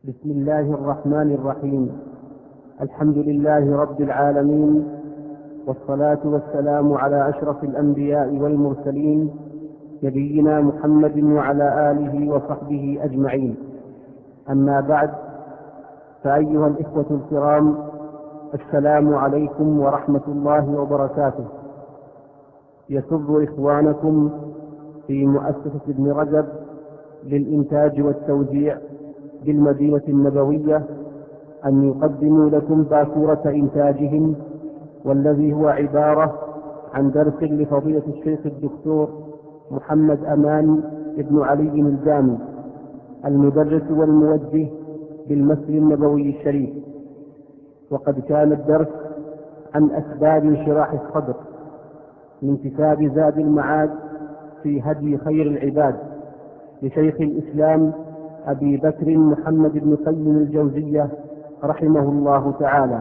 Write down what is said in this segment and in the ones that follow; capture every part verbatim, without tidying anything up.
بسم الله الرحمن الرحيم. الحمد لله رب العالمين، والصلاة والسلام على أشرف الأنبياء والمرسلين، نبينا محمد وعلى آله وصحبه أجمعين. أما بعد، فأيها الإخوة الكرام، السلام عليكم ورحمة الله وبركاته. يسر إخوانكم في مؤسسة ابن رجب للإنتاج والتوزيع بالمدينة النبوية أن يقدموا لكم باكورة إنتاجهم، والذي هو عبارة عن درس لفضيلة الشيخ الدكتور محمد أمان ابن علي الجامي، المدرس والموجه بالمسجد النبوي الشريف. وقد كان الدرس عن أسباب انشراح الصدر من كتاب زاد المعاد في هدي خير العباد لشيخ الإسلام أبي بكر محمد بن قيم الجوزية رحمه الله تعالى.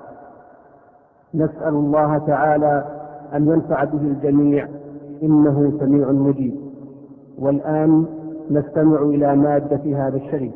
نسأل الله تعالى أن ينفع به الجميع، إنه سميع مجيب. والآن نستمع إلى مادة هذا الشريف.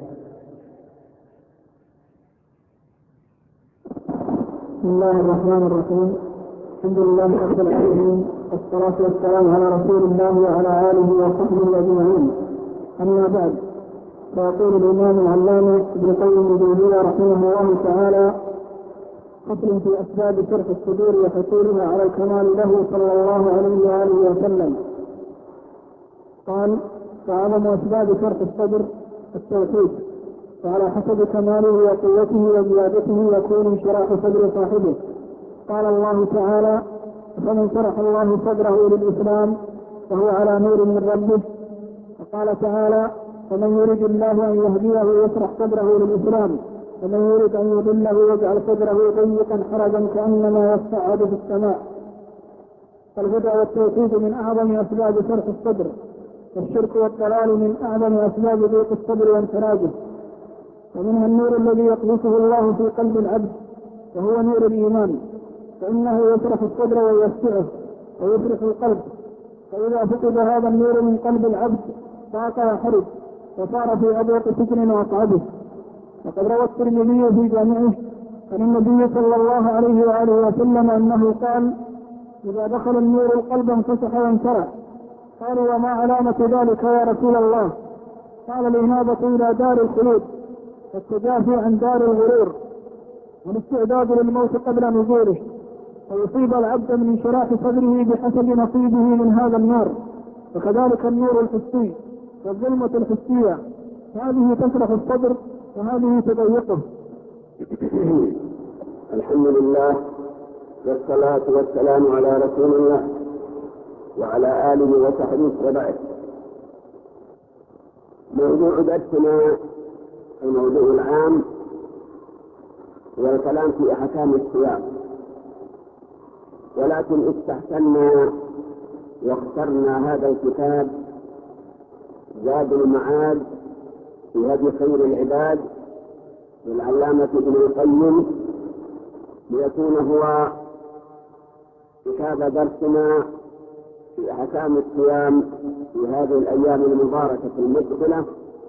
بسم الله الرحمن الرحيم. الحمد لله رب العالمين، والصلاة والسلام على رسول الله وعلى آله وصحبه أجمعين. أما بعد، فيقول الإمام العلامة ابن قيم الجوزية رحمه الله تعالى: فصل في أسباب شرح الصدور وحصولها على الكمال له صلى الله عليه وآله وسلم. قال: فأعظم أسباب شرح الصدر التوحيد، وعلى حسب كماله وقوته وزيادته يكون انشراح صدر صاحبه. قال الله تعالى: فمن شرح الله صدره للإسلام فهو على نور من ربه. وقال تعالى: فمن يريد الله أن يهديه يشرح صدره للإسلام، ومن يريد أن يضله يجعل صدره ضيقا حرجا كأنما يصعد في السماء. فالهدى والتوحيد من أعظم أسباب شرح الصدر، والشرك والضلال من أعظم أسباب ضيق الصدر وانفراجه. ومنها النور الذي يقذفه الله في قلب العبد، وهو نور الإيمان، فإنه يشرح الصدر ويوسعه ويفرح القلب. فإذا فقد هذا النور من قلب العبد ضاق وحرج، وصار في أضيق سجن وأصعبه. وقد روى الترمذي في جامعه عن النبي صلى الله عليه وآله وسلم أنه قال: إذا دخل النور القلب انفسح وانشرح. قالوا: وما علامة ذلك يا رسول الله؟ قال: الإنابة إلى دار الخلود، والتجافي عن دار الغرور، والاستعداد للموت قبل نزوله. ويصيب العبد من انشراح صدره بحسب نصيبه من هذا النور. وكذلك النور الحسي والظلمة الحسية، هذه تشرح الصدر وهذه تضيقه. الحمد لله، والصلاة والسلام على رسول الله وعلى آله وصحبه وبعد. موضوع درسنا الموضوع العام هو الكلام في أحكام الصيام، ولكن استحسنا واخترنا هذا الكتاب زاد المعاد في هدي خير العباد للعلامة ابن القيم ليكون هو كتاب درسنا في أحكام الصيام في هذه الأيام المباركة المقبلة.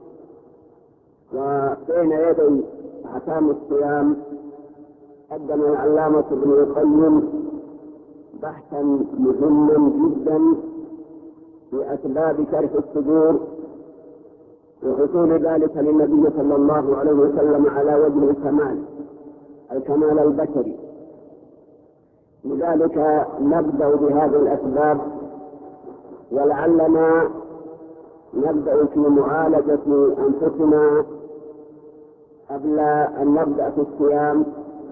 وبين يدي أحكام الصيام قدم العلامة ابن القيم بحثا مهما جدا في أسباب شرح الصدور وحصول ذلك للنبي صلى الله عليه وسلم على وجه الكمال، الكمال البشري. لذلك نبدأ بهذه الأسباب، ولعلنا نبدأ في معالجة أنفسنا قبل أن نبدأ في الصيام،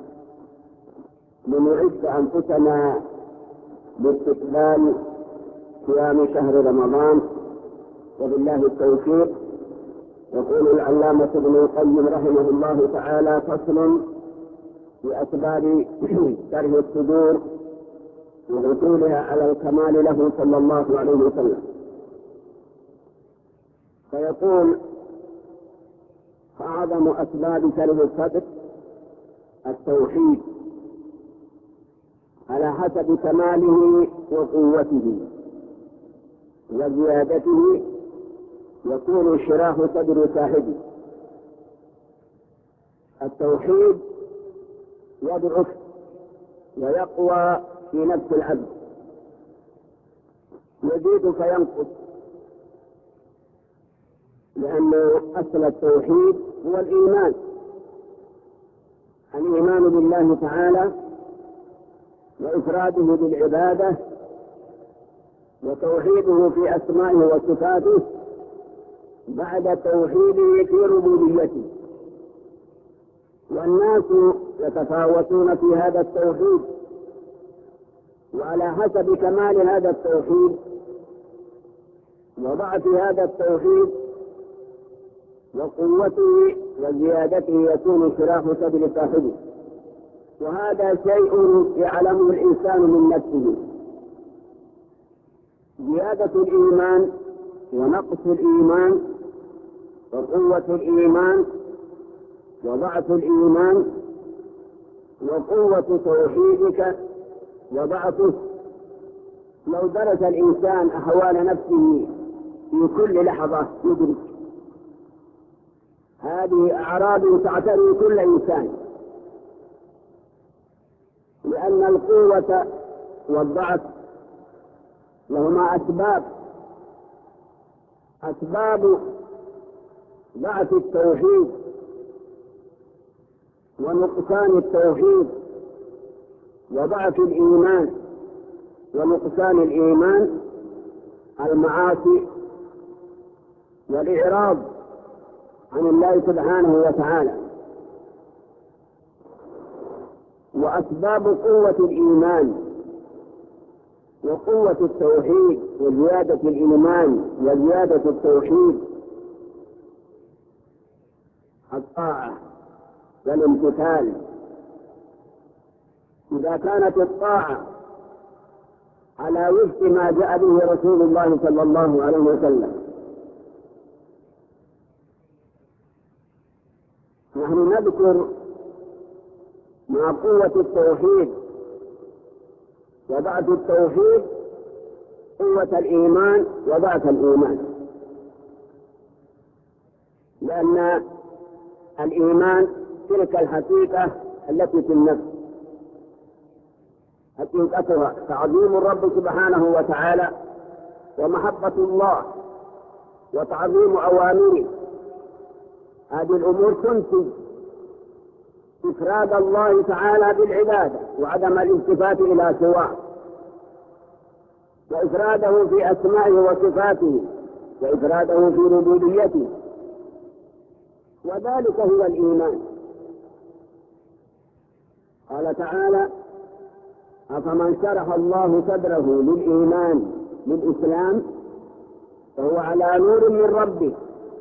لنعد أنفسنا لاستقبال صيام شهر رمضان وبالله التوفيق. يقول العلامة ابن القيم رحمه الله تعالى: فصل في أسباب شرح الصدور وحصولها على الكمال له صلى الله عليه وسلم. فيقول: فأعظم أسباب شرح الصدر التوحيد، على حسب كماله وقوته وزيادته يكون انشراح صدر صاحبه. التوحيد يضعف ويقوى في نفس العبد، يزيد فينقص، لأن أصل التوحيد هو الإيمان، الإيمان بالله تعالى وإفراده بالعبادة وتوحيده في أسمائه وصفاته بعد توحيده في ربوبيته. والناس يتفاوتون في هذا التوحيد، وعلى حسب كمال هذا التوحيد وضعف هذا التوحيد وقوته وزيادته يكون انشراح سبيل صاحبه، وهذا شيء يعلمه الإنسان من نفسه. زيادة الإيمان ونقص الإيمان وقوة الإيمان وضعف الإيمان وقوة توحيدك وضعفه، لو درس الإنسان أحوال نفسه في كل لحظة يدرك. هذه أعراض تعتري كل إنسان، لأن القوة والضعف لهما أسباب. أسباب ضعف التوحيد ونقصان التوحيد وضعف الإيمان ونقصان الإيمان المعاصي والإعراض عن الله سبحانه وتعالى. وأسباب قوة الإيمان وقوة التوحيد وزيادة الإيمان وزيادة التوحيد الطاعة والامتثال. إذا كانت الطاعة على وفق ما جاء به رسول الله صلى الله عليه وسلم، نحن نذكر مع قوة التوحيد وضعف التوحيد قوة الإيمان وضعف الإيمان، لأن الإيمان تلك الحقيقة التي في النفس، حقيقتها تعظيم الرب سبحانه وتعالى ومحبة الله وتعظيم أوامره. هذه الأمور تنتج إفراد الله تعالى بالعبادة وعدم الالتفات إلى سواه، وإفراده في أسمائه وصفاته، وإفراده في ربوبيته، وذلك هو الإيمان. قال تعالى: أفمن شرح الله صدره للإيمان للإسلام فهو على نور من ربه.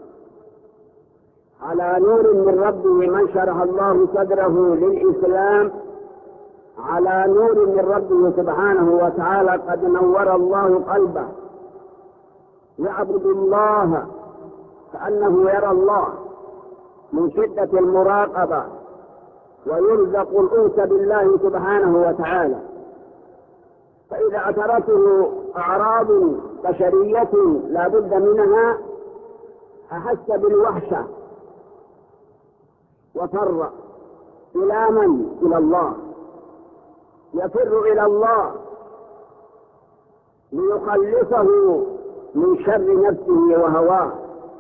على نور من ربه من شرح الله صدره للإسلام، على نور من ربه سبحانه وتعالى، قد نور الله قلبه، يعبد الله كأنه يرى الله من شدة المراقبة، ويرزق الأنس بالله سبحانه وتعالى. فإذا اعترته أعراض بشرية لا بد منها أحس بالوحشة وفر إلى من؟ إلى الله، يفر إلى الله ليخلصه من شر نفسه وهواه.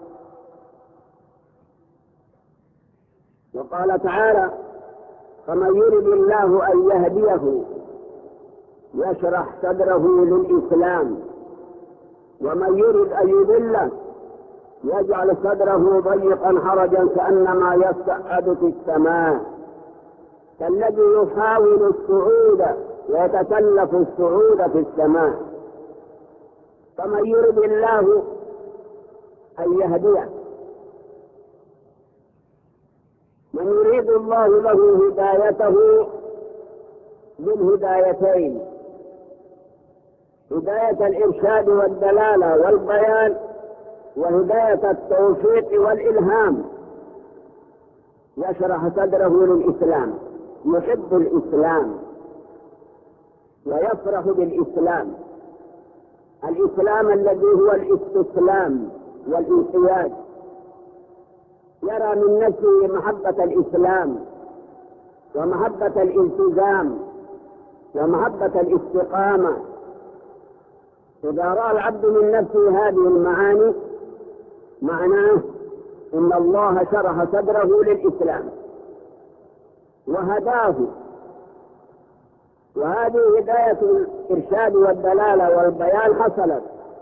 وقال تعالى: فمن يرد الله أن يهديه يشرح صدره للإسلام، ومن يرد أن يضله يجعل صدره ضيقا حرجا كأنما يصعد في السماء، كالذي يحاول الصعود ويتكلف الصعود في السماء. فمن يرد الله أن يهديه، من يريد الله له هدايته بالهدايتين: هداية الإرشاد والدلالة والبيان، وهداية التوفيق والإلهام. يشرح صدره للإسلام، يحب الإسلام ويفرح بالإسلام، الإسلام الذي هو الاستسلام والانقياد. يرى من نفسه محبة الإسلام ومحبة الالتزام ومحبة الاستقامة. إذا رأى العبد من نفسه هذه المعاني معناه إن الله شرح صدره للإسلام وهداه، وهذه هداية الإرشاد والدلالة والبيان حصلت،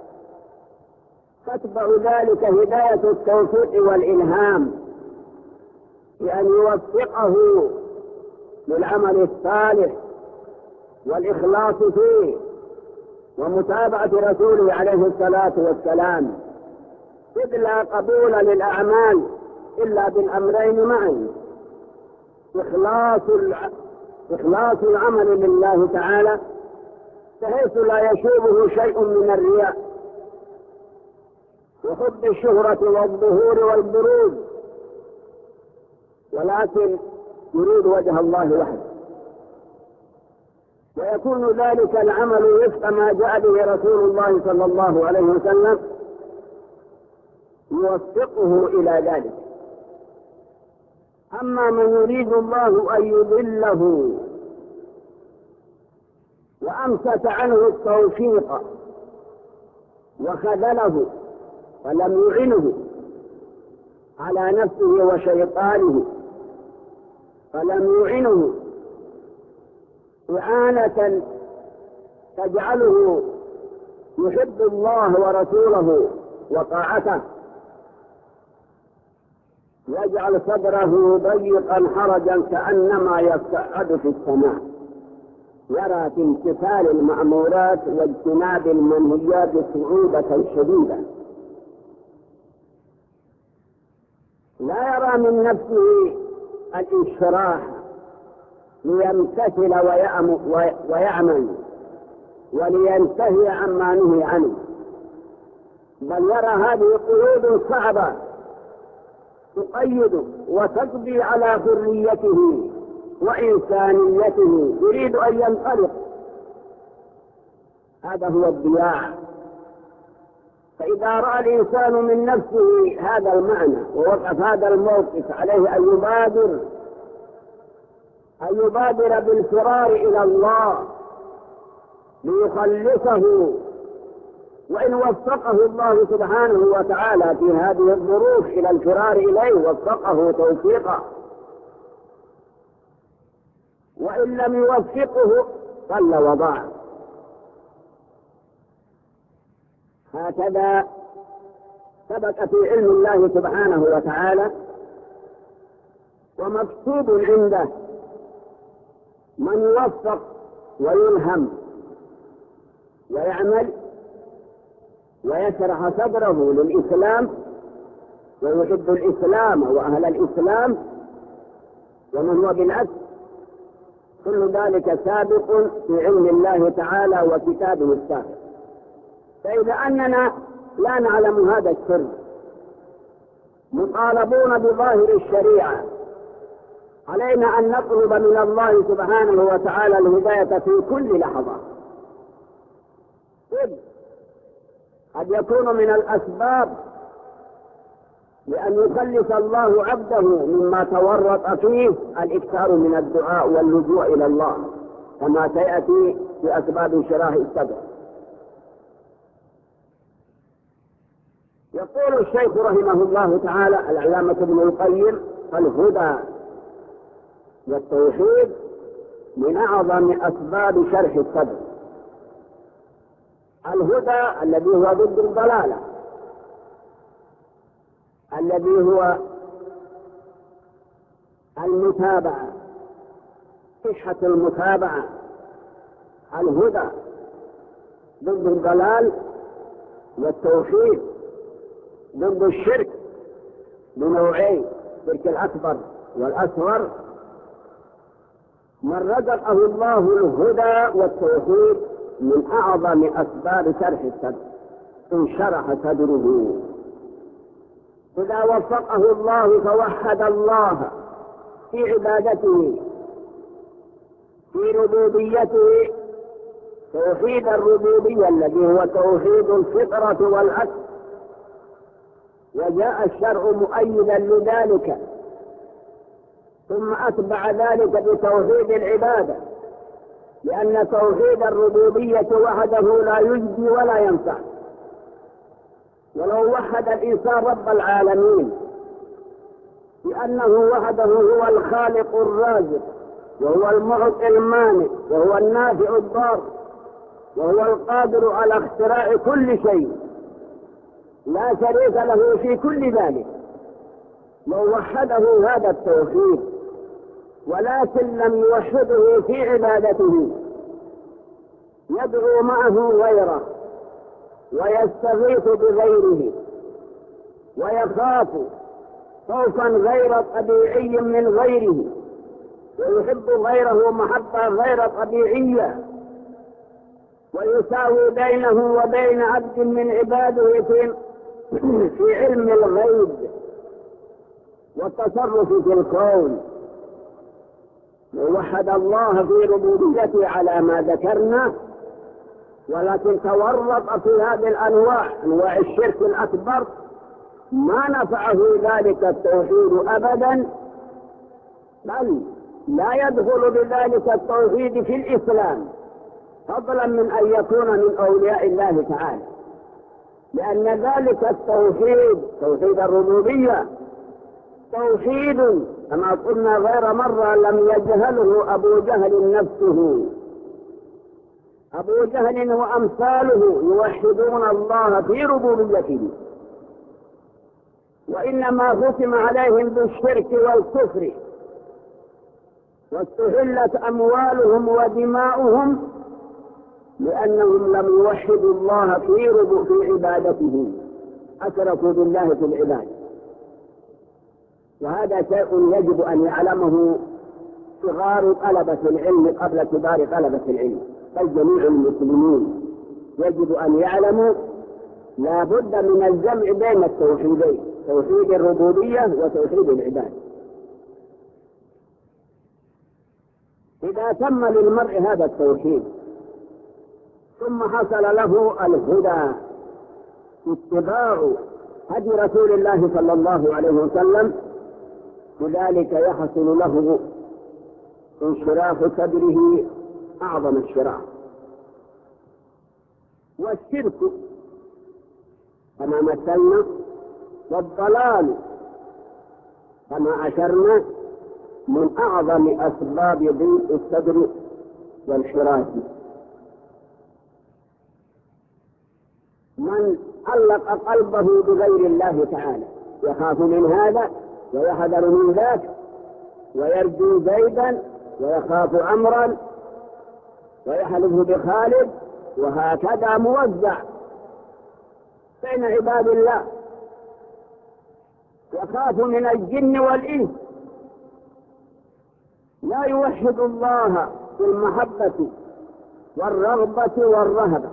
تتبع ذلك هداية التوفيق والإلهام بأن يوفقه للعمل الصالح والإخلاص فيه ومتابعة رسوله عليه الصلاة والسلام، إذ لا قبول للأعمال إلا بالأمرين معا: إخلاص إخلاص العمل لله تعالى بحيث لا يشوبه شيء من الرياء وحب الشهرة والظهور والبروز، ولكن يريد وجه الله وحده، ويكون ذلك العمل وفق ما جاء به رسول الله صلى الله عليه وسلم يوفقه إلى ذلك. أما من يريد الله أن يضله وأمسك عنه التوفيق وخذله ولم يعنه على نفسه وشيطانه، فلم يعنه إعانة تجعله يحب الله ورسوله وطاعته، يجعل صدره ضيقا حرجا كأنما يصعد في السماء، يرى في امتثال المأمورات واجتناب المنهيات صعوبة شديدة، لا يرى من نفسه الانشراح ليمتثل ويعمل ولينتهي عما نهي عنه، بل يرى هذه قيود صعبة تقيد وتقضي على حريته وإنسانيته، يريد أن ينطلق. هذا هو الضياع. فإذا رأى الإنسان من نفسه هذا المعنى ووقف هذا الموقف، عليه أن يبادر أن يبادر بالفرار إلى الله ليخلصه، وإن وفقه الله سبحانه وتعالى في هذه الظروف إلى الفرار إليه وفقه توفيقا، وإن لم يوفقه ضل وضاع. هكذا ثبت في علم الله سبحانه وتعالى ومكتوب عنده من يوفق ويلهم ويعمل ويشرح صدره للإسلام ويحب الإسلام وأهل الإسلام، ومن هو بالعكس، كل ذلك سابق في علم الله تعالى وكتابه السابق. فإذا أننا لا نعلم هذا السر، مطالبون بظاهر الشريعة، علينا أن نطلب من الله سبحانه وتعالى الهداية في كل لحظة، إذ قد يكون من الأسباب لأن يخلص الله عبده مما تورط فيه الإكثار من الدعاء واللجوء إلى الله، كما سيأتي في أسباب انشراح الصدر. يقول الشيخ رحمه الله تعالى العلامة ابن القيم: الهدى والتوحيد من أعظم أسباب شرح الصدر. الهدى الذي هو ضد الضلالة، الذي هو المتابعة، صحة المتابعة. الهدى ضد الضلال، والتوحيد ضد الشرك بنوعين: الشرك الأكبر والأصغر. من رزقه الله الهدى والتوحيد من أعظم أسباب شرح الصدر، انشرح صدره. إذا وفقه الله فوحد الله في عبادته، في ربوبيته، توحيد الربوبية الذي هو توحيد الفطرة والعقل، وجاء الشرع مؤيدا لذلك، ثم أتبع ذلك بتوحيد العبادة، لأن توحيد الربوبية وحده لا يجزي ولا ينفع. ولو وحد الإنسان رب العالمين بأنه وحده هو الخالق الرازق، وهو المعطي المانع، وهو النافع الضار، وهو القادر على اختراع كل شيء، لا شريك له في كل ذلك، لو وحده هذا التوحيد، ولكن لم يوحده في عبادته، يدعو معه غيره ويستغيث بغيره ويخاف خوفا غير طبيعي من غيره، ويحب غيره محبة غير طبيعية، ويساوي بينه وبين عبد من عباده في, في علم الغيب والتصرف في الكون. ووحد الله في ربوبيته على ما ذكرنا، ولكن تورط في هذه الأنواع، أنواع الشرك الأكبر، ما نفعه ذلك التوحيد أبدا، بل لا يدخل بذلك التوحيد في الإسلام، فضلا من أن يكون من أولياء الله تعالى، لأن ذلك التوحيد، توحيد الربوبية، توحيد كما قلنا غير مرة لم يجهله أبو جهل نفسه. أبو جهل وأمثاله يوحدون الله في ربوبيته، وإنما ختم عليهم بالشرك والكفر، واستحلت أموالهم ودماؤهم لأنهم لم يوحدوا الله في ربو في عبادته، أشركوا بالله في العبادة. وهذا شيء يجب أن يعلمه صغار طلبة العلم قبل كبار طلبة العلم، بل جميع المسلمين يجب أن يعلموا لا بد من الجمع بين التوحيدين، توحيد الربوبية وتوحيد العبادة. إذا تم للمرء هذا التوحيد ثم حصل له الهدى، اتباع هدي رسول الله صلى الله عليه وسلم، بذلك يحصل له انشراح صدره أعظم الشراح. والشرك كما مثلنا، والضلال كما أشرنا، من أعظم أسباب ضيق الصدر والانحراف. من علق قلبه بغير الله تعالى يخاف من هذا ويحذر من ذاك، ويرجو زيدا ويخاف عمرا ويحلف بخالد، وهكذا موزع بين عباد الله. يخاف من الجن والإنس، لا يوحد الله بالمحبة والرغبة والرهبة،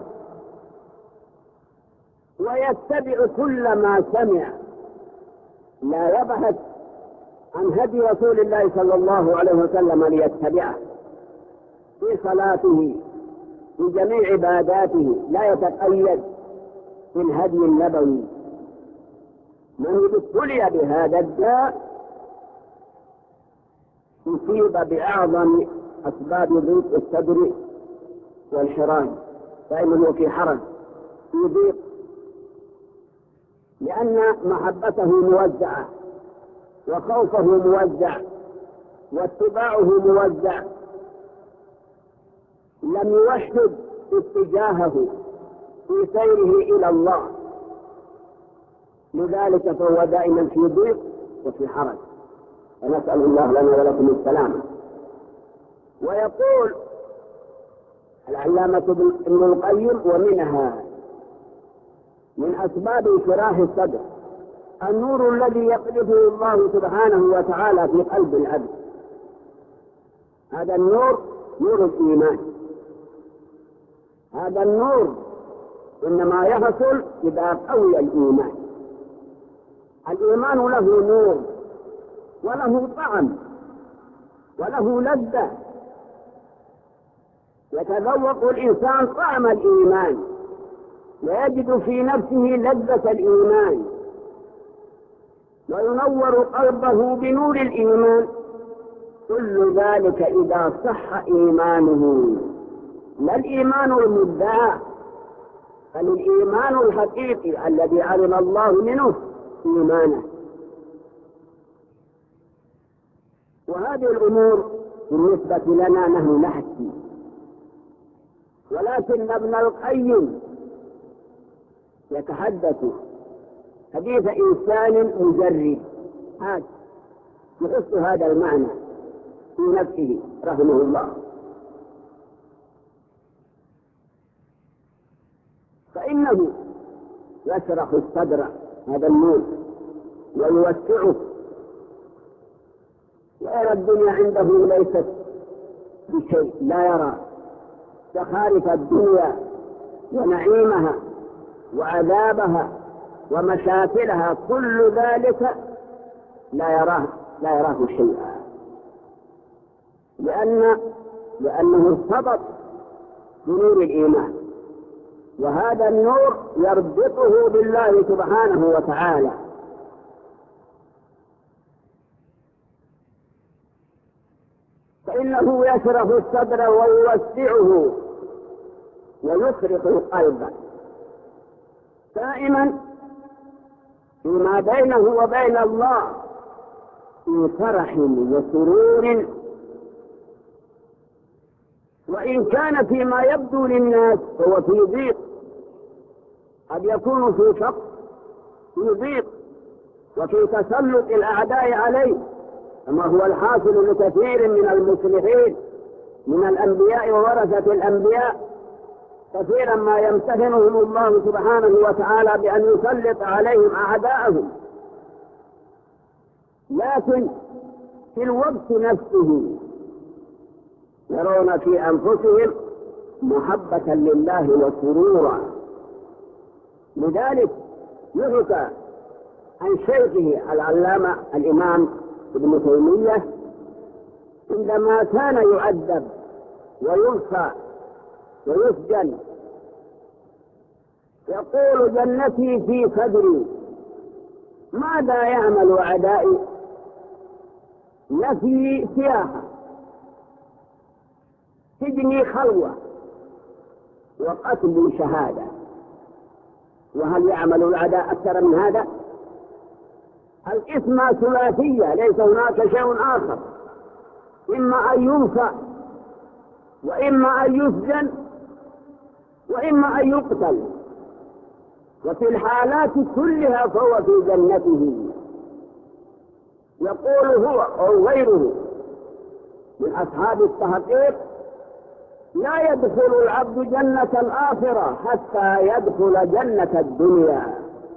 ويتبع كل ما سمع، لا يبحث عن هدي رسول الله صلى الله عليه وسلم ليتبعه في صلاته، في جميع عباداته، لا يتقيد بالهدي النبوي. من ابتلي بهذا الداء يصيب بأعظم أسباب ضيق الصدر والانحراف، فإنه في حرج، في ضيق، لأن محبته موزعة، وخوفه موزع، واتباعه موزع، لم يوحد اتجاهه في سيره إلى الله، لذلك فهو دائما في ضيق وفي حرج، ونسأل الله لنا ولكم السلامة. ويقول العلامة ابن القيم: ومنها من أسباب انشراح الصدر النور الذي يقذفه الله سبحانه وتعالى في قلب العبد. هذا النور نور الإيمان. هذا النور إنما يحصل إذا قوي الإيمان. الإيمان له نور وله طعم وله لذة، يتذوق الإنسان طعم الإيمان ويجد في نفسه لذة الإيمان، وينور قلبه بنور الإيمان، كل ذلك إذا صح إيمانه، لا الإيمان المدعى، بل الإيمان الحقيقي الذي علم الله منه إيمانه. وهذه الأمور بالنسبة لنا نحن نحكي، ولكن ابن القيم يتحدث حديث إنسان مجرد هذا يحس هذا المعنى في نفسه رحمه الله. فإنه يشرح الصدر هذا النور ويوسعه، ويرى الدنيا عنده ليست بشيء، لا يرى زخارف الدنيا ونعيمها وعذابها ومشاكلها، كل ذلك لا يراه لا يراه شيئا، لأن لأنه ارتبط بنور الإيمان، وهذا النور يربطه بالله سبحانه وتعالى. فإنه يشرح الصدر ويوسعه ويفرق القلب، دائما فيما بينه وبين الله في فرح وسرور، وإن كان فيما يبدو للناس هو في ضيق، قد يكون في فقر، في ضيق، وفي تسلط الأعداء عليه، كما هو الحاصل لكثير من المصلحين من الأنبياء وورثة الأنبياء، كثيرا ما يمتهنهم الله سبحانه وتعالى بأن يسلط عليهم أعداءهم، لكن في الوقت نفسه يرون في أنفسهم محبة لله وسرورا. لذلك يحكى عن شيخه العلامة الإمام ابن تيمية عندما كان يعذب ويلقى ويسجن يقول: جنتي في صدري، ماذا يعمل أعدائي؟ نفي سياحة، سجني خلوة، وقتلي شهادة. وهل يعمل الأعداء أكثر من هذا؟ الإثم ثلاثية، ليس هناك شيء آخر، إما أن ينفى، وإما أن يسجن، وإما أن يقتل، وفي الحالات كلها فهو في جنته. يقول هو أو غيره من أصحاب التحقيق: لا يدخل العبد جنة الآخرة حتى يدخل جنة الدنيا،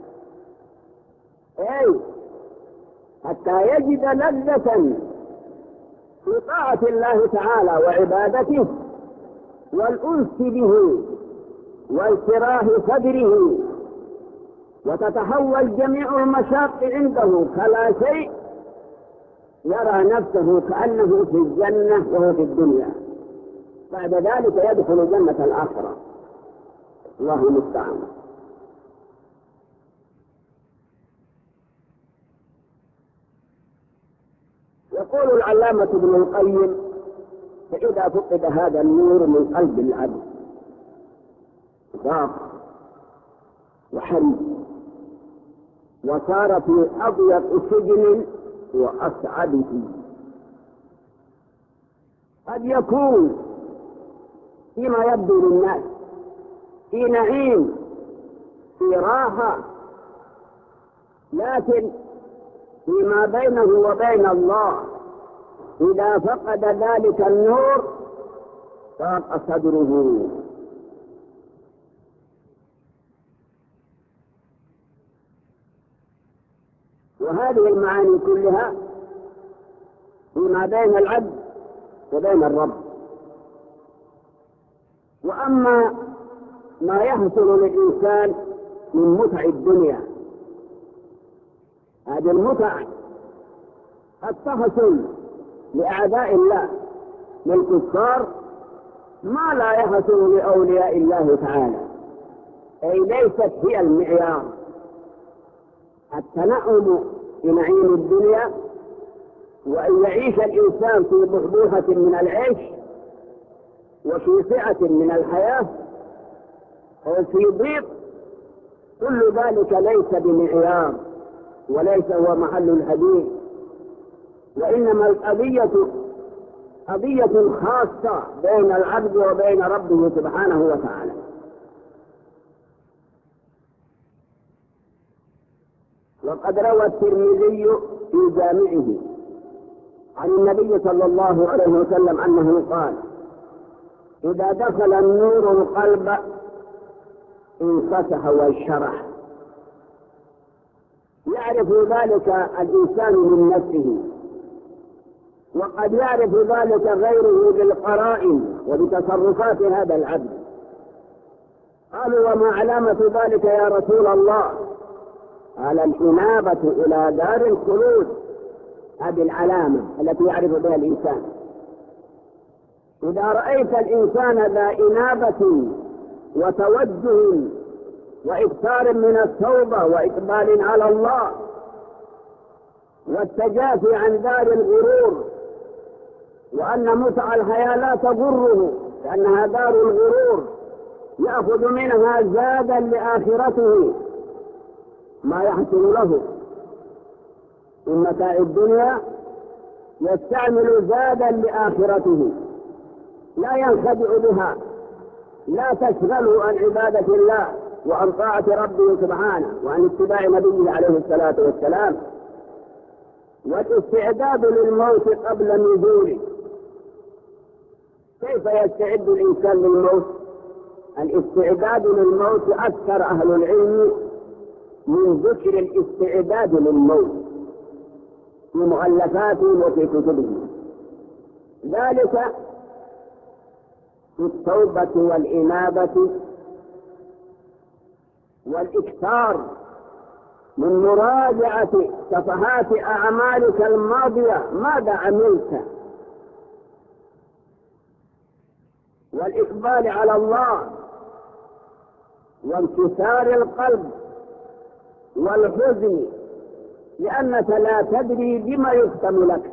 أي حتى يجد لذة في طاعة الله تعالى وعبادته والأنس به وانشراح صدره، وتتحول جميع المشاق عنده كلا شيء، يرى نفسه كأنه في الجنة وهو في الدنيا، بعد ذلك يدخل جنة الآخرة. الله المستعان. يقول العلامة ابن القيم: فإذا فقد هذا النور من قلب العبد ضاق وحرج، وصار في أضيق سجن وأسعد فيه. قد يكون فيما يبدو للناس في نعيم، في راحة، لكن فيما بينه وبين الله إذا فقد ذلك النور ضاق صدره. وهذه المعاني كلها فيما بين العبد وبين الرب. وأما ما يحصل للإنسان من متع الدنيا، هذه المتع قد تحصل لأعداء الله من الكفار ما لا يحصل لأولياء الله تعالى، أي ليست هي المعيار. التنعم بنعيم الدنيا، وأن يعيش الإنسان في بحبوحة من العيش وفي سعة من الحياة وفي ضيق، كل ذلك ليس بمعيار وليس هو محل الحديث، وإنما القضية قضية خاصة بين العبد وبين ربه سبحانه وتعالى. وقد روى الترمذي في جامعه عن النبي صلى الله عليه وسلم أنه قال: إذا دخل النور القلب انفتح وانشرح. يعرف ذلك الإنسان من نفسه، وقد يعرف ذلك غيره بالقرائن وبتصرفات هذا العبد. قالوا: وما علامة ذلك يا رسول الله؟ قال: الإنابة إلى دار الخلود. هذه العلامة التي يعرف بها الإنسان. إذا رأيت الإنسان ذا إنابة وتوجه وإكثار من التوبة وإقبال على الله والتجافي عن دار الغرور، وأن متع الحياة لا تضره لأنها دار الغرور، يأخذ منها زادا لآخرته ما يحصل له من متاع الدنيا، يستعمل زادا لآخرته، لا ينخدع بها، لا تشغله عن عبادة الله وعن طاعة ربه سبحانه وعن اتباع نبيه عليه الصلاة والسلام. والاستعداد للموت قبل نزوله. كيف يستعد الإنسان للموت؟ الاستعداد للموت أكثر أهل العلم من ذكر الاستعداد للموت في مؤلفاتهم وفي كتبهم، ذلك في التوبة والإنابة والإكثار من مراجعة صفحات أعمالك الماضية، ماذا عملت، والإقبال على الله وانكسار القلب والحزن، لأنك لا تدري بما يختم لك.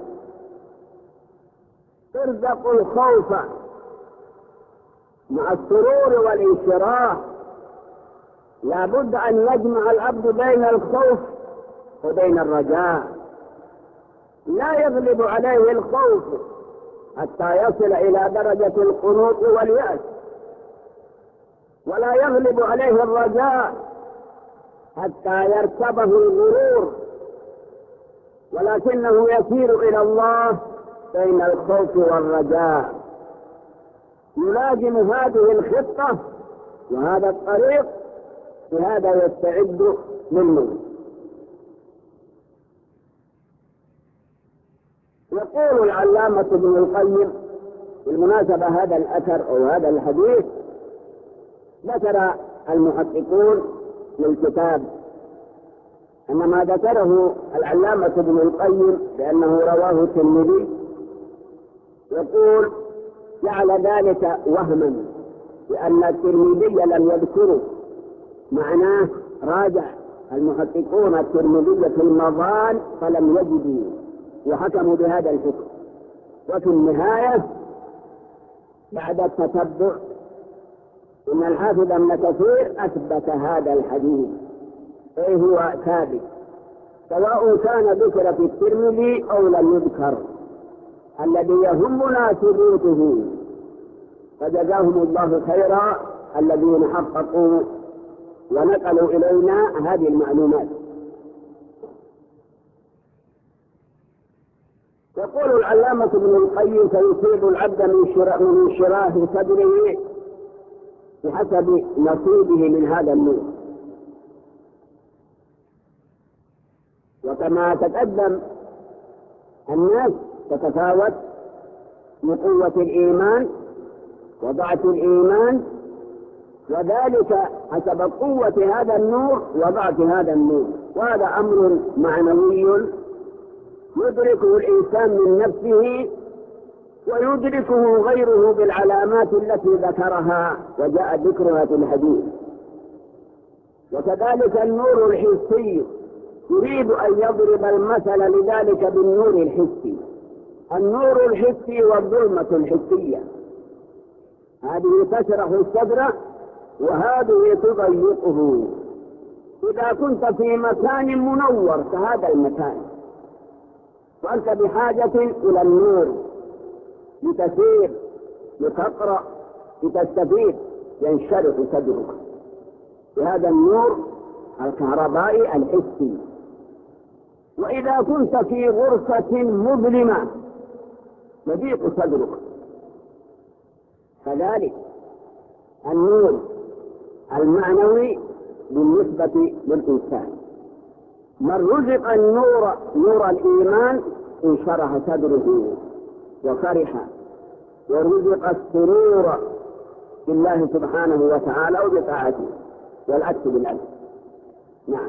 ترزق الخوف مع السرور والانشراح. لا بد أن يجمع العبد بين الخوف وبين الرجاء، لا يغلب عليه الخوف حتى يصل إلى درجة القنوط واليأس، ولا يغلب عليه الرجاء حتى يركبه الغرور، ولكنه يسير إلى الله بين الخوف والرجاء، يلازم هذه الخطة وهذا الطريق، بهذا يستعد للموت. يقول العلامة ابن القيم بالمناسبة هذا الأثر أو هذا الحديث ذكر المحققون للكتاب أن ما ذكره العلامة ابن القيم بأنه رواه الترمذي، يقول جعل ذلك وهما لأن الترمذي لم يذكره، معناه راجع المحققون الترمذي في المظان فلم يجدوا وحكموا بهذا الحكم. وفي النهاية بعد التتبع إن الحافظ ابن كثير أثبت هذا الحديث، أي هو ثابت سواء كان ذكر في الترمذي أو لم يذكر. الذي يهمنا ثبوته، فجزاهم الله خيرا الذين حققوا ونقلوا إلينا هذه المعلومات. يقول العلامة ابن القيم: فيصيب العبد من انشراح صدره بحسب نصيبه من هذا النور. وكما تقدم الناس تتفاوت بقوة الإيمان وضعف الإيمان، وذلك حسب قوة هذا النور وضعف هذا النور، وهذا أمر معنوي يدركه الإنسان من نفسه ويدركه غيره بالعلامات التي ذكرها وجاء ذكرها في الحديث. وكذلك النور الحسي يريد أن يضرب المثل لذلك بالنور الحسي. النور الحسي والظلمة الحسية، هذه تشرح الصدر وهذه تضيقه. إذا كنت في مكان منور كهذا المكان وأنت بحاجة إلى النور لتسير، لتقرأ، لتستفيد، ينشرح صدرك بهذا النور الكهربائي الحسي. وإذا كنت في غرفة مظلمة يضيق صدرك. كذلك النور المعنوي بالنسبة للإنسان، من رزق النور نور الإيمان انشرح صدره وفرح، ورزق السرور بالله سبحانه وتعالى وبطاعته، والعكس بالعكس. نعم.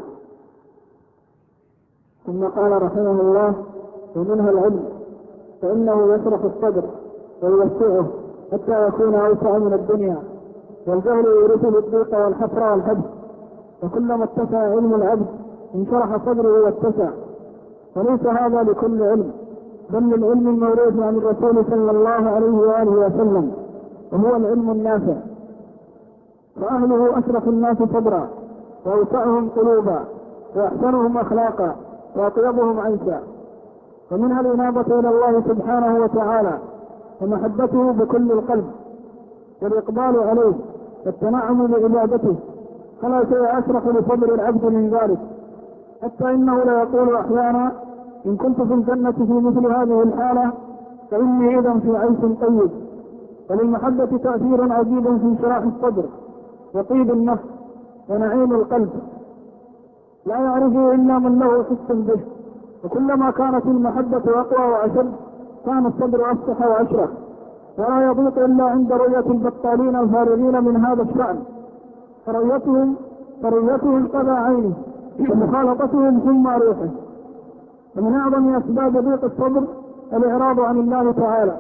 ثم قال رحمه الله: ومنها العلم، فإنه يشرح الصدر ويوسعه حتى يكون أوسع من الدنيا، والجهل يورثه الضيق والحفر والحبس، وكلما اتسع علم العبد انشرح صدره واتسع. وليس هذا لكل علم، بل للعلم الموروث عن الرسول صلى الله عليه وآله وسلم، وهو العلم النافع. فأهله أشرف الناس صدرا، وأوسعهم قلوبا، وأحسنهم أخلاقا، وأطيبهم عيشا. ومنها الإنابة إلى الله سبحانه وتعالى، ومحبته بكل القلب، والإقبال عليه، والتنعم بعبادته، فلا شيء أشرف لصدر العبد من ذلك. حتى إنه لا يقول أحيانا: إن كنت في الجنة في مثل هذه الحالة فإني إذا في عيش طيب. وللمحبة تأثير عجيب في انشراح الصدر وطيب النفس ونعيم القلب، لا يعرفه إلا من له حس به. وكلما كانت المحبة أقوى وأشد كان الصدر أفسح وأشرح، ولا يضيق إلا عند رؤية البطالين الفارغين من هذا الشأن، فرؤيتهم فرؤيتهم قضى عينه ومخالطتهم ثم روحه. ومن أعظم أسباب ضيق الصدر الإعراض عن الله تعالى.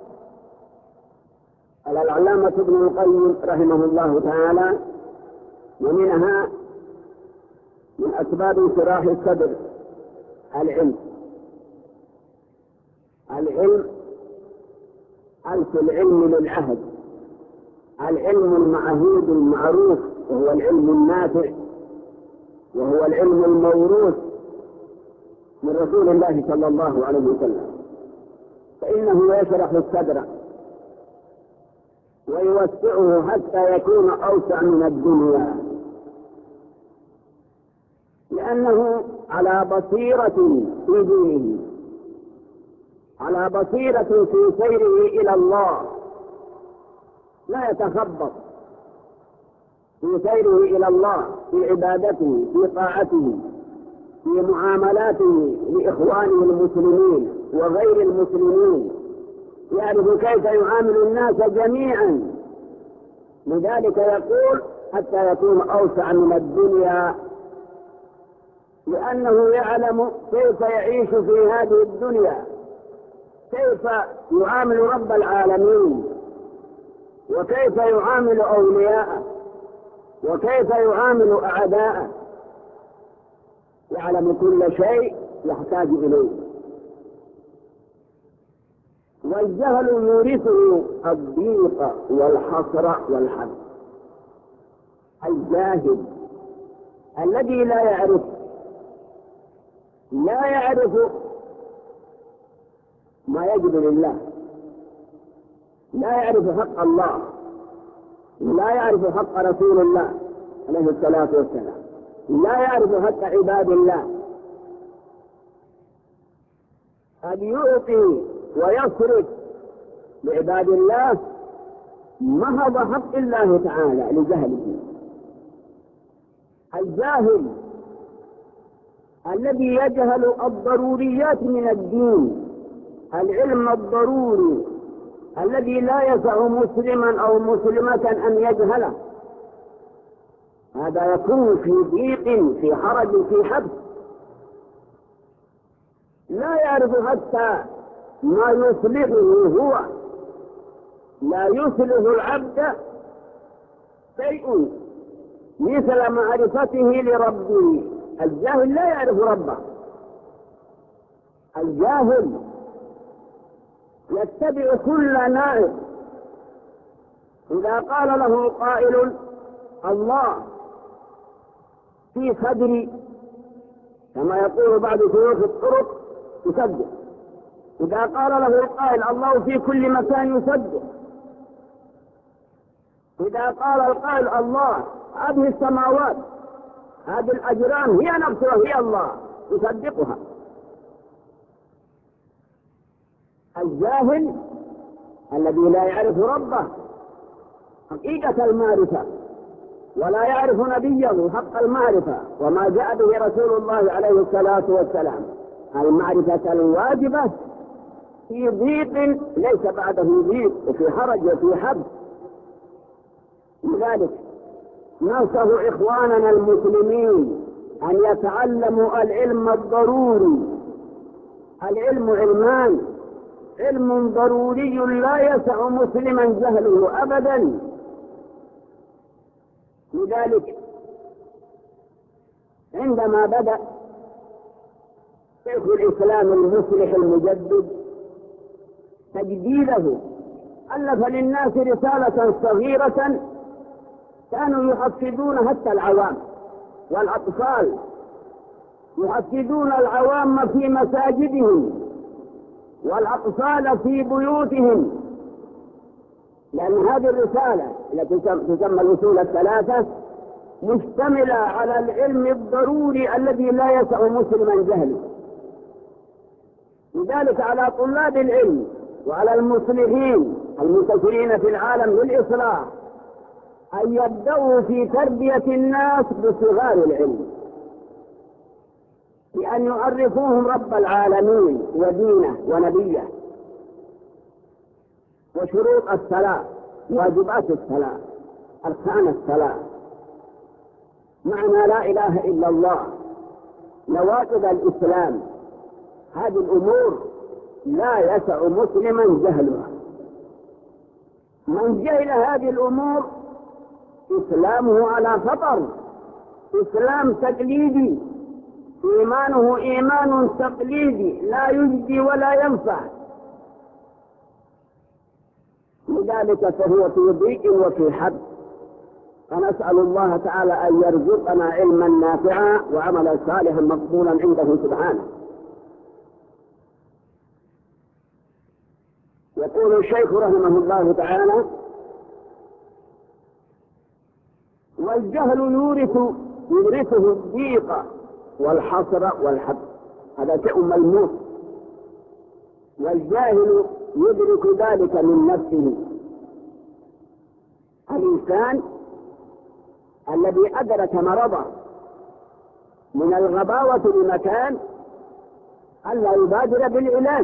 قال العلامة ابن القيم رحمه الله تعالى: ومنها من أسباب انشراح الصدر العلم. العلم ألف العلم للعهد، العلم المعهود المعروف، وهو العلم النافع، وهو العلم الموروث من رسول الله صلى الله عليه وسلم. فإنه يشرح الصدر ويوسعه حتى يكون أوسع من الدنيا، لأنه على بصيرة في دينه، على بصيرة في سيره إلى الله، لا يتخبط في سيره إلى الله، في عبادته، في طاعته، في معاملاته لإخوانه المسلمين وغير المسلمين، يعرف كيف يعامل الناس جميعا. لذلك يقول: حتى يكون أوسع من الدنيا، لأنه يعلم كيف يعيش في هذه الدنيا، كيف يعامل رب العالمين، وكيف يعامل أولياءه، وكيف يعامل أعداءه. يعلم كل شيء يحتاج إليه. والجهل يورثه الضيق والحصر والحد. الجاهل الذي لا يعرف لا يعرف ما يجب لله، لا يعرف حق الله، لا يعرف حق رسول الله عليه الصلاة والسلام، لا يعرف حق عباد الله، أن يعطي ويصرف لعباد الله محض حق الله تعالى لجهله. الجاهل الذي يجهل الضروريات من الدين، العلم الضروري الذي لا يسع مسلما أو مسلمة أن يجهله، هذا يكون في ضيق، في حرج، في حبس، لا يعرف حتى ما يصلحه هو، لا يصلح العبد شيء مثل معرفته لربه الجاهل لا يعرف ربه. الجاهل يتبع كل نائب. إذا قال له قائل الله في صدري كما يقول بعض شيوخ الطرق يصدق. إذا قال له القائل الله في كل مكان يصدق. إذا قال القائل الله هذه السماوات هذه الأجرام هي نفسها هي الله يصدقها. الجاهل الذي لا يعرف ربه حقيقة المعرفة ولا يعرف نبيه حق المعرفة وما جاء به رسول الله عليه الصلاة والسلام، المعرفة الواجبة في ضيق ليس بعده ضيق وفي حرج وفي حبس. لذلك ننصح إخواننا المسلمين أن يتعلموا العلم الضروري. العلم علمان، علم ضروري لا يسع مسلما جهله أبدا. لذلك عندما بدأ شيخ الإسلام المصلح المجدد تجديده ألف للناس رسالة صغيرة كانوا يحفظون حتى العوام والأطفال، يحفظون العوام في مساجدهم والأطفال في بيوتهم، لأن هذه الرسالة التي تسمى الأصول الثلاثة مشتملة على العلم الضروري الذي لا يسع مسلما جهله. لذلك على طلاب العلم وعلى المصلحين المنتشرين في العالم للإصلاح أن يبدأوا في تربية الناس بصغار العلم، بأن يعرفوهم رب العالمين ودينه ونبيه وشروط الصلاة، واجبات الصلاة، أركان الصلاة، معنى لا إله إلا الله، نواقض الإسلام. هذه الأمور لا يسع مسلما جهلها. من جهل هذه الأمور إسلامه على فطر، إسلام تقليدي، إيمانه إيمان تقليدي لا يجدي ولا ينفع. لذلك فهو في ضيق وفي حبس. فنسأل الله تعالى أن يرزقنا علما نافعا وعملا صالحا مقبولا عنده سبحانه. يقول الشيخ رحمه الله تعالى: والجهل يورث يورثه الضيق والحصر والحبس. هذا شيء ملموس، والجاهل يدرك ذلك من نفسه. الإنسان الذي أدرك مرضه من الغباوة بمكان ألا يبادر بالعلاج،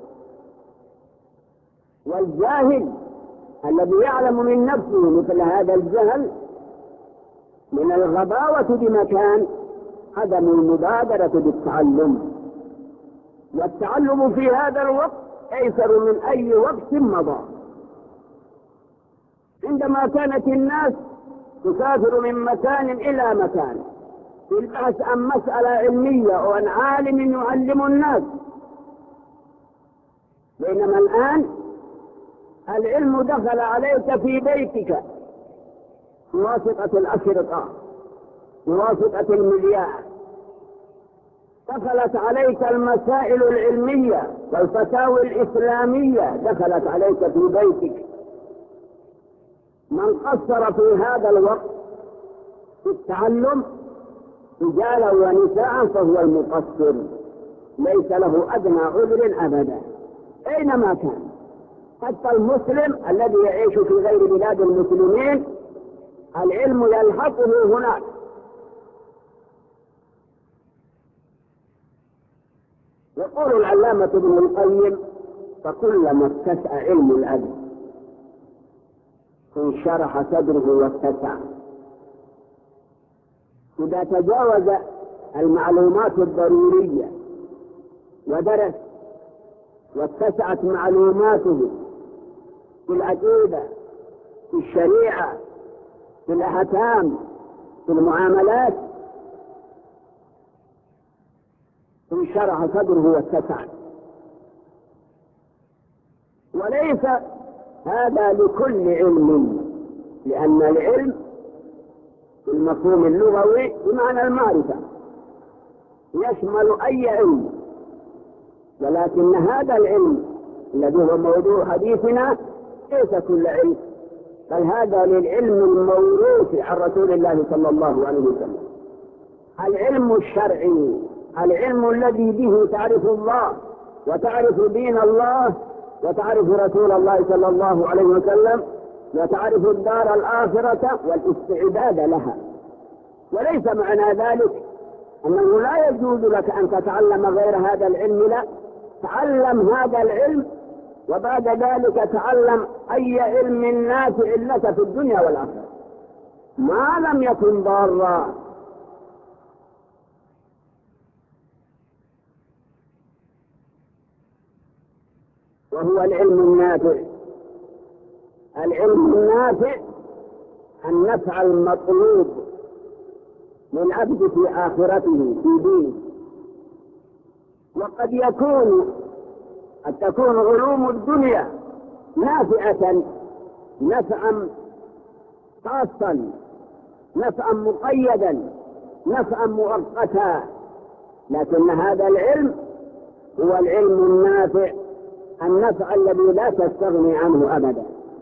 والجاهل الذي يعلم من نفسه مثل هذا الجهل من الغباوة بمكان عدم المبادرة بالتعلم. والتعلم في هذا الوقت أيسر من أي وقت مضى. عندما كانت الناس تسافر من مكان إلى مكان في البحث عن مسألة علمية أو عن عالم يعلم الناس، بينما الآن العلم دخل عليك في بيتك بواسطة الأشرطة، بواسطة المذياع. دخلت عليك المسائل العلمية والفتاوى الإسلامية دخلت عليك في بيتك. من قصر في هذا الوقت في التعلم رجالا ونساء فهو المقصر، ليس له أدنى عذر أبدا أينما كان. حتى المسلم الذي يعيش في غير بلاد المسلمين العلم يلحقه هناك. يقول العلامة ابن القيم: فكلما اتسع علم العبد انشرح صدره واتسع. إذا تجاوز المعلومات الضرورية ودرس واتسعت معلوماته في العقيدة، في الشريعة، في الأحكام، في المعاملات، انشرح صدره واتسع. وليس هذا لكل علم، لأن العلم في المفهوم اللغوي بمعنى المعرفة يشمل أي علم، ولكن هذا العلم الذي هو موضوع حديثنا ليس كل علم، بل هذا للعلم الموروث عن رسول الله صلى الله عليه وسلم، العلم الشرعي، العلم الذي به تعرف الله وتعرف دين الله وتعرف رسول الله صلى الله عليه وسلم وتعرف الدار الآخرة والاستعداد لها. وليس معنى ذلك أنه لا يجوز لك أن تتعلم غير هذا العلم، لا، تعلم هذا العلم وبعد ذلك تعلم أي علم نافع لك في الدنيا والآخرة ما لم يكن ضارا. وهو العلم النافع. العلم النافع النفع المطلوب للعبد في آخرته في دينه. وقد يكون قد تكون علوم الدنيا نافعة نفعا خاصا، نفعا مقيدا، نفعا مؤقتا، لكن هذا العلم هو العلم النافع النفع الذي لا تستغني عنه أبدا.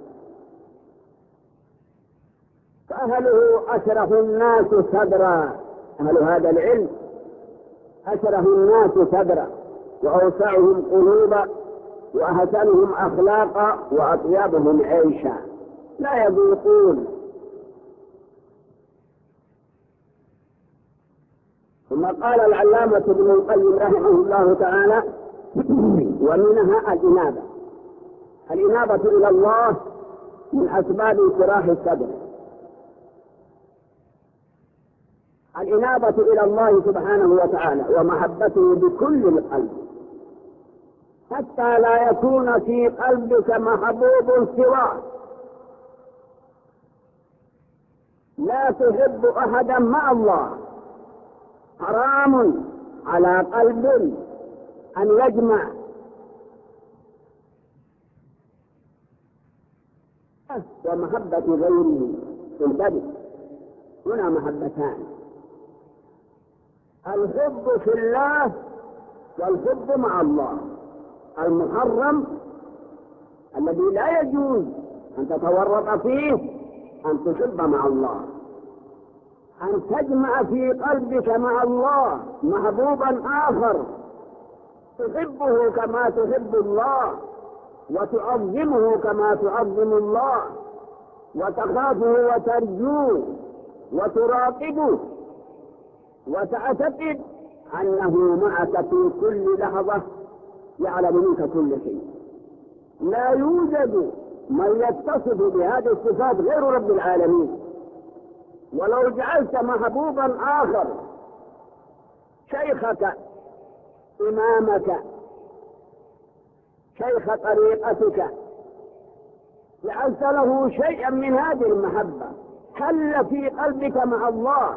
فأهله أشرف الناس صدرا، أهل هذا العلم أشرف الناس صدرا وأوسعهم قلوبا وأحسنهم أخلاقا وأطيبهم عيشا، لا يذوقون. ثم قال العلامة ابن القيم رحمه الله تعالى: ومنها الإنابة. الإنابة إلى الله من أسباب انشراح الصدر. الإنابة إلى الله سبحانه وتعالى ومحبته بكل القلب، حتى لا يكون في قلبك محبوب سواه، لا تحب أحدا مع الله. حرام على قلب أن يجمع ومحبة غيره. انتبه، هنا محبتان: الحب في الله والحب مع الله. المحرم الذي لا يجوز أن تتورط فيه أن تحب مع الله، أن تجمع في قلبك مع الله محبوبا آخر تحبه كما تحب الله وتعظمه كما تعظم الله وتخافه وترجوه وتراقبه وتعتقد أنه معك في كل لحظة، يعلم منك كل شيء. لا يوجد من يتصف بهذه الصفات غير رب العالمين. ولو جعلت محبوبا آخر، شيخك، إمامك، شيخ طريقتك، جعلت له شيئا من هذه المحبة، حل في قلبك مع الله،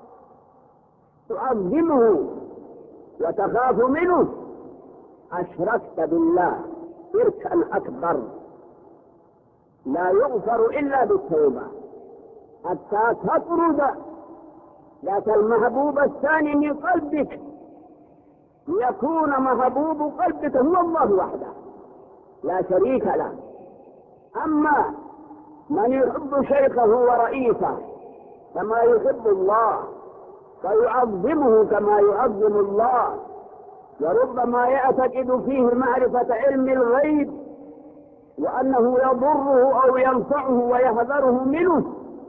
تعظمه وتخاف منه، أشركت بالله شركا أكبر لا يغفر إلا بالتوبة، حتى تطرد ذات المحبوب الثاني من قلبك، ليكون محبوب قلبك هو الله وحده لا شريك له. أما من يحب شيخه ورئيسه كما يحب الله فيعظمه كما يعظم الله، وربما يعتقد فيه معرفة علم الغيب وأنه يضره أو ينفعه ويحذره منه،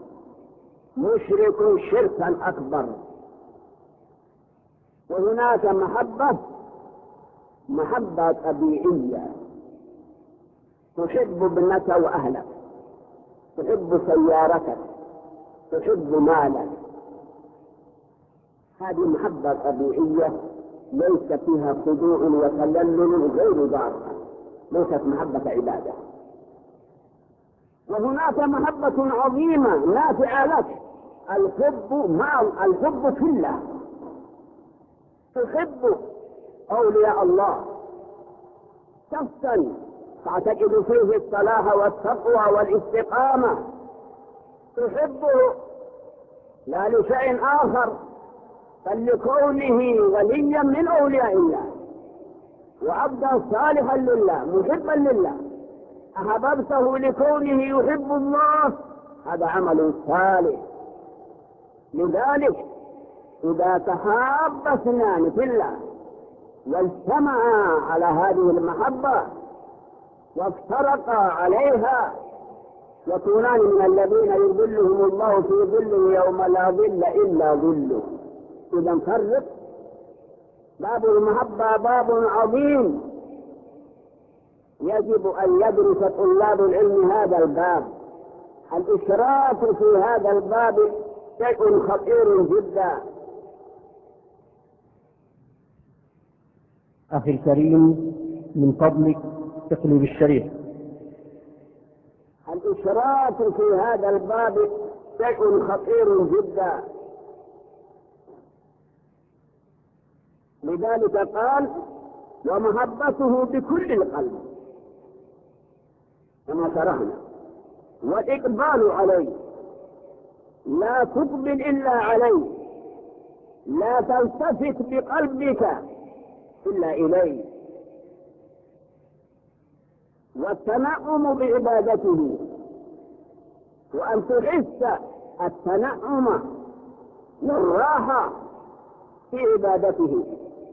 مشرك شركا أكبر. وهناك محبة محبة طبيعية، تحب ابنك وأهلك، تحب سيارتك، تحب مالك، هذه محبة طبيعية ليس فيها خضوع وتلمل غير ضارة، ليست محبة عبادة. وهناك محبة عظيمة نافعة لك، الحب مع الحب في الله، تحب أولياء الله شخصا تعتقد فيه الصلاح والتقوى والاستقامة، تحبه لا لشيء آخر بل لكونه وليا من أولياء الله وعبدا صالحا لله محبا لله، أحببته لكونه يحب الله، هذا عمل صالح. لذلك إذا تحاب اثنان في الله واجتمعا على هذه المحبة وافترقا عليها يكونان من الذين يظلهم الله في ظله يوم لا ظل إلا ظله. إذا فرق، باب المحبة باب عظيم، يجب أن يدرس طلاب العلم هذا الباب. الإشراك في هذا الباب شيء خطير جدا. أخي الكريم، من فضلك اقلب الشريف. الإشراك في هذا الباب شيء خطير جدا، لذلك قال ومحبته بكل القلب كما شرحنا، والإقبال عليه، لا تقبل إلا عليه، لا تلتفت بقلبك إلا إليه، والتنعم بعبادته، وأن تحس التنعم والراحة في عبادته،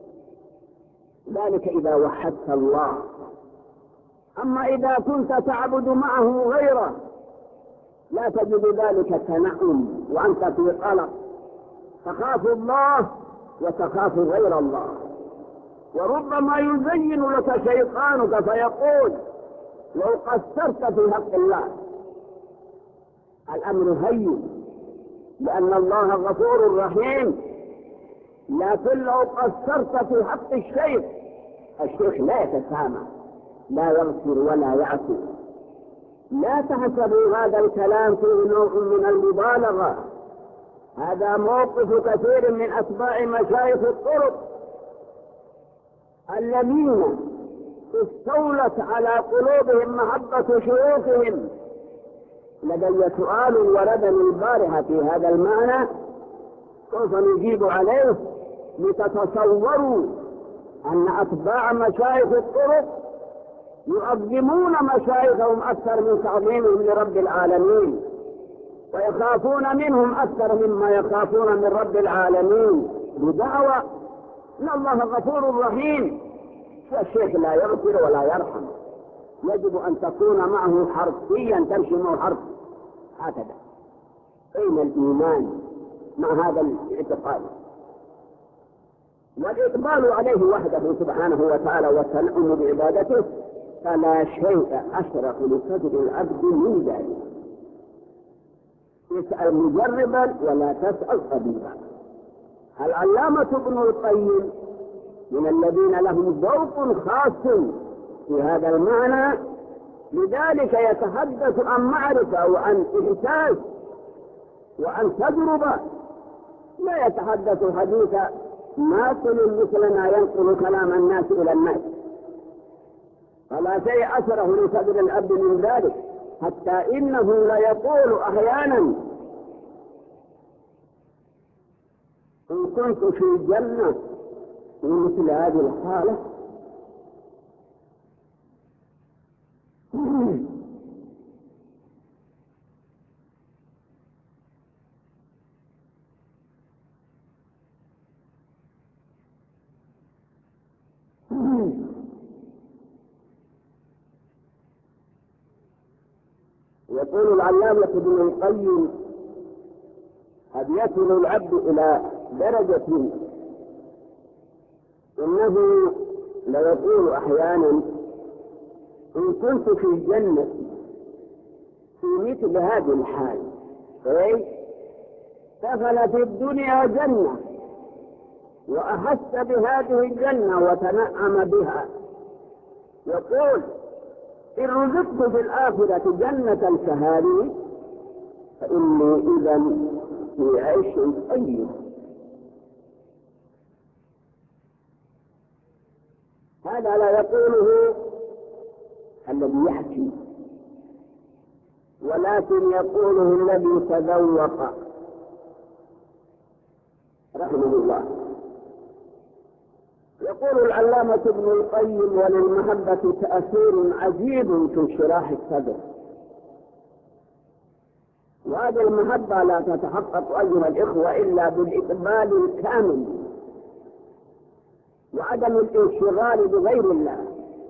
ذلك إذا وحدت الله. أما إذا كنت تعبد معه غيره لا تجد ذلك التنعم وأنت في قلق، تخاف الله وتخاف غير الله، وربما يزين لك شيطانك فيقول لو قصرت في حق الله. الأمر هين لأن الله غفور رحيم، لكن لو قصرت في حق الشيخ، الشيخ لا يتسامح، لا يغفر ولا يعفو. لا تحسبوا هذا الكلام فيه نوع من المبالغة، هذا موقف كثير من أتباع مشايخ الطرق الذين استولت على قلوبهم محبة شيوخهم. لدي سؤال وردني البارحة في هذا المعنى سوف نجيب عليه لتتصوروا أن أتباع مشايخ الطرق يعظمون مشايخهم أكثر من تعظيمهم لرب العالمين، ويخافون منهم أكثر مما يخافون من رب العالمين، بدعوى إن الله غفور رحيم والشيخ لا يغفر ولا يرحم. يجب أن تكون معه حرفيا، تمشي معه حرف هكذا. أين الإيمان مع هذا الاعتقاد؟ والإقبال عليه وحده سبحانه وتعالى والتنعم بعبادته فلا شيء أشرف لصدر العبد من ذلك. اسأل مجربا ولا تسأل طبيبا. العلامة ابن القيم من الذين لهم ذوق خاص في هذا المعنى، لذلك يتحدث عن معرفة وعن إحساس وعن تجربة، لا يتحدث حديث ناقل مثلنا ينقل كلام الناس إلى الناس. فلا شيء أشرف لصدر العبد من ذلك، حتى إنه ليقول أحيانا إن كنت في الجنة في مثل هذه الحالة يقول العلامة ابن القيم قد يصل العبد إلى درجة إنه ليقول أحيانا إن كنت في الجنة في مثل هذه الحال، أي دخل في الدنيا جنة وأحس بهذه الجنة وتنعم بها، يقول إن رزقت في الآخرة جنة كهذه فإني إذا في عيش طيب. هذا لا يقوله الذي يحكي، ولكن يقوله الذي تذوق رحمه الله. يقول العلامة ابن القيم: وللمحبة تأثير عجيب في انشراح الصدر. وهذه المحبة لا تتحقق أيها الإخوة إلا بالإقبال الكامل وعدم الانشغال بغير الله.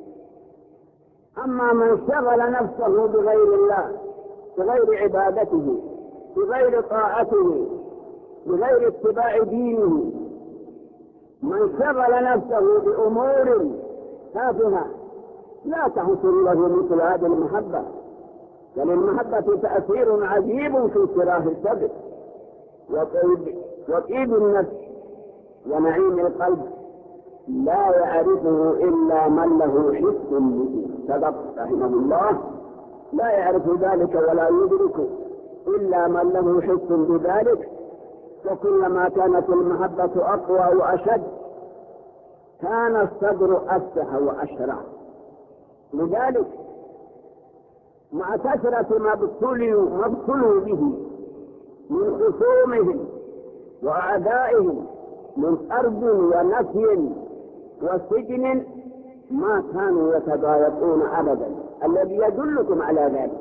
أما من شغل نفسه بغير الله، بغير عبادته، بغير طاعته، بغير اتباع دينه، من شغل نفسه بأمور تافهة لا تحصل له مثل هذه المحبة. وللمحبة تأثير عجيب في انشراح الصدر وطيب وطيب النفس ونعيم القلب لا يعرفه إلا من له حس به. صدق رحمه الله: لا يعرف ذلك ولا يدرك إلا من له حس بذلك. وكلما كانت المحبة أقوى وأشد كان الصدر أفتح وأشرع. لذلك مع كثرة ما ابتلوا به من خصومهم وأعدائهم من أرض ونفي وسجن ما كانوا يتضايقون أبدا، الذي يدلكم على ذلك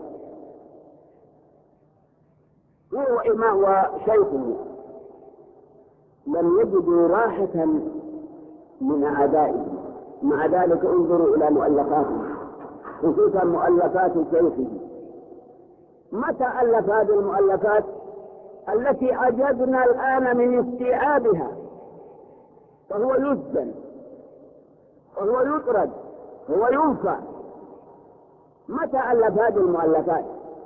هو إمام وشيخه لم يجدوا راحة من أعدائهم. مع ذلك انظروا إلى مؤلفاتهم، خصوصا مؤلفات شيخه. متى ألف هذه المؤلفات التي عجزنا الآن من استيعابها؟ فهو يسجن وهو يطرد وهو ينفى. متى ألف هذه المؤلفات؟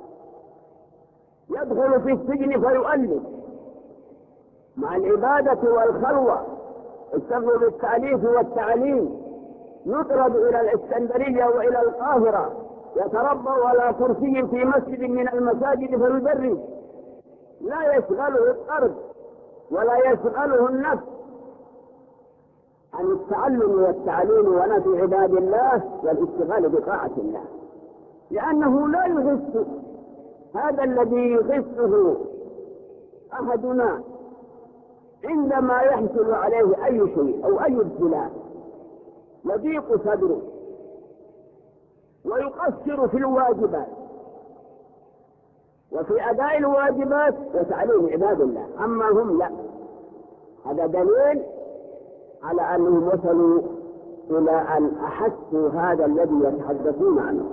يدخل في السجن فيؤلف مع العبادة والخلوة، اشتغل بالتأليف والتعليم، يطرد إلى الإسكندرية وإلى القاهرة، يتربى على كرسي في مسجد من المساجد فيدرس. لا يشغله الأرض ولا يشغله النفس عن التعلم والتعليم ونفي عباد الله والاشتغال بطاعة الله، لأنه لا يغث هذا الذي يغثه أحدنا عندما يحصل عليه أي شيء أو أي ابتلاء، يضيق صدره ويقصر في الواجبات وفي أداء الواجبات وتعليم عباد الله. أما هم لا. هذا دليل على أنهم وصلوا إلى أن أحسوا هذا الذي يتحدثون عنه.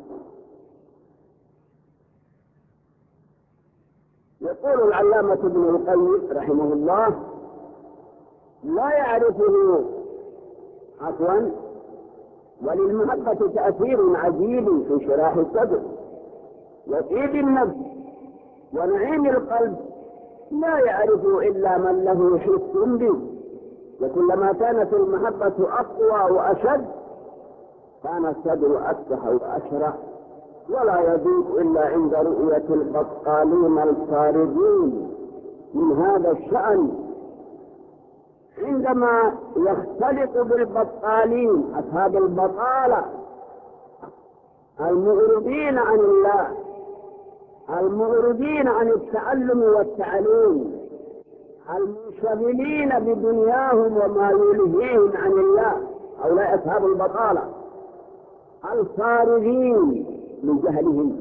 يقول العلامة ابن القيم رحمه الله: لا يعرفه عفوا وللمحبة تأثير عجيب في انشراح الصدر وطيب النفس ونعيم القلب لا يعرفه إلا من له حس به. وكلما كانت المحبة أقوى وأشد كان الصدر أفتح وأشرح ولا يضيق إلا عند رؤية البطالين الفارغين من هذا الشأن. عندما يختلط بالبطالين أصحاب البطالة المعرضين عن الله، المعرضين عن التعلم والتعليم، المنشغلين بدنياهم وما يلهيهم عن الله، هؤلاء أصحاب البطالة الفارغين من جهلهم،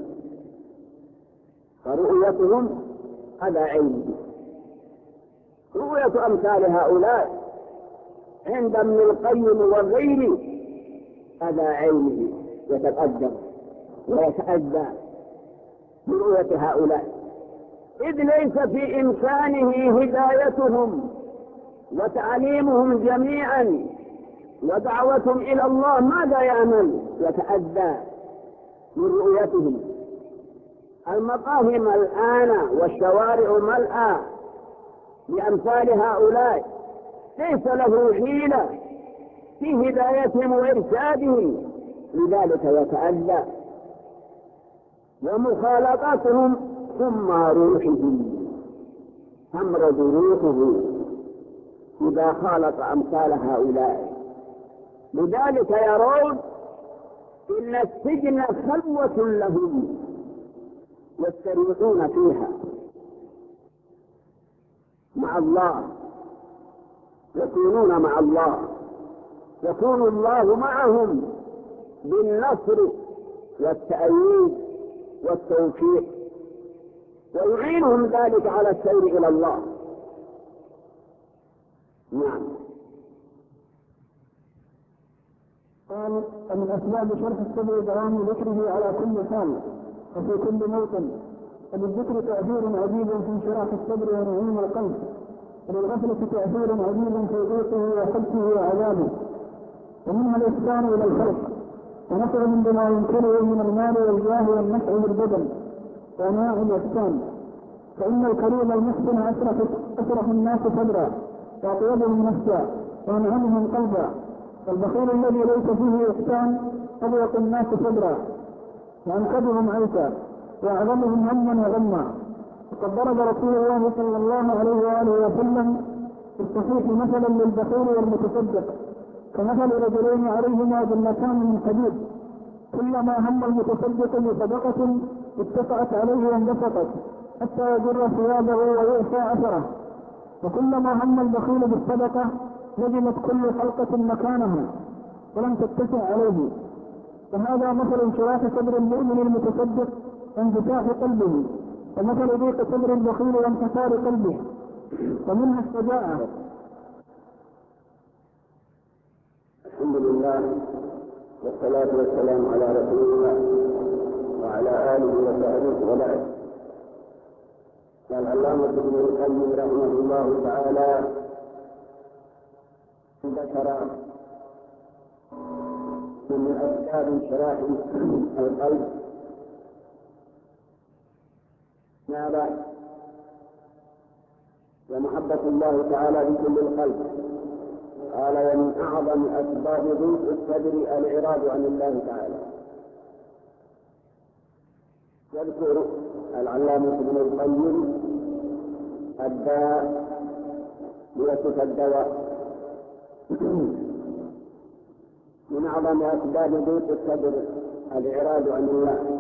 فرؤيتهم هذا عين. رؤية أمثال هؤلاء عند ابن القيم وغيره هذا عينه يتقدم ويتأذى برؤية هؤلاء، إذ ليس في إمكانه هدايتهم وتعليمهم جميعا ودعوتهم إلى الله. ماذا يعمل؟ يتأذى من رؤيتهم. المقاهم الآن والشوارع ملأى بأمثال هؤلاء، ليس له حيلة في هدايتهم وإرشادهم، لذلك يتأذى. ومخالطتهم ثم روحه، تمرض روحه إذا خالط أمثال هؤلاء، لذلك يرون إن السجن خلوة لهم يستريحون فيها مع الله، يكونون مع الله، يكون الله معهم بالنصر والتأييد والتوفيق، ويعينهم ذلك على السير إلى الله. نعم. قال: ومن أسباب شرح الصبر دوام ذكره على كل حال وفي كل موطن، وللذكر تأثير عجيب في انشراح الصبر ونعيم القلب، وللغفلة تأثير عجيب في ضيقه وحبسه وعذابه، ومنها الإحسان إلى الخلق ونفعهم بما ينكره من المال والجاه والنفع بالبدن وأنواع الإحسان، فإن الكريم المحسن أسرح الناس صدرا وأطيبهم نفسا وأنعمهم قلبا، والبخيل الذي ليس فيه إحسان أضيق الناس صدرا وأنكبهم عيسا وأعظمهم هما وغما. وقد ضرب رسول الله صلى الله عليه وآله وسلم في الصحيح مثلا للبخيل والمتصدق كمثل رجلين عليهما جنتان من حديد، كلما هم المتصدق بصدقة اتسعت عليه وانبسطت حتى يجر ثيابه ويعفى أثره، وكلما هم البخيل بالصدقة لزمت كل حلقة مكانها ولم تتسع عليه. فهذا مثل انشراح صدر المؤمن المتصدق وانفتاح قلبه، ومثل ضيق صدر البخيل وانحسار قلبه. ومنها الشجاعة. الحمد لله والصلاة والسلام على رسول الله وعلى آله وصحبه وبعد. قال العلامة ابن القيم رحمه الله تعالى: ذكر من أسباب انشراح القلب نابع ومحبة الله تعالى في كل القلب. قال: ومن أعظم أسباب ضيق الصدر الإعراض عن الله تعالى. يذكر العلامة ابن القيم الداء ليصف الدواء. من أعظم أسباب ضيق الصدر الإعراض عن الله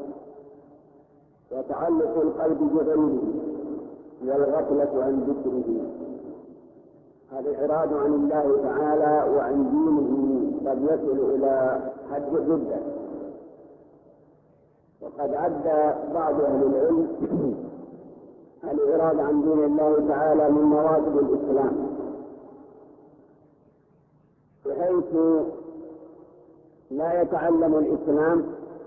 وتعلق القلب بغيره والغفلة عن ذكره. الإعراض عن الله تعالى وعن دينه قد يصل إلى حد الردة، وقد عد بعض أهل العلم الإعراض عن دين الله تعالى من مواجب الإسلام، بحيث لا يتعلم الإسلام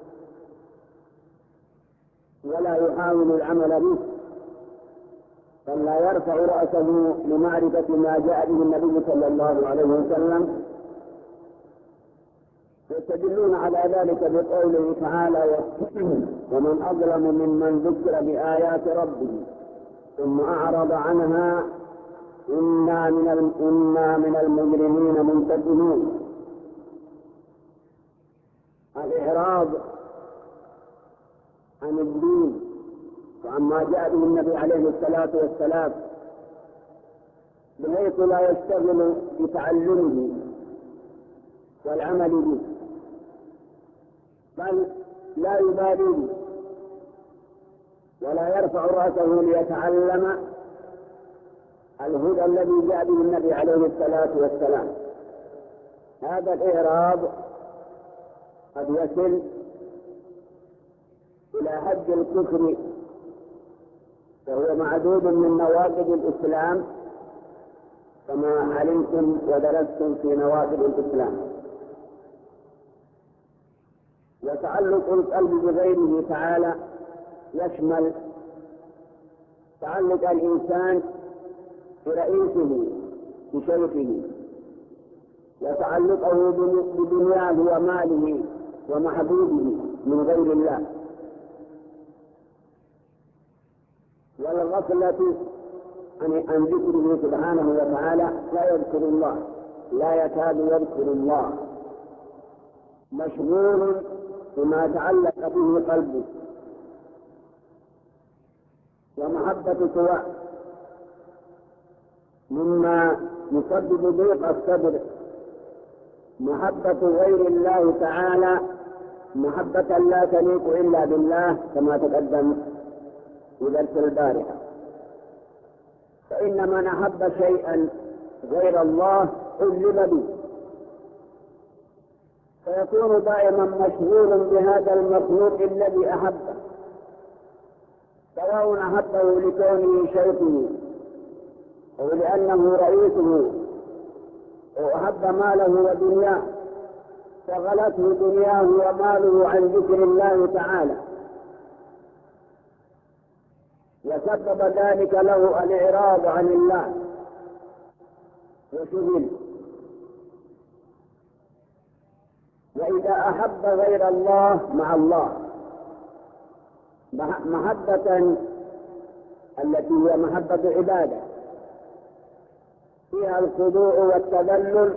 ولا يحاول العمل به، بل لا يرفع رأسه لمعرفة ما جاء به النبي صلى الله عليه وسلم. يستدلون على ذلك بقوله تعالى: ومن أظلم ممن ذكر بآيات ربه ثم أعرض عنها إنا من إنا من المجرمين منتقمون. الإعراض عن الدين وعما جاء به النبي عليه الصلاة والسلام بحيث لا يشتغل بتعلمه والعمل به، بل لا يبالي به ولا يرفع رأسه ليتعلم الهدى الذي جاء به النبي عليه الصلاة والسلام. هذا الإعراض قد يصل إلى حد الكفر، وهو معدود من نواقض الإسلام كما علمتم ودرستم في نواقض الإسلام. وتعلق القلب بغيره تعالى يشمل تعلق الإنسان برئيسه بشيخه، وتعلقه بدنياه وماله ومحبوبه من غير الله، والغفلة عن ذكره سبحانه وتعالى. لا يذكر الله، لا يكاد يذكر الله، مشغول بما تعلق به قلبه، ومحبة سواء مما يسبب ضيق الصدر محبة غير الله تعالى محبة لا تليق إلا بالله كما تقدم في درس البارحة. فإن من أحب شيئا غير الله علم به، فيكون دائما مشغول بهذا المخلوق الذي أحبه، سواء أحبه لكونه شيخه أو لأنه رئيسه، أو أحب ماله ودنياه شغلته دنياه وماله عن ذكر الله تعالى، وسبب ذلك له الإعراض عن الله وشغل. وإذا أحب غير الله مع الله محبة التي هي محبة عبادة فيها الخضوع والتذلل،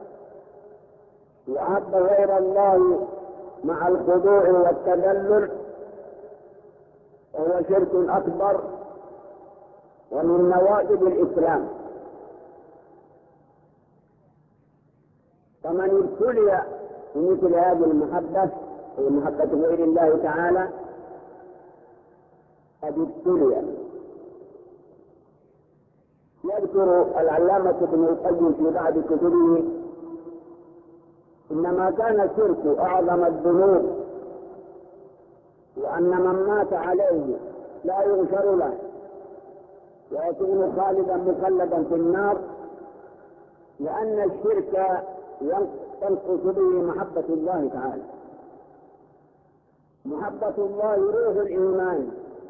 وأحب غير الله مع الخضوع والتذلل، وهو شرك أكبر ومن نواقض الإسلام. فمن ابتلي بمثل هذه المحبة هي محبة غير الله تعالى قد ابتلي. يذكر العلامة ابن القيم في بعض كتبه إنما كان الشرك أعظم الذنوب، وأن من مات عليه لا يغفر له ويكون خالدا مخلدا في النار، لأن الشرك تنقص به محبة الله تعالى. محبة الله روح الإيمان.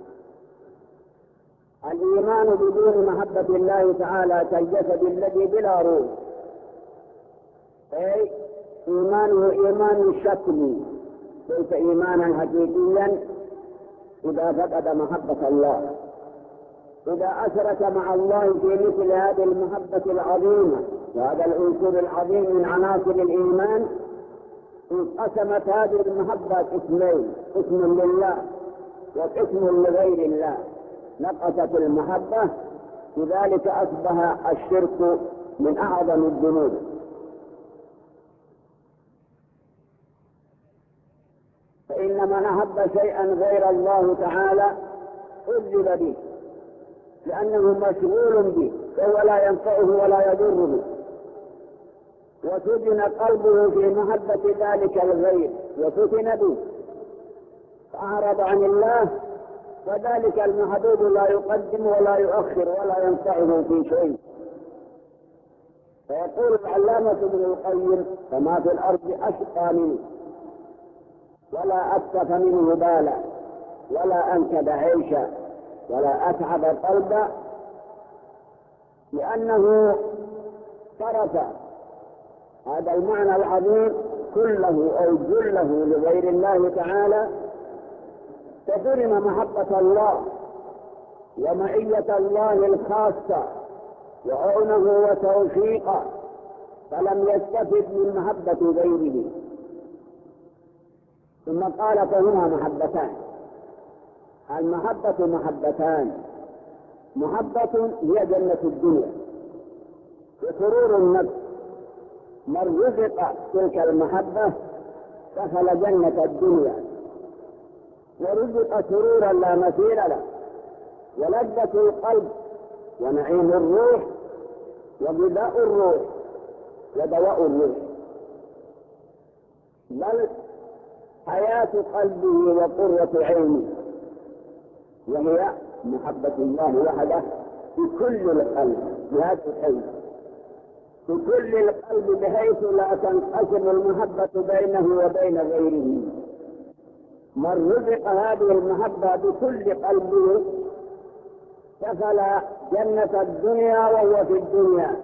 الإيمان بدون محبة الله تعالى كالجسد الذي بلا روح، أي إيمانه إيمان شكلي ليس إيمانا حقيقيا إذا فقد محبة الله. إذا أشرك مع الله في مثل هذه المحبة العظيمة وهذا العنصر العظيم من عناصر الإيمان، انقسمت هذه المحبة قسمين، قسم لله وقسم لغير الله، نقصت المحبة، لذلك أصبح الشرك من أعظم الذنوب. فإن من أحب شيئا غير الله تعالى عذب به لأنه مشغول به فهو لا ينفعه ولا يضره، وسجن قلبه في محبة ذلك الغير وفتن به فأعرض عن الله، فذلك المحبوب لا يقدم ولا يؤخر ولا ينفعه في شيء. فيقول العلامة ابن القيم: فما في الأرض أشقى منه ولا أكتف منه بالا ولا أنكد عيشا ولا أتعب قلبا، لأنه صرف هذا المعنى العظيم كله أو جله لغير الله تعالى، فحرم محبة الله ومعية الله الخاصة وعونه وتوفيقه، فلم يستفد من محبة غيره. ثم قال: فهما محبتان. المحبة محبتان: محبة هي جنة الدنيا وسرور النفس، من رزق تلك المحبة دخل جنة الدنيا ورزق سرورا لا مثيل له، ولذة القلب ونعيم الروح وغذاء الروح ودواء الروح، بل حياة قلبه وقرة عينه، وهي محبة الله وحده في كل القلب بهذا الحيث، في كل القلب بحيث لا تنقسم المحبة بينه وبين غيره. من رزق هذه المحبة بكل قلبه دخل جنة الدنيا وهو في الدنيا،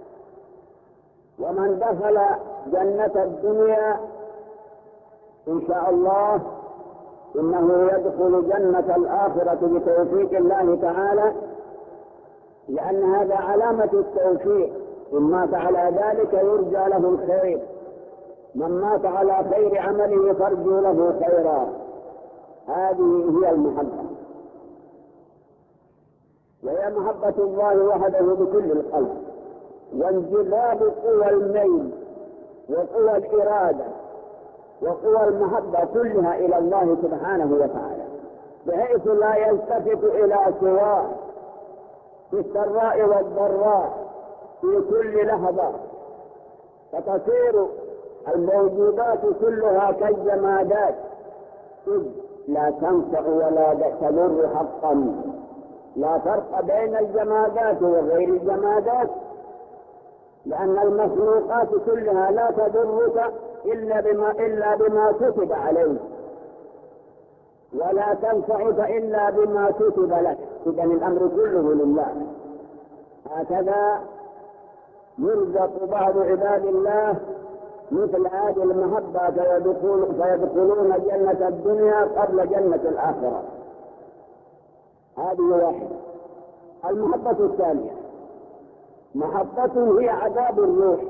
ومن دخل جنة الدنيا إن شاء الله إنه يدخل جنة الآخرة بتوفيق الله تعالى، لأن هذا علامة التوفيق. إن مات على ذلك يرجى له الخير، من مات على خير عمله فارجو له خيرا. هذه هي المحبة، وهي محبة الله وحده بكل القلب، وانجذاب قوى الميل وقوى الإرادة وقوى المحبة كلها إلى الله سبحانه وتعالى، بحيث لا يلتفت إلى سواه في السراء والضراء في كل لحظة، فتصير الموجودات كلها كالجمادات إذ لا تنفع ولا تضر حقا. لا فرق بين الجمادات وغير الجمادات، لأن المخلوقات كلها لا تضرك إلا بما, إلا بما كتب عليك، ولا تنفعك إلا بما كتب لك. إذن الأمر كله لله. هكذا يرزق بعض عباد الله مثل هذه المحبة فيدخل فيدخلون جنة الدنيا قبل جنة الآخرة. هذه واحدة. المحبة الثانية محبة هي عذاب الروح،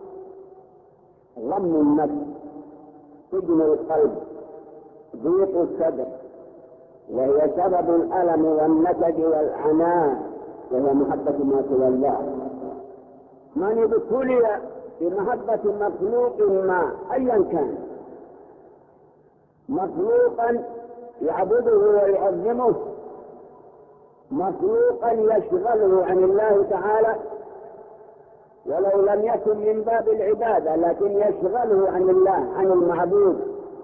غم النفس، سجن القلب، ضيق الصدر، وهي سبب الألم والنكد والعناء، وهي محبة ما سوى الله. من ابتلي بمحبة مخلوق ما أيا كان، مخلوقا يعبده ويعظمه، مخلوقا يشغله عن الله تعالى ولو لم يكن من باب العبادة، لكن يشغله عن الله، عن المعبود،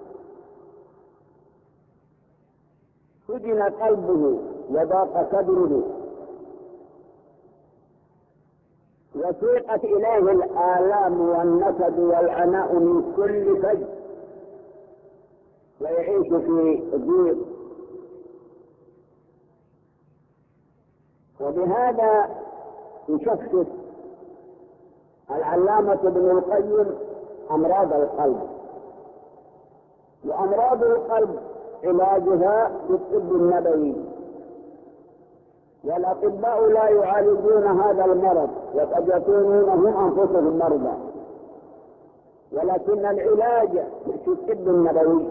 سجن قلبه وضاق صدره وسيقت إليه الآلام والنكد والعناء من كل فج، ويعيش في ضيق. وبهذا يشخص العلامة ابن القيم أمراض القلب. وأمراض القلب علاجها بالطب النبوي، والأطباء لا يعالجون هذا المرض وقد يكونون هم أنفسهم مرضى، ولكن العلاج في الطب النبوي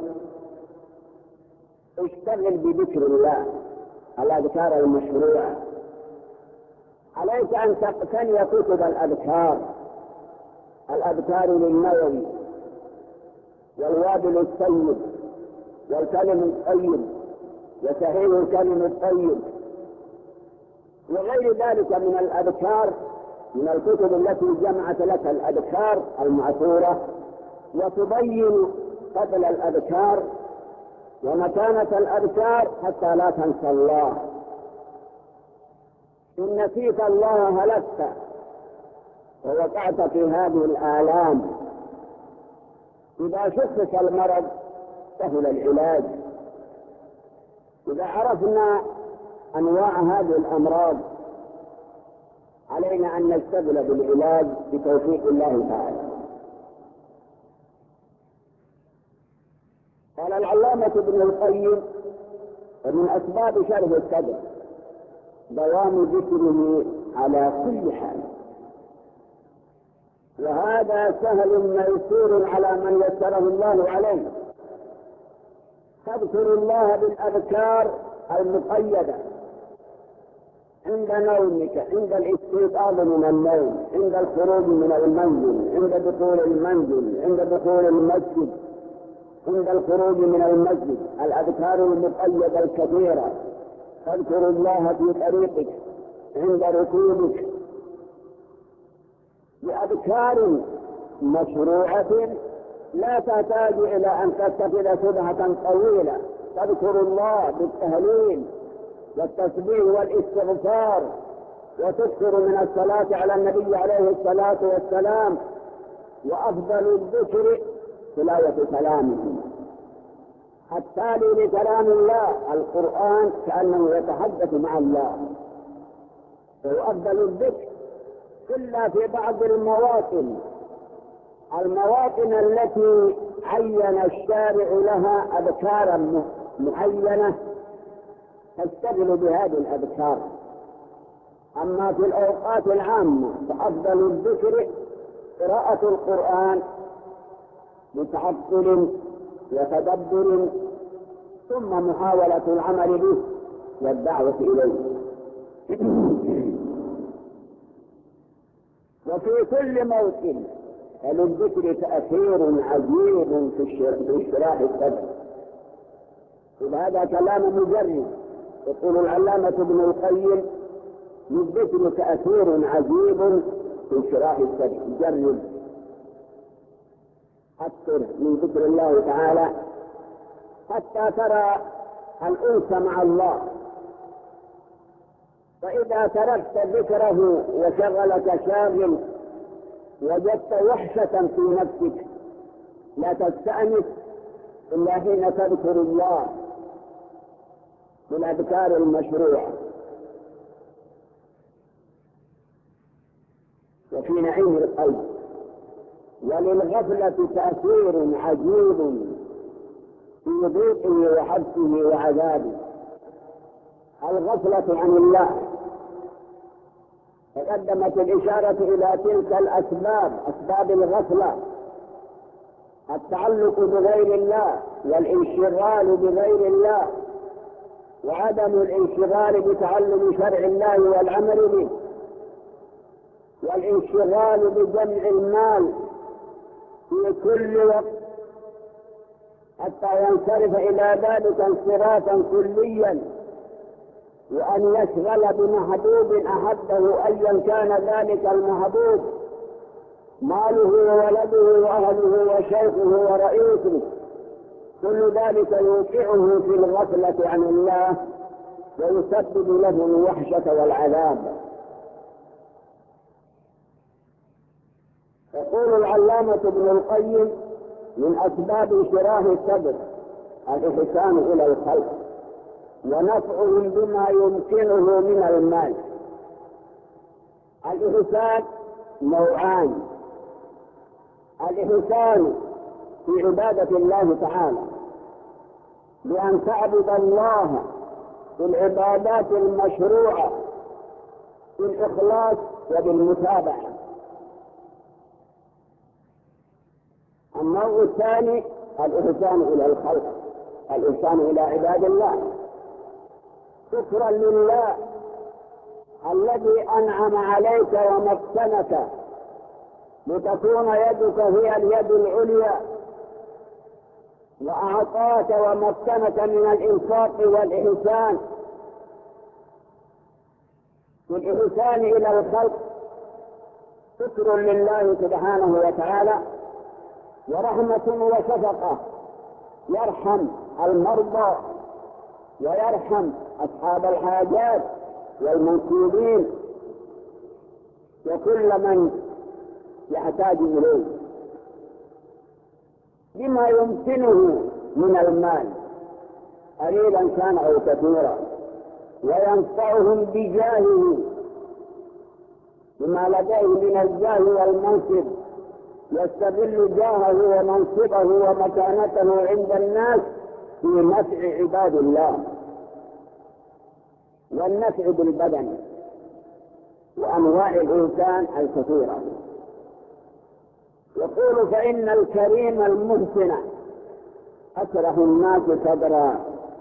اشتغل بذكر الله، الأذكار المشروعة. عليك أن تقتني كتب الأذكار، الأذكار للنووي والوابل الطيب والكلم الطيب وسهيل الكلم الطيب وغير ذلك من الأذكار، من الكتب التي جمعت لك الأذكار المعثورة وتبين فضل الأذكار ومكانة الأذكار حتى لا تنسى الله. إن نسيت الله هلكت ووقعت في هذه الآلام. إذا شخص المرض سهل العلاج. إذا عرفنا أنواع هذه الأمراض علينا أن نشتغل بالعلاج بتوفيق الله تعالى. قال العلامة ابن القيم: ومن أسباب شرح الصدر دوام ذكره على كل حال، وهذا سهل ميسور على من يسره الله عليه. تذكر الله بالأذكار المقيدة عند نومك، عند الاستيقاظ من النوم، عند الخروج من المنزل، عند دخول المنزل، عند دخول المسجد، عند الخروج من المسجد. الأذكار المقيدة الكثيرة. تذكر الله في طريقك، عند ركوبك، بأذكار مشروعة لا تحتاج إلى أن تتخذ سبحة طويلة. تذكر الله بالتهليل والتسبيح والاستغفار، وتكثر من الصلاة على النبي عليه الصلاة والسلام. وأفضل الذكر تلاوة كلامه، التالي لكلام الله القرآن كأنه يتحدث مع الله. وأفضل الذكر إلا في بعض المواطن المواطن التي عين الشارع لها أذكارا معينة تشتغل بهذه الأذكار. أما في الأوقات العامة فأفضل الذكر قراءة القرآن بتعقل وتدبر، ثم محاولة العمل به والدعوة إليه. وفي كل موطن فللذكر تأثير عجيب في اشتراح الصدر. هذا كلام مجرد. يقول العلامة ابن القيم: للذكر تأثير عجيب في اشتراح الصدر. جرب أكثر من ذكر الله تعالى حتى ترى الأنس مع الله. فإذا تركت ذكره وشغلك شاغل وجدت وحشة في نفسك لا تستأنس إلا حين تذكر الله بالأذكار المشروعة. وفي نعيم القلب. وللغفلة تأثير عجيب في ضيقه وحبسه وعذابه. الغفلة عن الله. تقدمت الإشارة إلى تلك الأسباب، أسباب الغفلة: التعلق بغير الله، والانشغال بغير الله، وعدم الانشغال بتعلم شرع الله والعمل به، والانشغال بجمع المال في كل وقت حتى ينصرف إلى ذلك انصرافا كليا، وأن يشغل بمحبوب أحبه أيا كان ذلك المحبوب، ماله وولده وأهله وشيخه ورئيسه، كل ذلك يوقعه في الغفلة عن الله ويسبب له الوحشة والعذاب. يقول العلامة ابن القيم: من أسباب انشراح الصدر الإحسان إلى الخلق ونفعهم بما يمكنه من المال. الإحسان نوعان: الإحسان في عبادة الله تعالى بأن تعبد الله بالعبادات المشروعة بالإخلاص وبالمتابعة. النوع الثاني الإحسان إلى الخلق، الإحسان إلى عباد الله، شكرا لله الذي أنعم عليك ومكنك لتكون يدك هي اليد العليا، وأعطاك ومكنك من الإنفاق والإحسان. والإحسان إلى الخلق شكر لله سبحانه وتعالى ورحمة وشفقة، يرحم المرضى ويرحم أصحاب الحاجات والمنكوبين وكل من يحتاج إليه بما يمكنه من المال قليلا كان أو كثيرا، وينفعهم بجاهه بما لديه من الجاه والمنصب، يستغل جاهه ومنصبه ومكانته عند الناس في نفع عباد الله والنفع بالبدن وأنواع الإنسان الكثيرة. يقول: فإن الكريم المحسن أشرح الناس صدرا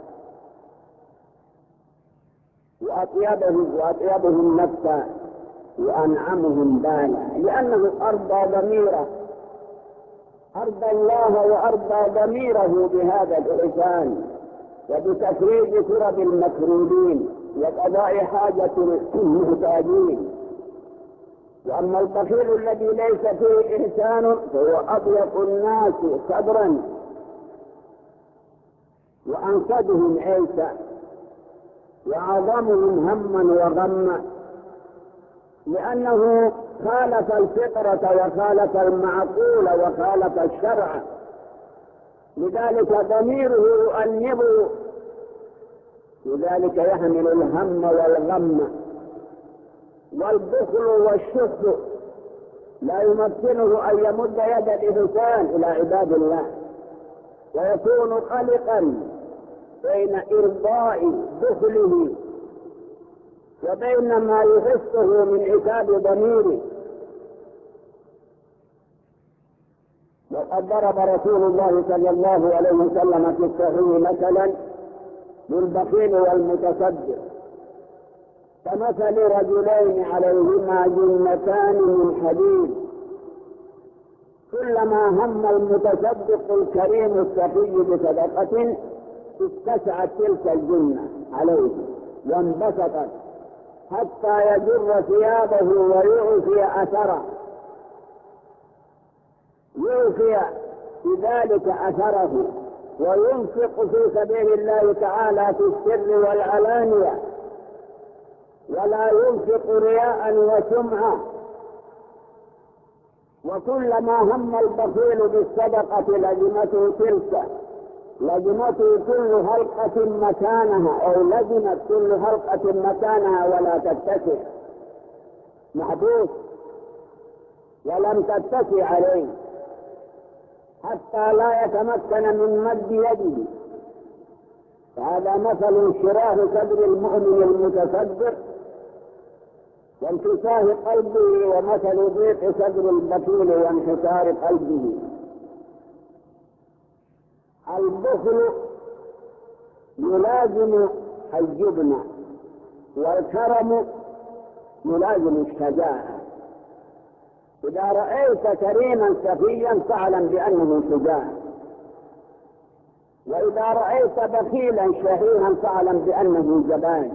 وأطيبهم وأطيبهم نفسا وأنعمهم بالا، لأنه أرضى ضميره، أرضى الله وأرضى ضميره بهذا الإحسان وبتفريج كرب المكروبين وقضاء حاجة المحتاجين. وأما البخيل الذي ليس فيه إحسان فهو أضيق الناس صدرا وأنقذهم عيسى وأعظمهم هما وغما، لأنه خالف الفطرة وخالف المعقول وخالف الشرع، لذلك ضميره يؤنبه، لذلك يحمل الهم والغم. والبخل والشح لا يمكنه أن يمد يد الإحسان إلى عباد الله، ويكون قلقا بين إرضاء بخله وبين ما يحسه من عتاب ضميره. وقد ضرب رسول الله صلى الله عليه وسلم في الصحيح مثلا للبخيل والمتصدق كمثل رجلين عليهما جنتان من حديد كلما هم المتصدق الكريم السخي بصدقة اتسعت تلك الجنة عليه وانبسطت حتى يجر ثيابه ويعفي أثره، يعفي بذلك أثره وينفق في سبيل الله تعالى في السر والعلانية، ولا ينفق رياء وسمعة. وكلما هم البخيل بالصدقة لزمته تلك، لزمته كل هلقة مكانها، أو لزمت كل هلقة مكانها ولا تتسع، محبوس ولم تتسع عليه حتى لا يتمكن من مد يده. فهذا مثل انشراح صدر المؤمن المتصدق وانكسار قلبه، ومثل ضيق صدر البخيل وانحسار قلبه. البخل يلازم الجبن، والكرم يلازم الشجاعة. إذا رأيت كريما سخيا فاعلم بأنه شجاع، وإذا رأيت بخيلا شحيحا فاعلم بأنه جبان.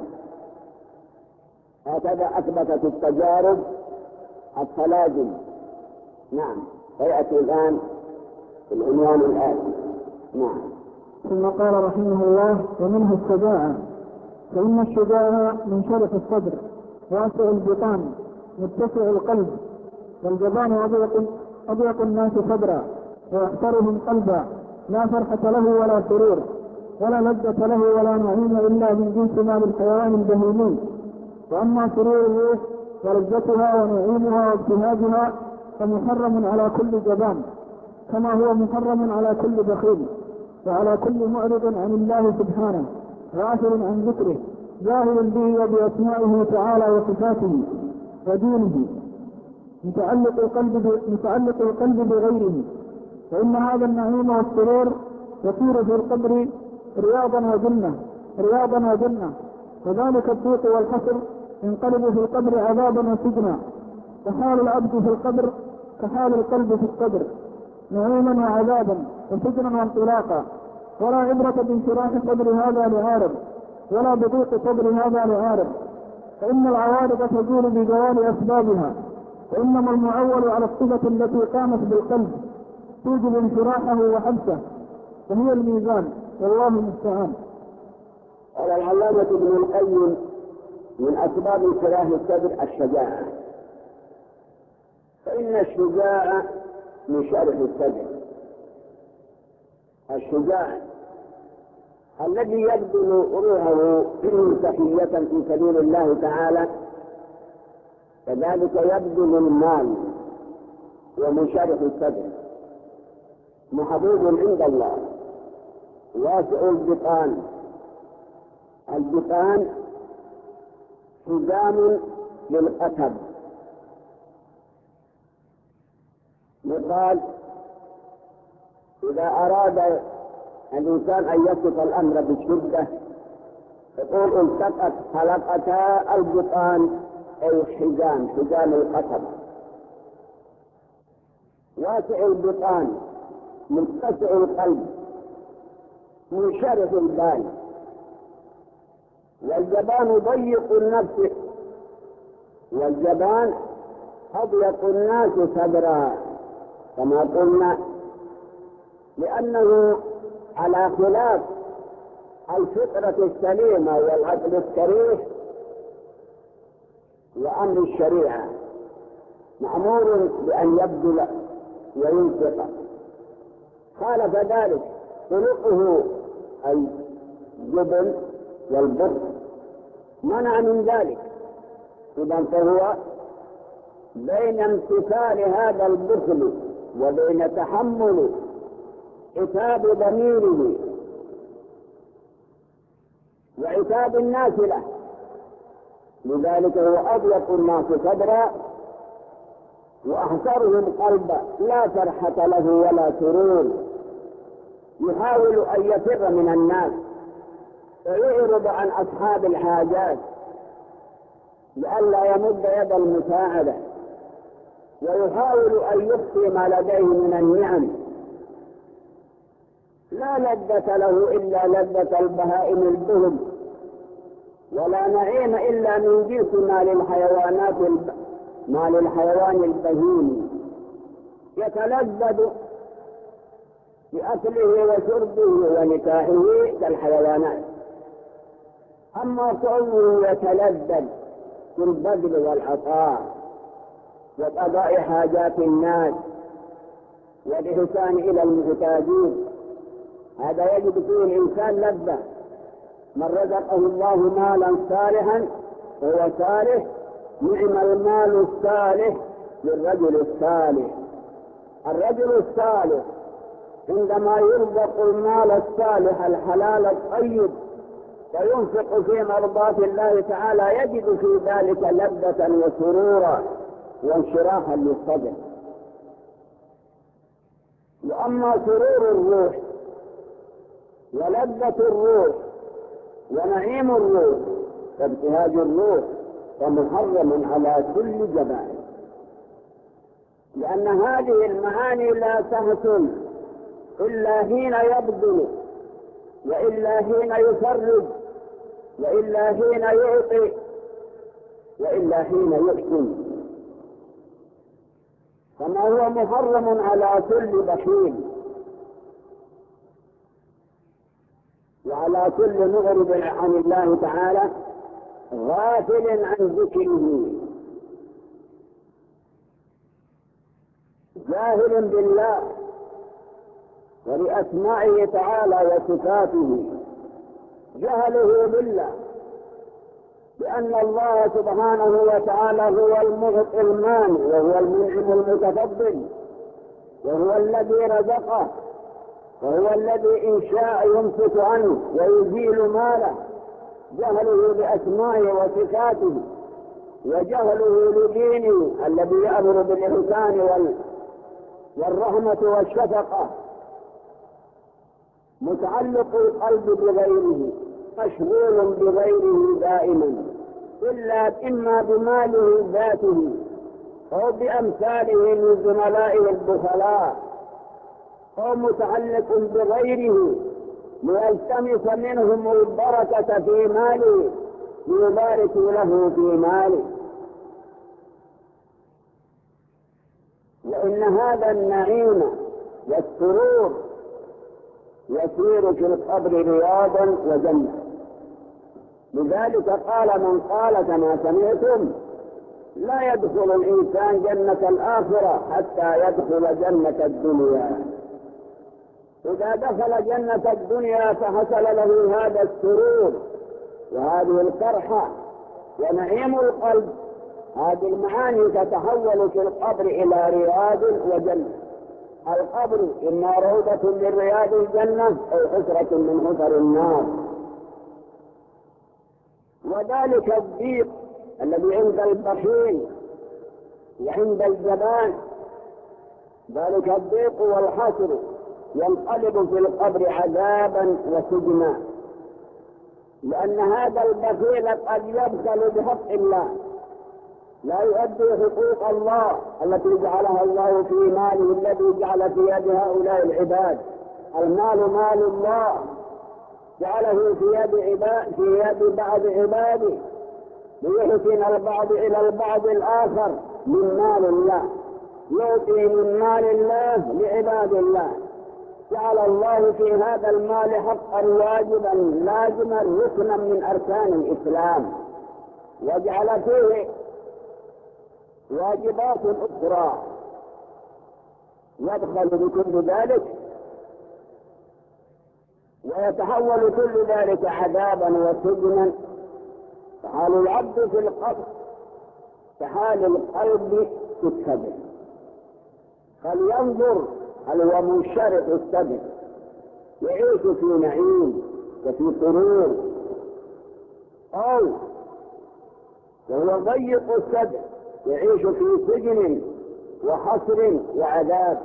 هكذا أثبتت التجارب الثلاجم. نعم، ويأتي الآن العنوان الآتي. نعم. ثم قال رحمه الله: ومنه الشجاعة، فإن الشجاعة منشرح الصدر واسع البطان متسع القلب، والجبان أضيق أضيق الناس صدرا ويحترهم قلبا، لا فرحة له ولا سرور ولا لذة له ولا نعيم إلا من جنس مال الحيوان البهيمي. وأما سرور الروح ولذتها ونعيمها وابتهاجها فمحرم على كل جبان، كما هو محرم على كل بخيل وعلى كل معرض عن الله سبحانه غافل عن ذكره جاهل به وبأسمائه تعالى وصفاته ودينه، متعلق القلب متعلق القلب بغيره. فإن هذا النعيم والسرور يصير في القبر رياضا وجنة رياضا وجنة وذلك الضيق والحسر ينقلب في القبر عذابا وسجنا. فحال العبد في القبر كحال القلب في القبر، نعيما وعذابا وسجنا وانطلاقا. ولا عبرة بانشراح صدر هذا لعارض ولا بضيق صدر هذا لعارض، فإن العوارض تزول بجوال أسبابها، وإنما المعول على الصفة التي قامت بالقلب توجب انشراحه وحبسه، وهي الميزان، والله المستعان. قال العلامة ابن القيم: من أسباب انشراح الصدر الشجاعة، فإن الشجاعة من شرح الصدر. الشجاع الذي يبذل روحه سخية في سبيل الله تعالى، كذلك يبذل المال ومنشرح الصدر، محبوب عند الله، واسع البطان. البطان حزام للقتب، يقال إذا أراد الإنسان أن يصف الأمر بشدة يقول التقت حلقتا البطان، أي حزام حزام القتب. واسع البطان متسع القلب منشرح البال. والجبان ضيق النفس، والجبان أضيق الناس صدرا كما قلنا، لأنه على خلاف الفطرة السليمة والعقل الصريح وأمر الشريعة، مأمور بأن يبذل وينفق. خالف ذلك خلقه الجبن والبخل، منع من ذلك. إذا فهو بين امتثال هذا البخل وبين تحمل عتاب ضميره وعتاب الناس له، لذلك هو أضيق الناس صدرا وأحسرهم قلبا، لا فرحة له ولا سرور، يحاول أن يفر من الناس ويعرض عن أصحاب الحاجات لئلا يمد يد المساعدة، ويحاول أن يخفي ما لديه من النعم. لا لذة له إلا لذة البهائم البهم، ولا نعيم إلا من جنس ما للحيوانات الب... ما للحيوان البهيم، يتلذذ بأكله وشربه ونكاحه كالحيوانات. أما كونه يتلذذ بالبذل والعطاء وقضاء حاجات الناس والإحسان إلى المحتاجين، هذا يجد فيه الإنسان لذة. من رزقه الله مالا صالحا وهو صالح، نعم المال الصالح للرجل الصالح. الرجل الصالح عندما يرزق المال الصالح الحلال الطيب وينفق في مرضاة الله تعالى، يجد في ذلك لذة وسرورا وانشراحا للصدر. وأما سرور الروح ولذة الروح ونعيم الروح وابتهاج الروح فمحرم على كل جبان، لأن هذه المعاني لا تحصل إلا حين يبذل، وإلا حين يفرج، وإلا حين يعطي، وإلا حين يحسن. فما هو محرم على كل بخيل وعلى كل مغرب عن الله تعالى غافل عن ذكره جاهل بالله وبأسمائه تعالى وصفاته. جهله بالله لأن الله سبحانه وتعالى هو المعطي المانع وهو المنعم المتفضل، وهو الذي رزقه، وهو الذي إن شاء يمسك عنه ويزيل ماله. جهله بأسمائه وصفاته وجهله لدينه الذي يأمر بالإحسان وال... والرحمة والشفقة. متعلق القلب بغيره، مشغول بغيره دائما، إلا إما بماله ذاته أو بأمثاله من زملائه البخلاء، أو متعلق بغيره ليلتمس منهم البركة في ماله ليباركوا له في ماله. وإن هذا النعيم والسرور يسير في القبر رياضا وجنة. لذلك قال من قال كما سمعتم: لا يدخل الإنسان جنة الآخرة حتى يدخل جنة الدنيا. إذا دخل جنة الدنيا فحصل له هذا السرور وهذه الفرحة ونعيم القلب. هذه المعاني تتحول في القبر إلى رياض وجنة. القبر إما روضة من رياض الجنة أو حفرة من حفر النار. وذلك الضيق الذي عند البخيل وعند الجبان، ذلك الضيق والحسر ينقلب في القبر عذابا وسجنا، لأن هذا البخيل قد يبخل بحق الله، لا يؤدي حقوق الله التي جعلها الله في ماله الذي جعل في يد هؤلاء العباد. المال مال الله جعله في يد عباد في يد بعض عباده ليحسن البعض إلى البعض الآخر من مال الله، يعطي من مال الله لعباد الله. جعل الله في هذا المال حقا واجبا لازما ركنا من أركان الإسلام، وجعل فيه واجبات أخرى يدخل بكل ذلك ويتحول كل ذلك عذابا وسجنا. فحال العبد في القبر كحال القلب في الصدر، فلينظر هل هو منشرح الصدر يعيش في نعيم وفي سرور، أو وهو ضيق الصدر يعيش في سجن وحصر وعذاب.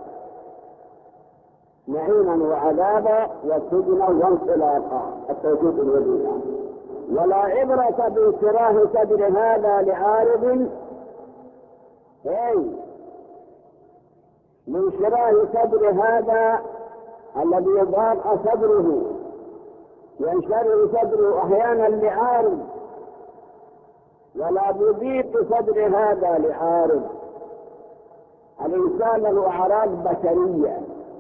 نعيما وعذابا وسجنا وانطلاقا. التوفيق الوزير. ولا عبرة بانشراح صدر هذا لعارض، أي من شراء صدر هذا الذي ضاق صدره، ينشرح صدره أحيانا لعارض، ولا يضيق صدر هذا لعارض. الإنسان له أعراض بشرية،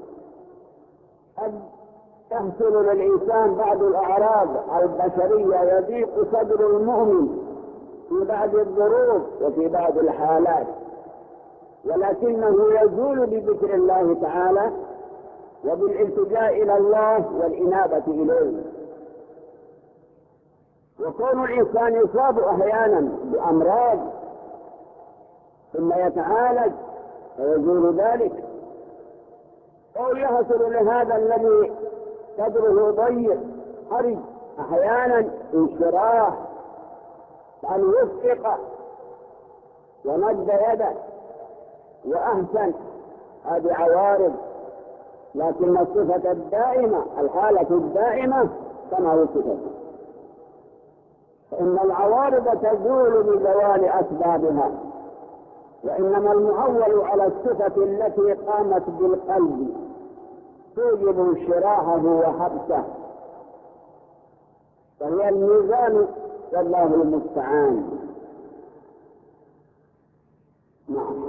قد تحصل للإنسان بعض الأعراض البشرية يضيق صدر المؤمن في بعض الظروف وفي بعض الحالات، ولكنه يزول بذكر الله تعالى وبالالتجاء إلى الله والإنابة إليه. وكون الإنسان يصاب أحيانا بأمراض ثم يتعالج فيزول ذلك، أو يحصل لهذا الذي صدره ضيق حرج أحيانا انشراح، أن يصفق ومد يده وأحسن، هذه عوارض. لكن الصفة الدائمة، الحالة الدائمة كما وصفت، فإن العوارض تزول بزوال أسبابها، وإنما المعول على الصفة التي قامت بالقلب توجب انشراحه وحبسه، فهي الميزان والله المستعان. نعم.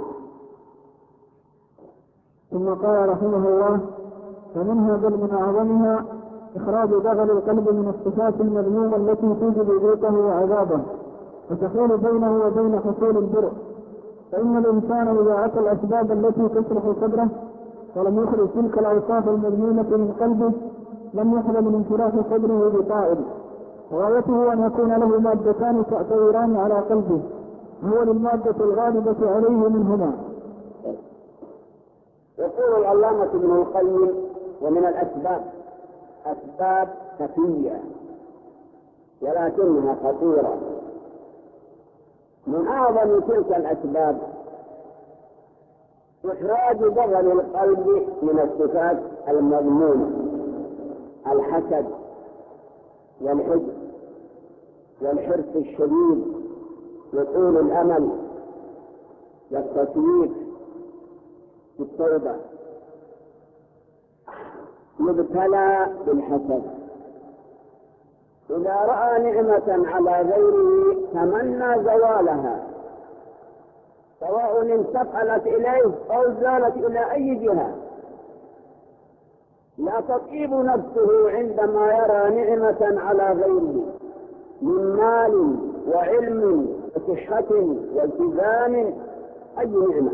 ثم قال رحمه الله: فمنها بل من أعظمها إخراج دغل القلب من الصفات المذمومة التي توجب ضيقه وعذابه وتحول بينه وبين حصول البر. فإن الإنسان إذا أتى الأسباب التي تصلح صدره ولم يخرج تلك الأوصاف المذمومة من قلبه لم يحل من انشراح صدره بطائل، وغايته أن يكون له مادتان تأثيران على قلبه، هو للمادة الغالبة عليه منهما. يقول العلامة ابن القيم: ومن الأسباب أسباب خفية ولكنها خطيرة. من أعظم تلك الأسباب إخراج دغل القلب من الصفات المذمومة: الحسد والحزن والحرص الشديد وطول الأمل والتسويف في التوبة. يبتلى بالحسد، إذا رأى نعمة على غيره تمنى زوالها، سواء انتقلت إليه أو زالت إلى أي جهة. لا تطيب نفسه عندما يرى نعمة على غيره من مال وعلم وصحة والتزام، أي نعمة،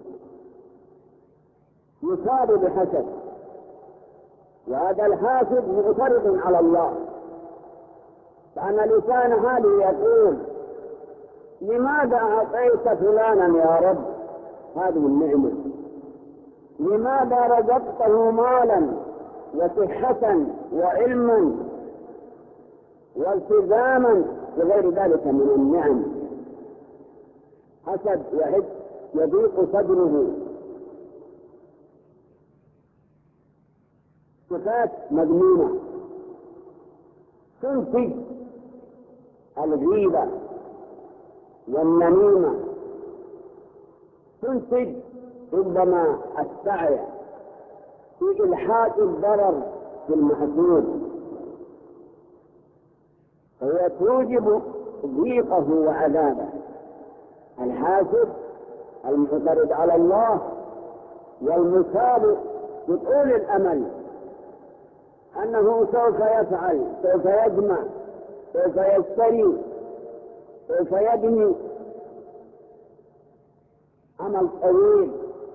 يصاب بحسد. وهذا الحاسد معترض على الله، فأن لسان حاله يقول: لماذا أعطيت فلانا يا رب هذه النعمة؟ لماذا رزقته مالا وصحة وعلما والتزاما وغير ذلك من النعم؟ حسد يحب يضيق صدره. صفات مذمومة تنتج الغيبة والنميمة، تنتج ربما السعي في إلحاق الضرر في المحسود، فهي توجب ضيقه وعذابه. الحاسد المعترض على الله والمصاب بطول الأمل أنه سوف يفعل، سوف يجمع، سوف يشتري، سوف يبني عمل طويل،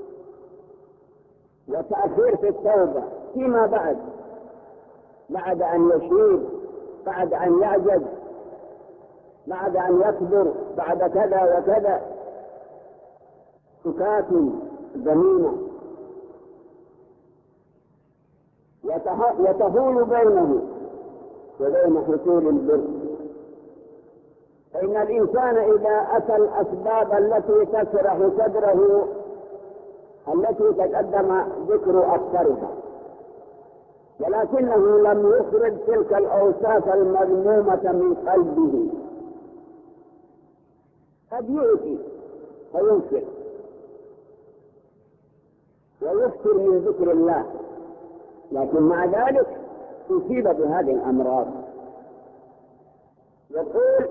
وتأخير في التوبة فيما بعد، بعد أن يشيب، بعد أن يعجز، بعد أن يكبر، بعد كذا وكذا، سكات ذميمة يتهول بينه وبين حصول البر. فإن الإنسان إذا أتى الأسباب التي تشرح صدره التي تقدم ذكر أكثرها، ولكنه لم يخرج تلك الأوصاف المذمومة من قلبه، قد يؤتي فينفق، ويكثر من ذكر الله، لكن مع ذلك يصيب بهذه الأمراض. يقول: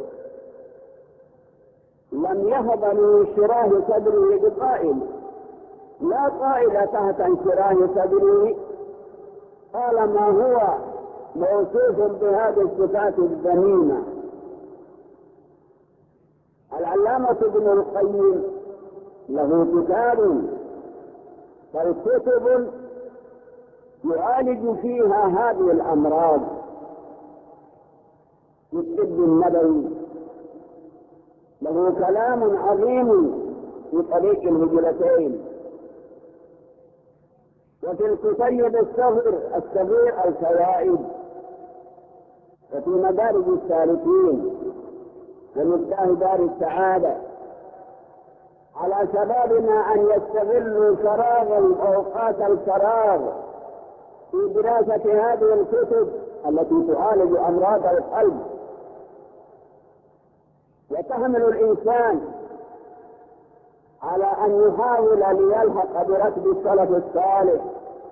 لم يهض من انشراه صدره بقائل، لا قائل تحت انشراه صدره طالما هو موصوف بهذه الصفات الذميمة. العلامة ابن القيم له كتاب، بل كتب يعالج فيها هذه الأمراض في الطب النبوي. له كلام عظيم في طريق الهجرتين، وفي الكتيب الصغير الصغير الفوائد، وفي مدارج السالكين ومفتاح دار السعادة، على شبابنا أن يستغلوا فراغ أوقات الفراغ في دراسة هذه الكتب التي تعالج أمراض القلب، وتحمل الإنسان على أن يحاول ليلحق برتب السلف الصالح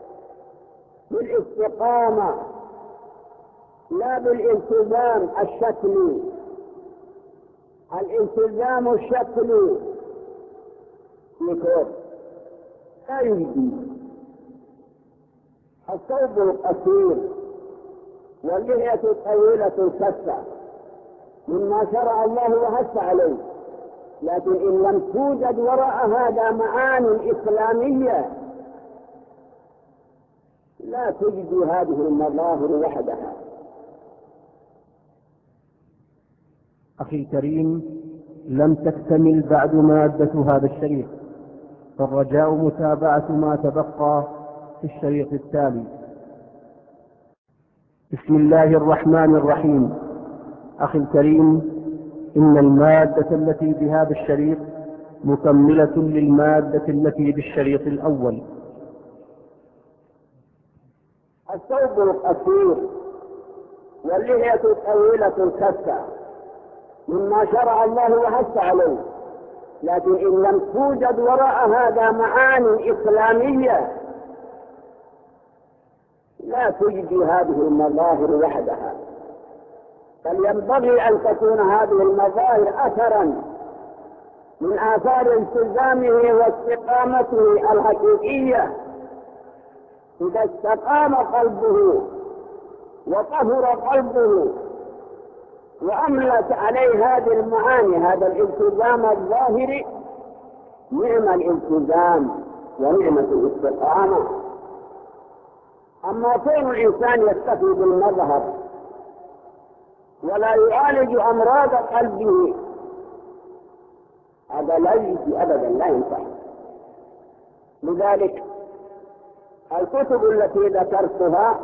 بالاستقامة، لا بالالتزام الشكلي. الالتزام الشكلي يكون لا يجدي. الثوب القصير واللحية الطويلة الكثة مما شرع الله وحث عليه، لكن إن لم توجد وراء هذا معاني إسلامية لا تجد هذه المظاهر وحدها. أخي الكريم، لم تكتمل بعد مادة هذا الشريط، فالرجاء متابعة ما تبقى في الشريط التالي. بسم الله الرحمن الرحيم. أخي الكريم، إن المادة التي بهذا الشريط مكملة للمادة التي بالشريط الأول. الثوب القصير واللحية الطويلة الكثة مما شرع الله وحث عليه، لكن إن لم توجد وراء هذا معاني إسلامية لا تجد هذه المظاهر وحدها، بل ينبغي أن تكون هذه المظاهر أثرا من آثار التزامه واستقامته الحقيقية. إذا استقام قلبه وطهر قلبه وأملت عليه هذه المعاني، هذا الالتزام الظاهري، نعم الالتزام ونعمة الاستقامة. أما كون الإنسان يكتفي بالمظهر ولا يعالج أمراض قلبه هذا لا يجدي أبدا، لا ينفع. لذلك الكتب التي ذكرتها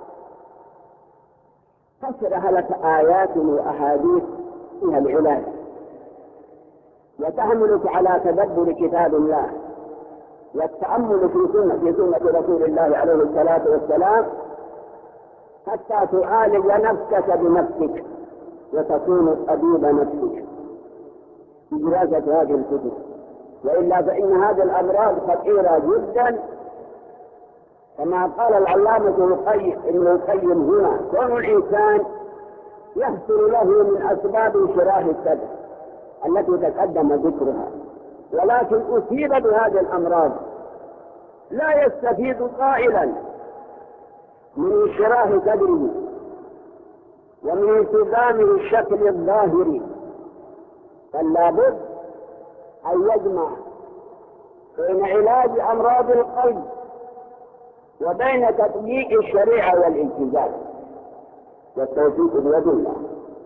تشرح لك آيات وأحاديث فيها العلاج، وتحملك على تدبر كتاب الله والتأمل في سنة في سنة رسول الله عليه الصلاة والسلام، حتى تعالج نفسك بنفسك وتكون طبيب نفسك بدراسة هذه الكتب. وإلا فإن هذه الأمراض خطيرة جدا، كما قال العلامة ابن القيم هنا: كون الإنسان يحصل له من أسباب انشراح الصدر التي تقدم ذكرها، ولكن أصيب بهذه الأمراض لا يستفيد قائلا من انشراح صدره ومن التزامه الشكل الظاهري، بل لابد أن يجمع بين علاج أمراض القلب وبين تطبيق الشريعة والالتزام، والتوفيق بيد الله.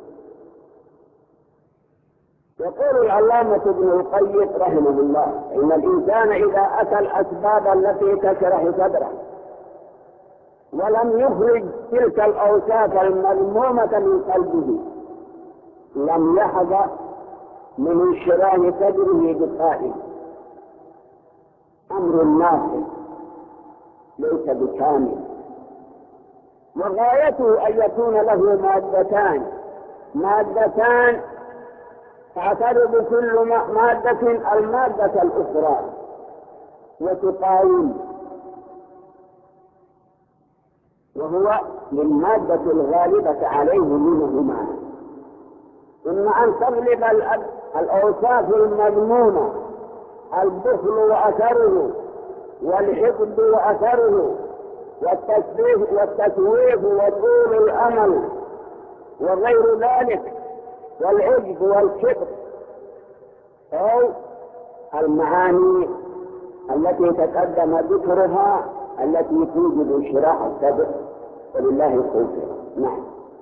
يقول العلامة ابن القيم رحمه الله: إن الإنسان إذا أتى الأسباب التي تشرح صدره ولم يخرج تلك الأوصاف المذمومة من قلبه لم يحظى من انشراح صدره بقائل. أمر ناقص ليس بكامل، وغايته أن يكون له مادتان مادتان تعترض كل مادة المادة الأخرى وتقاوم وهو للمادة الغالبة عليه منهما، ثم أن تغلب الأوصاف المذمومة، البخل وأثره، والحقد وأثره، والتسويف والتسويف وطول الأمل وغير ذلك، والعجب والكبر، أو المعاني التي تقدم ذكرها التي توجب انشراح الصدر، ولله التوفيق. نعم.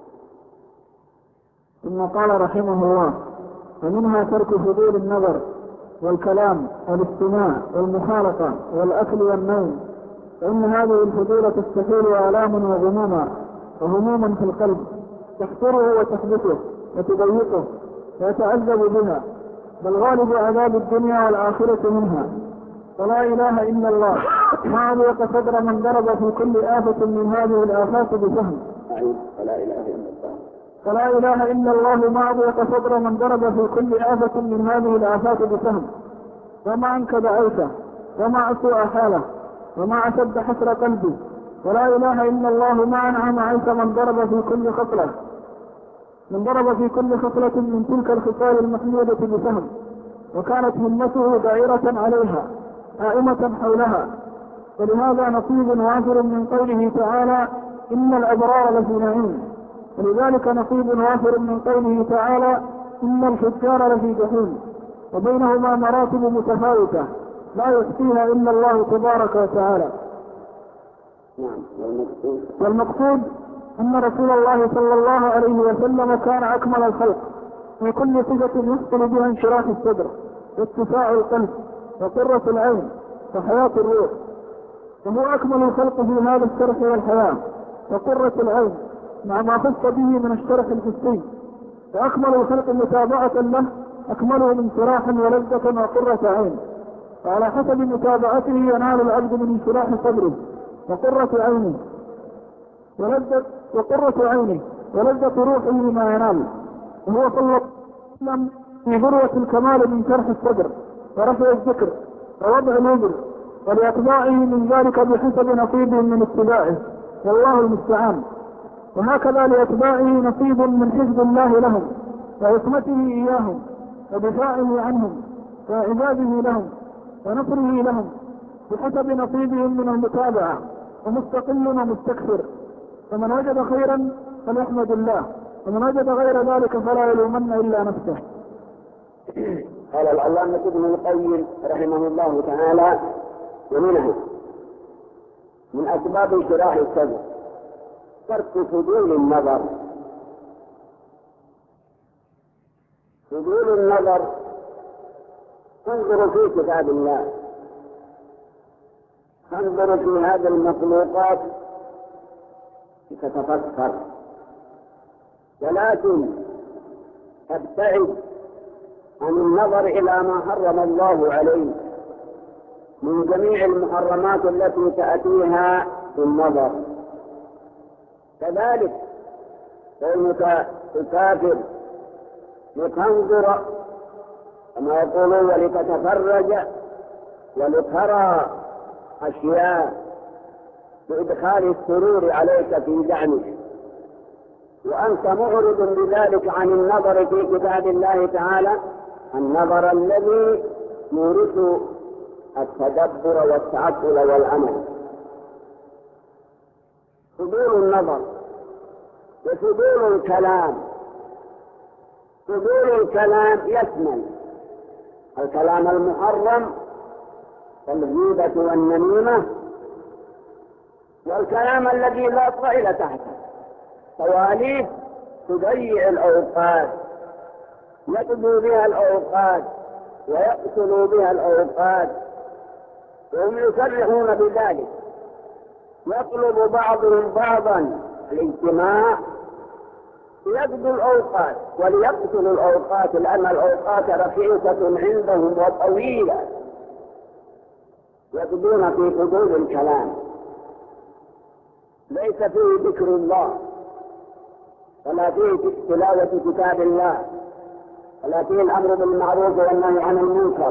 ثم قال رحمه الله: ومنها ترك فضول النظر والكلام والاستماع والمخالطة والأكل والنوم، فإن هذه الفضول تستحيل آلام وغموما وهموما في القلب، تحصره وتحبسه وتضيقه ويتعذب بها، بل غالب عذاب الدنيا والآخرة منها. فلا إله إلا الله ما أضيق صدر من ضرب في كل آفة من هذه الآفات بسهم. فلا إله إلا الله فلا إله إلا الله ما أضيق صدر من ضرب في كل آفة من هذه الآفات بسهم، وما أنكب عيشه، وما أسوء حاله، وما أشد حسر قلبي. ولا إله إلا الله ما أنعم عيش من ضرب في كل خصلة من ضرب في كل خصلة من تلك الخصال المحمودة بسهم، وكانت همته دائرة عليها قائمة حولها. ولهذا نصيب وافر من قوله تعالى: إن الأبرار لفي نعيم. ولذلك نصيب وافر من قوله تعالى: إن الفجار لفي جحيم. وبينهما مراتب متفاوتة لا يحصيها إلا الله تبارك وتعالى. والمقصود أن رسول الله صلى الله عليه وسلم كان أكمل الخلق في كل صفة يحصل بها انشراح الصدر واتساع القلب وقرة العين وحياة الروح، وهو أكمل الخلق في هذا الشرح والحياة وقرة العين مع ما خص به من الشرح الحسي. وأكمل الخلق متابعة له أكملهم انشراحا ولذة وقرة عين، وعلى حسب متابعته ينال العبد من انشراح صدره وقرة عينه ولذة وقرة عينه ولذة روحه ما ينال. وهو صلى الله عليه وسلم في ذروة الكمال من شرح الصدر ورفع الذكر ووضع الوزر، ولأتباعه من ذلك بحسب نصيبهم من اتباعه، والله المستعان. وهكذا لأتباعه نصيب من حفظ الله لهم وعصمته إياهم ودفاعه عنهم وإعجازه لهم ونصره لهم بحسب نصيبهم من المتابعة، ومستقل ومستكثر. فمن وجد خيرا فليحمد الله، ومن وجد غير ذلك فلا يلومن إلا نفسه. قال العلامة ابن القيم رحمه الله تعالى: ومنها من أسباب انشراح الصدر ترك فضول النظر. فضول النظر تنظر في كتاب الله، تنظر في هذه المخلوقات تتفكر، ولكن تبتعد عن النظر إلى ما حرم الله عليه من جميع المحرمات التي تأتيها بالنظر. كذلك كونك تسافر لتنظر كما يقولون ولتتفرج ولترى أشياء بإدخال السرور عليك في دعمك، وأنت معرض بذلك عن النظر في كتاب الله تعالى، النظر الذي يورث التدبر والتعقل والعمل. فضول النظر وفضول الكلام. فضول الكلام يشمل الكلام المحرم والغيبة والنميمة، والكلام الذي لا طائل تحته، تواليف تضيع الأوقات، يقضوا بها الأوقات ويقتلوا بها الأوقات، وهم يصرحون بذلك. يطلب بعضهم بعضا الاجتماع ليقضوا الأوقات وليقتلوا الأوقات، لأن الأوقات رخيصة عندهم وطويلة، يقضون في فضول الكلام ليس فيه ذكر الله، ولا فيه تلاوة كتاب الله، ولا فيه الأمر بالمعروف والنهي عن المنكر.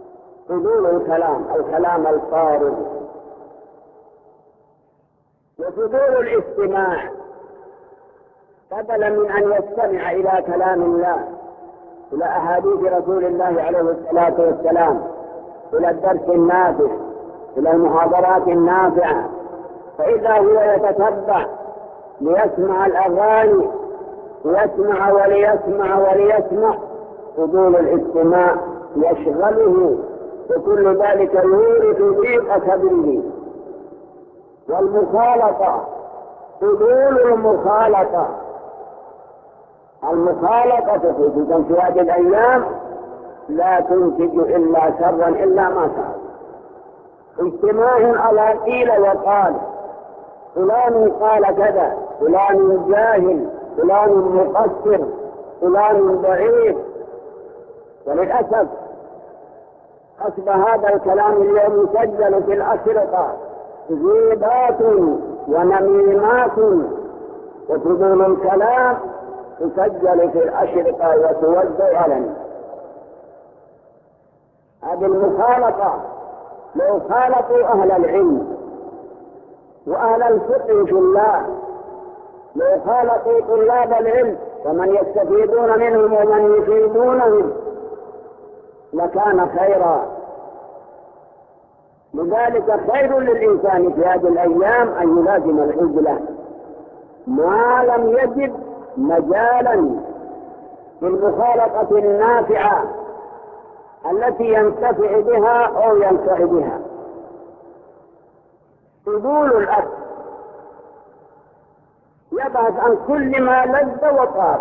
فضول الكلام، الكلام الفارغ. وفضول الاستماع بدلا من أن يستمع إلى كلام الله، إلى أحاديث رسول الله عليه الصلاة والسلام، إلى الدرس النافع، إلى المحاضرات النافعة، فإذا هو يتتبع ليسمع الأغاني، ليسمع وليسمع وليسمع، فضول الاستماع يشغله، وكل ذلك يورث ضيق صدره. والمخالطة، فضول المخالطة، المخالطة خصوصا في هذه الأيام لا تنتج إلا شرا إلا ما شاء. اجتماع على قيل وقال، فلان قال كذا، فلان جاهل، فلان مقصر، فلان ضعيف. وللأسف حسب هذا الكلام اليوم يسجل في الأشرطة غيبات ونميمات، وفضول الكلام تسجل في الأشرطة وتوزع علنا. هذه المخالطة لو خالطوا أهل العلم وأهل الفقه في الله، لو خالطوا طلاب العلم ومن يستفيدون منهم ومن يفيدونهم لكان خيرا. لذلك خير للإنسان في هذه الأيام أن يلازم العزلة ما لم يجد مجالا في المخالطة النافعة التي ينتفع بها أو ينفع بها. فضول الأكل يبحث عن كل ما لذ وطاب،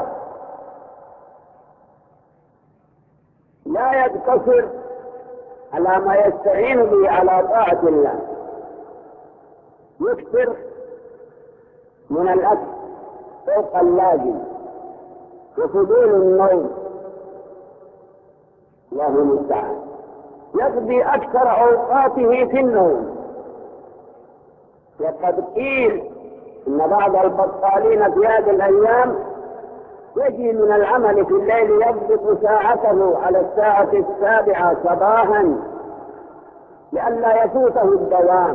لا يقتصر على ما يستعين به على طاعة الله، يكثر من الأكل فوق اللازم. وفضول النوم، الله المستعان، يقضي أكثر أوقاته في النوم. وقد قيل إن بعض البطالين في هذه الأيام يجي من العمل في الليل يضبط ساعته على الساعة السابعة صباحا لئلا يفوته الدوام.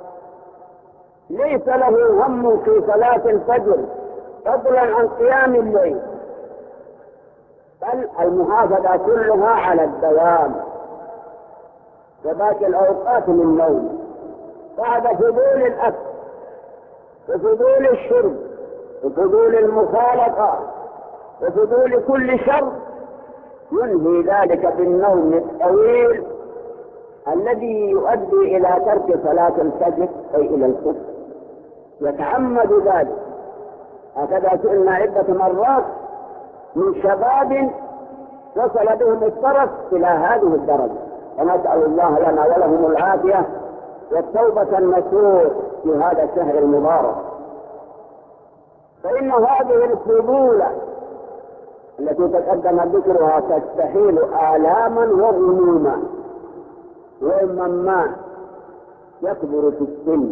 ليس له هم في صلاة الفجر فضلا عن قيام الليل، بل المحافظة كلها على الدوام وباقي الأوقات من النوم. بعد فضول الأكل وفضول الشرب وفضول المخالطة وفضول كل شر، ينهي ذلك بالنوم الطويل الذي يؤدي إلى ترك صلاة الفجر أي إلى الكفر، يتعمد ذلك. هكذا سئلنا عدة مرات من شباب وصل بهم الطرف إلى هذه الدرجة، ونسأل الله لنا ولهم العافية والتوبة النصوح في هذا الشهر المبارك. فإن هذه الفضول التي تقدم ذكرها تستحيل آلاما وغموما، ومن ما يكبر في السن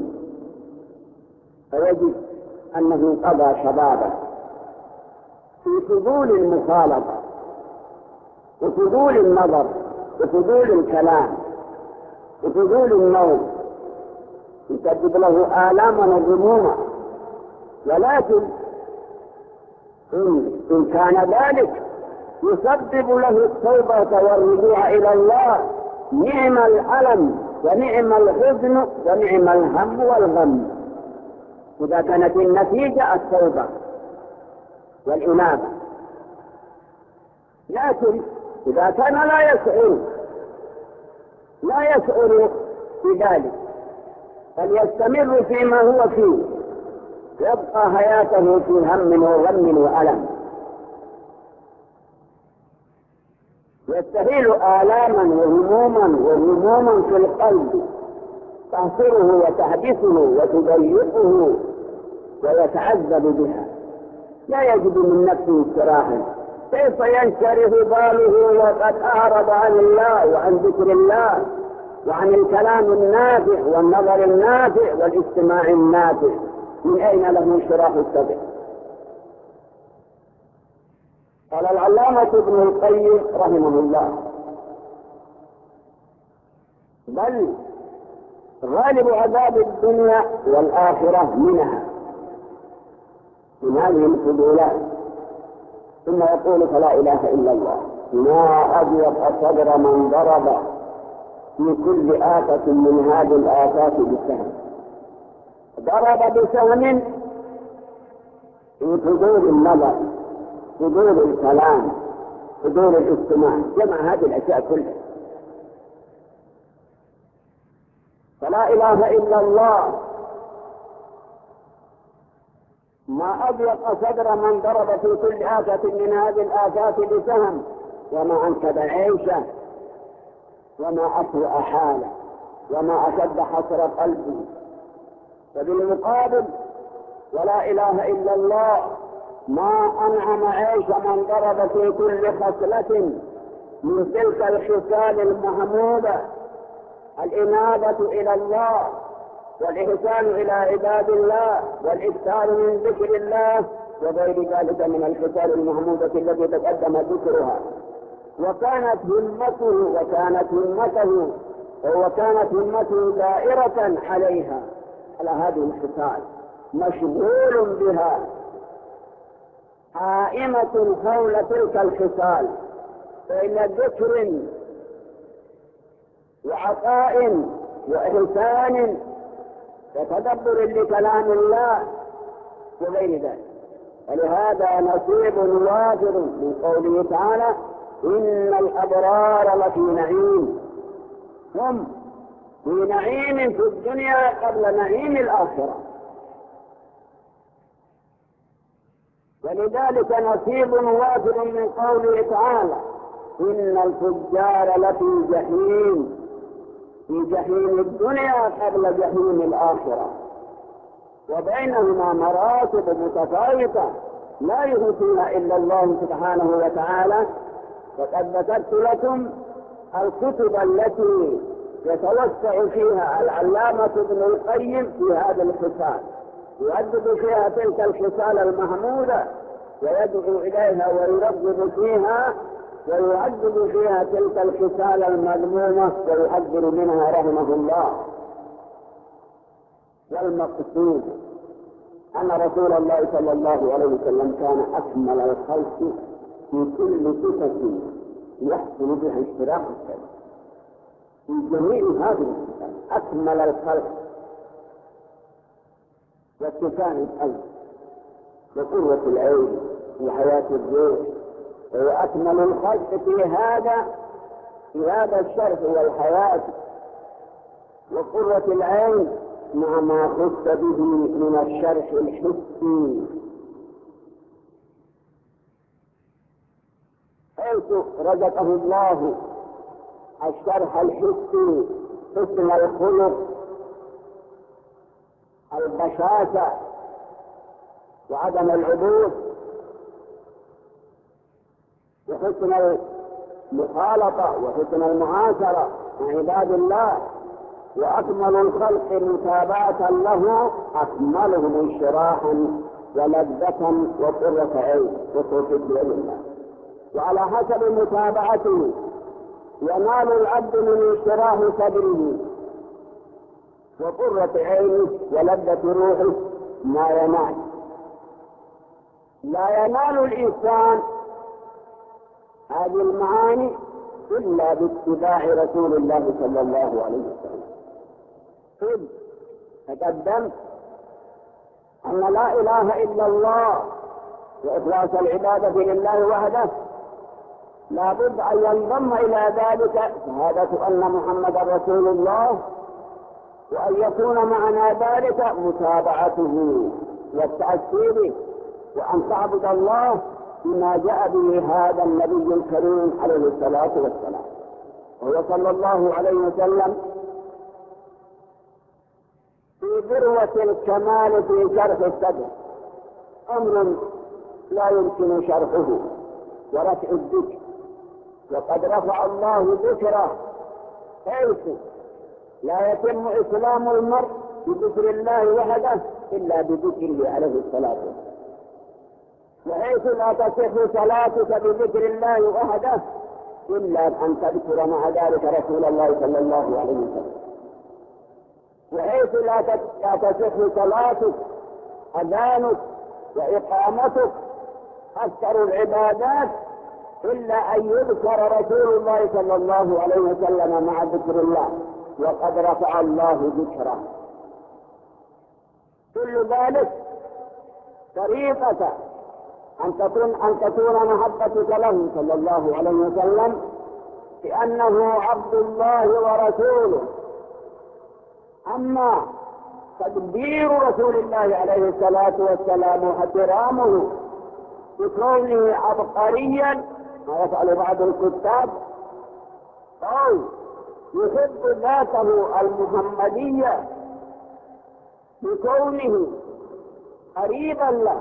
فيجد أنه قضى شبابه في فضول المخالطة وفضول النظر وفضول الكلام وفضول النوم، يسبب له آلاما وغموما. ولكن إن كان ذلك يسبب له التوبة والرجوع إلى الله، نعم الألم ونعم الحزن ونعم الهم والغم، إذا كانت النتيجة التوبة والإنابة. لكن إذا كان لا يشعر لا يشعر بذلك بل يستمر فيما هو فيه، يبقى حياته في هم وغم وألم، يستهيل آلاما وهموما وهموما في القلب تحصره وتحبسه وتضيقه ويتعذب بها، لا يجد من نفسه استراحة. كيف ينشرح باله وقد أعرض عن الله وعن ذكر الله وعن الكلام النافع والنظر النافع والاستماع النافع؟ من أين له انشراح الصدر؟ قال العلامة ابن القيم رحمه الله: بل غالب عذاب الدنيا والآخرة منها، من هذه الفضولات. ثم يقول فلا إله إلا الله ما أضيق صدر من ضرب في كل آفة من هذه الآفات بسهم. ضرب بسهم في فضول النظر، فضول الكلام، فضول الاستماع، جمع هذه الأشياء كلها. فلا إله إلا الله ما أضيق صدر من ضرب في كل آفة من هذه الآفات بسهم، وما أنكب عيشه، وما أسوأ حاله، وما أشد حسر قلبي. فبالمقابل ولا إله إلا الله ما أنعم عيش من ضرب في كل خصلة من تلك الخصال المحمودة: الإنابة إلى الله، والإحسان إلى عباد الله، والإكثار من ذكر الله، وغير ذلك من الخصال المحمودة التي تقدم ذكرها. وكانت همته وكانت همته وكانت همته دائرة عليها، على هذه الخصال، مشغول بها، قائمة حول تلك الخصال، بين ذكر وعطاء وإحسان وتدبر لكلام الله وغير ذلك. ولهذا نصيب وافر من قوله تعالى: إن الأبرار لفي نعيم. هم في نعيم في الدنيا قبل نعيم الآخرة. ولذلك نصيب وافر من قوله تعالى: إن الفجار لفي جحيم، في جحيم الدنيا قبل جحيم الآخرة. وبينهما مراتب متفاوتة لا يحصيها إلا الله سبحانه وتعالى. وقد ذكرت لكم الكتب التي يتوسع فيها العلامة ابن القيم في هذا الخصال، يؤدب فيها تلك الخصال المحمودة ويدعو إليها ويرغب فيها، ويعذب فيها تلك الخصال المذمومة ويحذر منها رحمه الله. والمقصود أن رسول الله صلى الله عليه وسلم كان أكمل الخلق في كل صفة يحصل بها اشتراك السبب، في جميع هذه الصفات أكمل الخلق، واتساع القلب، وقوة العين، وحياة الروح، وهو أكمل الخلق في هذا في هذا الشرف والحياة وقوة العين، مع ما خص به من الشرح الحسي، حيث رزقه الله الشرح الحسي، حسن الخلق، البشاشة، وعدم العبوس، وحسن المخالطة، وحسن المعاشرة مع عباد الله. وأكمل الخلق متابعة له أكملهم انشراحا ولذة وقرة عين وتوفيق بإذن الله. وعلى حسب متابعته ينال العبد من انشراح صدره وقرة عينه ولذة روحه ما ينال. لا ينال الإنسان هذه المعاني إلا باتباع رسول الله صلى الله عليه وسلم. إذ تقدم أن لا إله إلا الله وإخلاص العبادة لله وحده لا بد أن ينضم إلى ذلك شهادة أن محمدا رسول الله، وأن يكون معنا ذلك متابعته والتأسي به، وأن تعبد الله بما جاء به هذا النبي الكريم عليه الصلاة والسلام. وهو صلى الله عليه وسلم في ذروة الكمال في شرح الصدر، أمر لا يمكن شرحه ورفع الذكر. وقد رفع الله ذكره حيث لا يتم إسلام المرء بذكر الله وحده إلا بذكره عليه الصلاة والسلام، وحيث لا تصح صلاتك بذكر الله وحده إلا أن تذكر مع ذلك رسول الله صلى الله عليه وسلم. بحيث لا تصح صلاتك أذانك وإقامتك أكثر العبادات إلا أن يذكر رسول الله صلى الله عليه وسلم مع ذكر الله، وقد رفع الله ذكره. كل ذلك طريقة أن تكون أن تكون محبتك له صلى الله عليه وسلم بأنه عبد الله ورسوله. أما تقدير رسول الله عليه الصلاة والسلام واحترامه بكونه عبقريا ما يفعل بعض الكتاب، أو يحب ذاته المحمدية بكونه قريبا له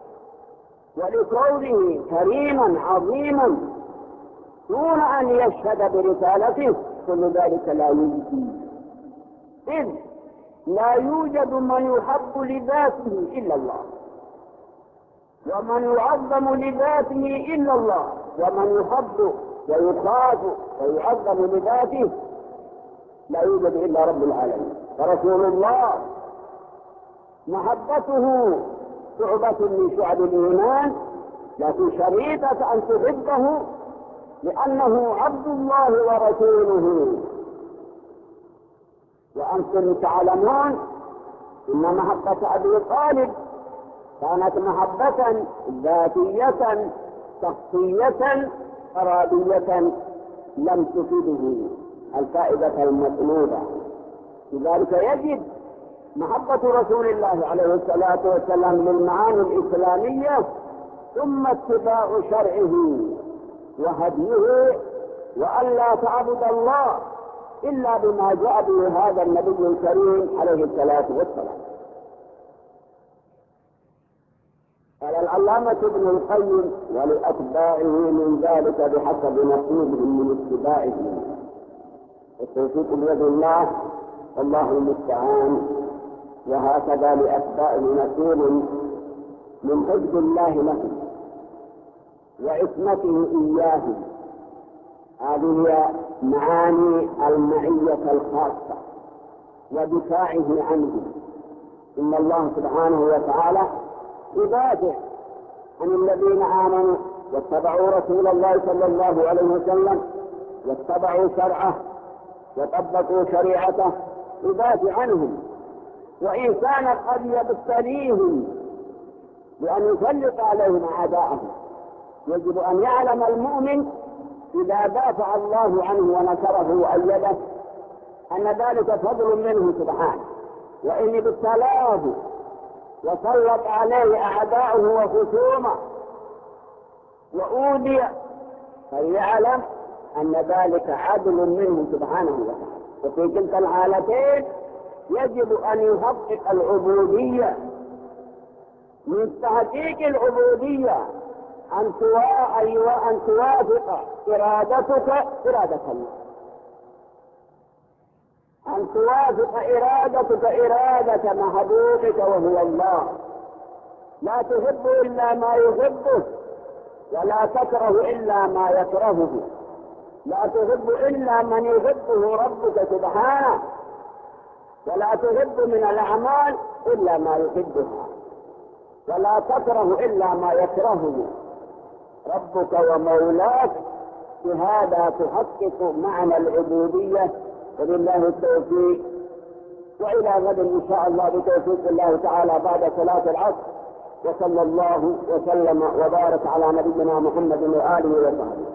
ولكونه كريما عظيما دون أن يشهد برسالته، كل ذلك لا يوجد، إذ لا يوجد من يحب لذاته إلا الله، ومن يعظم لذاته إلا الله، ومن يحب ويخاف ويعظم لذاته لا يوجد إلا رب العالمين. فرسول الله محبته شعبة من شعب الإيمان، لكن شريطة أن تحبه لأنه عبد الله ورسوله. وأنتم تعلمون إن محبة أبي طالب كانت محبة ذاتية شخصية أرادية لم تفيده الفائدة المطلوبة. لذلك يجب محبة رسول الله عليه الصلاة والسلام للمعاني الإسلامية، ثم اتباع شرعه وهديه، وألا تعبد الله إلا بما جاء به هذا النبي الكريم عليه الصلاة والسلام. قال العلامة ابن القيم: ولأتباعه من ذلك بحسب نصيبهم من اتباعه، والتوفيق بيد الله والله المستعان. وهكذا لأتباعه نصيب من حفظ الله لهم وعصمته إياهم. هذه هي معاني المعية الخاصة ودفاعه عنه. إن الله سبحانه وتعالى يدافع عن الذين آمنوا واتبعوا رسول الله صلى الله عليه وسلم واتبعوا شرعه وطبقوا شريعته، يدافع عنهم. وإن كان قد يبتليهم بأن يسلط عليهم أعداءهم، يجب أن يعلم المؤمن إذا دافع الله عنه ونصره وأيده أن ذلك فضل منه سبحانه، وإن ابتلاه وسلط عليه أعداؤه وخصومه وأوذي فليعلم أن ذلك عدل منه سبحانه وتعالى. وفي كلتا الحالتين يجب أن يحقق العبودية. من تحقيق العبودية أن أن توافق إرادتك إرادة الله، أن توافق إرادتك إرادة محبوبك وهو الله. لا تحب إلا ما يحبه، ولا تكره إلا ما يكرهه. لا تحب إلا من يحبه ربك سبحانه، ولا تحب من الأعمال إلا ما يحبها، ولا تكره إلا ما يكرهه ربك ومولاك. بهذا تحقق معنى العبودية. وبالله التوفيق، وإلى غد إن شاء الله بتوفيق الله تعالى بعد صلاة العصر. وصلى الله وسلم وبارك على نبينا محمد وآله وصحبه.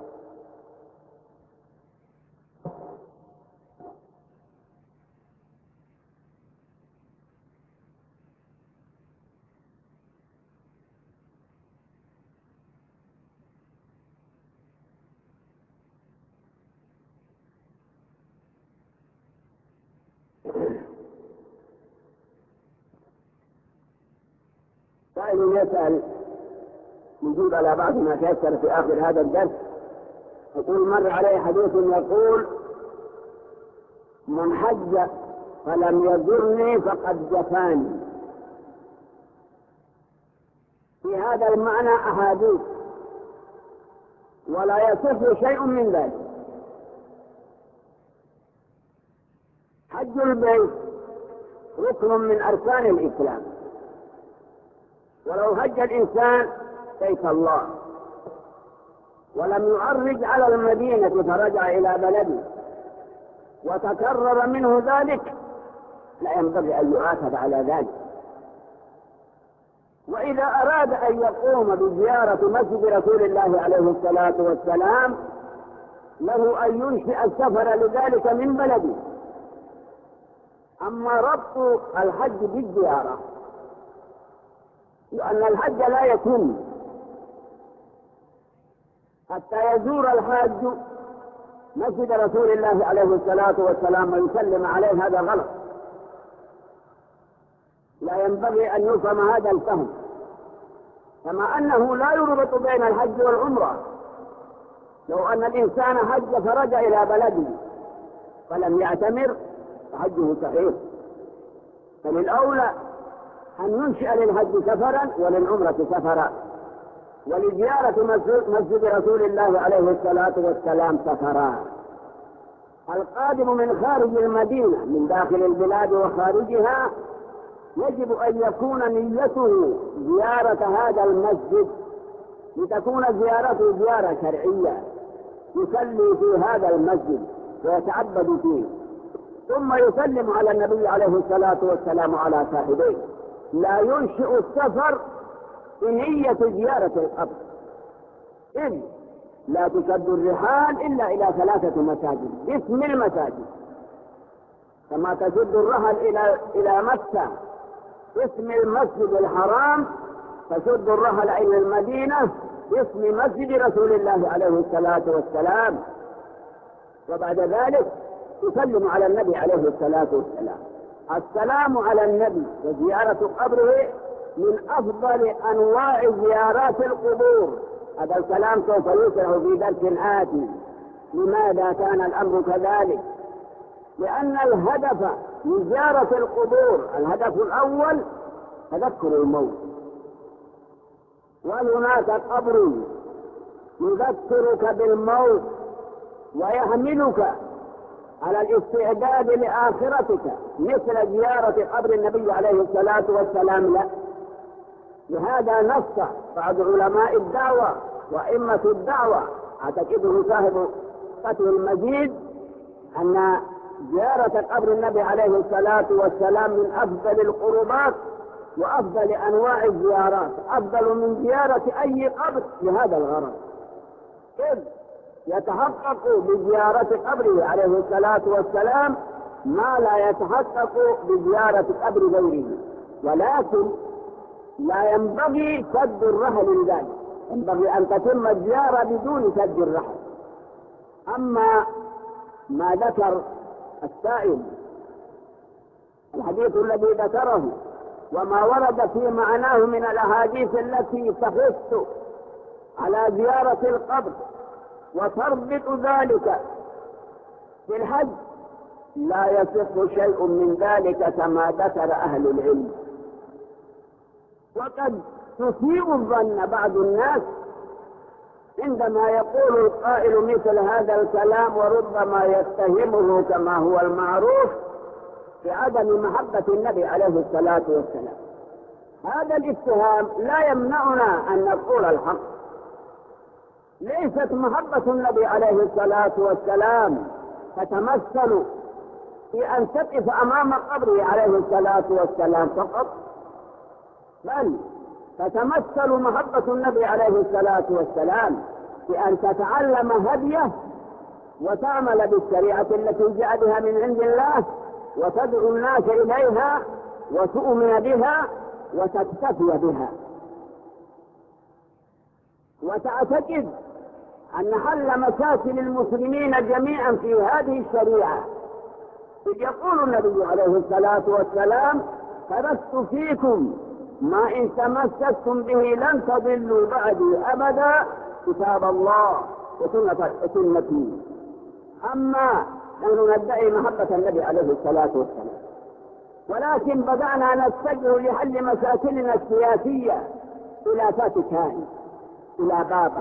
سائل يسأل نجيب على بعض ما تيسر في آخر هذا الدرس. يقول: مر عليه حديث يقول: من حج فلم يزرني فقد جفاني. في هذا المعنى أحاديث ولا يصح شيء من ذلك. حج البيت ركن من أركان الإسلام. ولو هج الإنسان بيت الله ولم يعرج على المدينة فرجع إلى بلده وتكرر منه ذلك لا ينبغي أن يعاتب على ذلك. وإذا أراد أن يقوم بزيارة مسجد رسول الله عليه الصلاة والسلام له أن ينشئ السفر لذلك من بلده. أما ربط الحج بالزيارة، لأن الحج لا يتم حتى يزور الحاج مسجد رسول الله عليه الصلاة والسلام ويسلم عليه، هذا غلط. لا ينبغي أن يفهم هذا الفهم، كما أنه لا يربط بين الحج والعمرة. لو أن الإنسان حج فرجع إلى بلده فلم يعتمر فحجه صحيح، فللأولى أن ينشئ للحج سفرا وللعمرة سفرا، ولزيارة مسجد رسول الله عليه الصلاة والسلام سفرا. القادم من خارج المدينة من داخل البلاد وخارجها يجب أن يكون نيته زيارة هذا المسجد، لتكون زيارته زيارة شرعية يصلي في هذا المسجد ويتعبد فيه، ثم يسلم على النبي عليه الصلاة والسلام على صاحبيه. لا ينشئ السفر بنية زيارة القبر، إذ لا تشد الرحال إلا إلى ثلاثة مساجد باسم المساجد، كما تشد الرحل إلى إلى مكة باسم المسجد الحرام، تشد الرحل إلى المدينة باسم مسجد رسول الله عليه الصلاة والسلام. وبعد ذلك تسلم على النبي عليه الصلاة والسلام. السلام على النبي وزيارة قبره من أفضل أنواع زيارات القبور. هذا الكلام سوف يشرح في درس آتي. لماذا كان الأمر كذلك؟ لأن الهدف من زيارة القبور، الهدف الأول تذكر الموت، وهناك قبر يذكرك بالموت ويحملك على الاستعداد لآخرتك، مثل زيارة قبر النبي عليه الصلاة والسلام لا. لهذا نص بعض علماء الدعوة وإمة الدعوة، أعتقده صاحب فتح المجيد، أن زيارة قبر النبي عليه الصلاة والسلام من أفضل القربات وأفضل أنواع الزيارات، أفضل من زيارة أي قبر لهذا الغرض، إذ يتحقق بزيارة قبره عليه الصلاة والسلام ما لا يتحقق بزيارة قبر غيره. ولكن لا ينبغي سد الرحل لذلك، ينبغي أن تتم الزيارة بدون سد الرحل. أما ما ذكر السائل الحديث الذي ذكره وما ورد في معناه من الأحاديث التي تحث على زيارة القبر وتربط ذلك بالحج، لا يصح شيء من ذلك كما ذكر أهل العلم. وقد تسيء الظن بعض الناس عندما يقول القائل مثل هذا الكلام، وربما يتهمه كما هو المعروف بعدم محبة النبي عليه الصلاة والسلام. هذا الاتهام لا يمنعنا أن نقول الحق. ليست محبة النبي عليه الصلاة والسلام تتمثل في أن تقف أمام قبره عليه الصلاة والسلام فقط، بل تتمثل محبة النبي عليه الصلاة والسلام في أن تتعلم هديه وتعمل بالشريعة التي جاء بها من عند الله، وتدعو الناس إليها وتؤمن بها وتكتفي بها، وتعتقد أن حل مشاكل المسلمين جميعا في هذه الشريعة. إذ يقول النبي عليه الصلاة والسلام: تركت فيكم ما إن تمسكتم به لن تضلوا بعدي أبدا، كتاب الله وسنتي. أما نحن ندعي محبة النبي عليه الصلاة والسلام، ولكن بدأنا نتجه لحل مشاكلنا السياسية إلى فاتيكان، إلى بابا،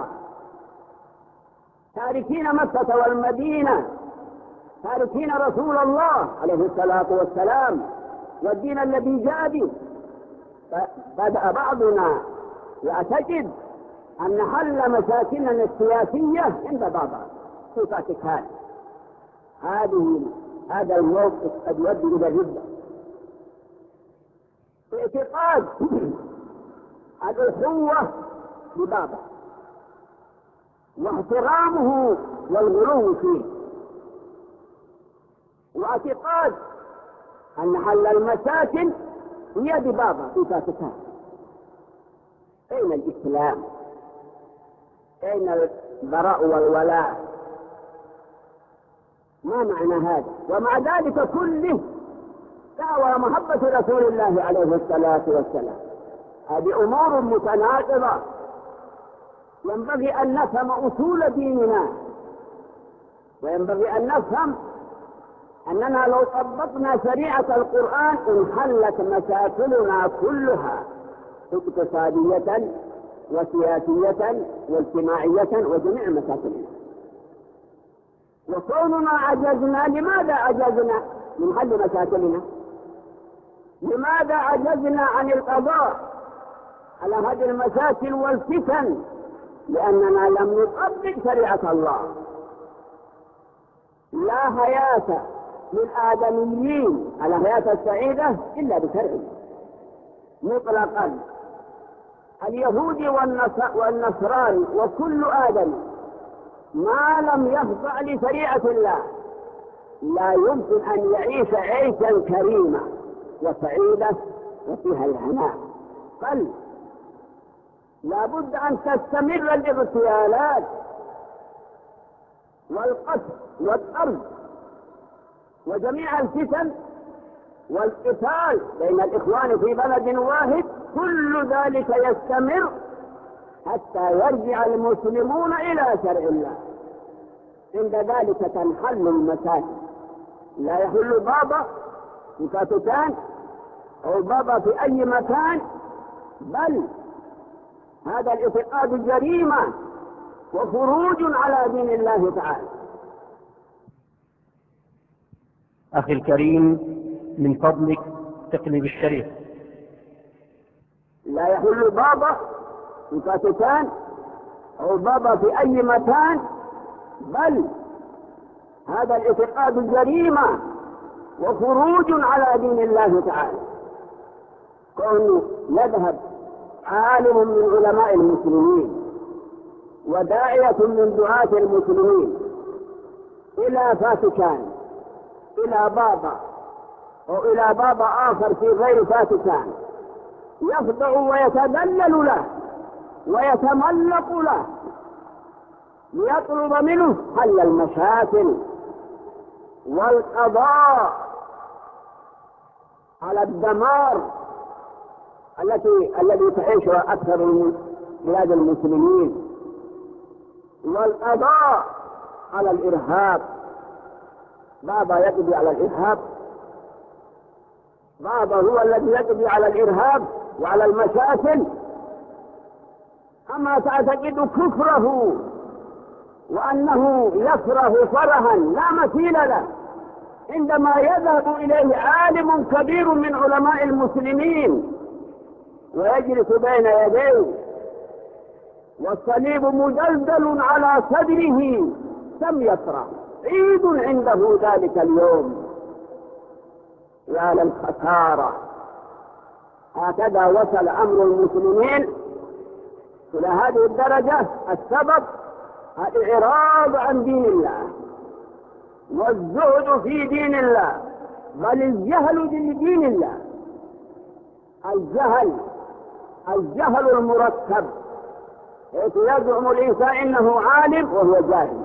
تاركين مكة والمدينة، تاركين رسول الله عليه الصلاة والسلام، والدين الذي جاء به. بدأ بعضنا يعتقد أن حل مشاكلنا السياسية عند بابا في فاتيكان. هذه هذا الموقف قد يؤدي إلى الردة. اعتقاد الأخوة ببابا واحترامه والغلو فيه، واعتقاد أن حل المشاكل هي ببابا في فاتيكان. أين الإسلام؟ أين البراء والولاء؟ ما معنى هذا؟ ومع ذلك كله دعوى محبة رسول الله عليه الصلاة والسلام. هذه أمور متناقضة، ينبغي أن نفهم أصول ديننا، وينبغي أن نفهم أننا لو طبقنا شريعة القرآن انحلت مشاكلنا كلها اقتصادية وسياسية واجتماعية وجميع مشاكلنا. وكوننا عجزنا، لماذا عجزنا من حل مشاكلنا؟ لماذا عجزنا عن القضاء على هذه المشاكل والفتن؟ لأننا لم نطبق شريعة الله. لا حياة للآدميين على حياة السعيدة إلا بشرع مطلقا. اليهودي والنصراني وكل آدم ما لم يخضع لشريعة الله لا يمكن أن يعيش عيشا كريما وسعيدة وفيها الهناء، بل لا بد أن تستمر الاغتيالات والقتل والطرد وجميع الفتن والقتال بين الإخوان في بلد واحد. كل ذلك يستمر حتى يرجع المسلمون إلى شرع الله. عند ذلك تنحل المشاكل. لا يحل بابا في فاتيكان أو بابا في أي مكان، بل هذا الاعتقاد جريمة وخروج على دين الله تعالى. أخي الكريم، من فضلك تقلب الشريف. لا يحل بابا في فاتيكان أو بابا في أي مكان، بل هذا الاعتقاد جريمة وخروج على دين الله تعالى. كونه يذهب عالم من علماء المسلمين وداعية من دعاة المسلمين إلى فاتيكان، إلى بابا أو إلى بابا آخر في غير فاتيكان، يخضع ويتذلل له ويتملق له ليطلب منه حل المشاكل والقضاء على الدمار التي الذي تعيشها أكثر من بلاد المسلمين، والقضاء على الإرهاب. بابا يقضي على الإرهاب؟ بابا هو الذي يقضي على الإرهاب وعلى المشاكل؟ أما تعتقد كفره وأنه يكره فرها لا مثيل له عندما يذهب إليه عالم كبير من علماء المسلمين ويجلس بين يديه والصليب مدلدل على صدره لم يفرح؟ عيد عنده ذلك اليوم. يا للخسارة! هكذا وصل أمر المسلمين إلى هذه الدرجة. السبب الإعراض عن دين الله والزهد في دين الله، بل الجهل بدين الله. الجهل الجهل المركب، حيث يزعم الإنسان إنه عالم وهو جاهل.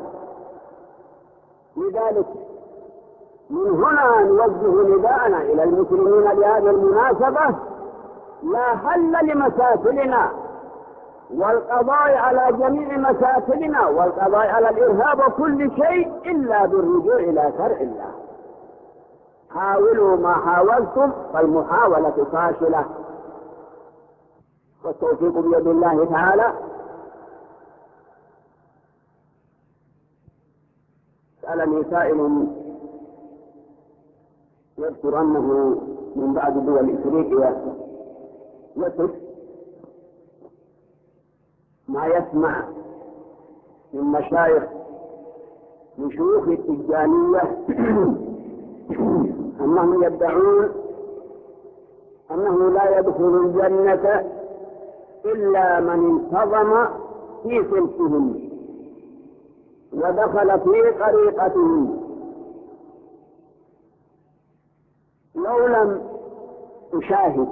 لذلك من هنا نوجه نداءنا إلى المسلمين بهذه المناسبة: لا حل لمشاكلنا والقضاء على جميع مشاكلنا والقضاء على الإرهاب وكل شيء إلا بالرجوع إلى شرع الله. حاولوا ما حاولتم فالمحاولة فاشلة، والتوفيق بيد الله تعالى. سألني سائل يذكر أنه من بعض دول إفريقيا يصف ما يسمع من مشايخ من شيوخ التجانية أنهم يدعون أنه لا يدخل الجنة إلا من انتظم في سلكهم ودخل في طريقتهم. لو لم أشاهد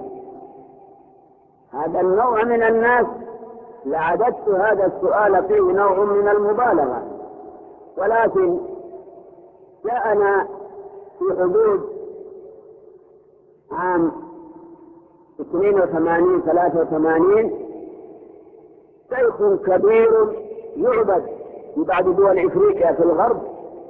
هذا النوع من الناس لعددت هذا السؤال فيه نوع من المبالغة، ولكن جاءنا في حدود عام اثنين وثمانين ثلاثة وثمانين شيخ كبير يعبد في بعض دول إفريقيا في الغرب،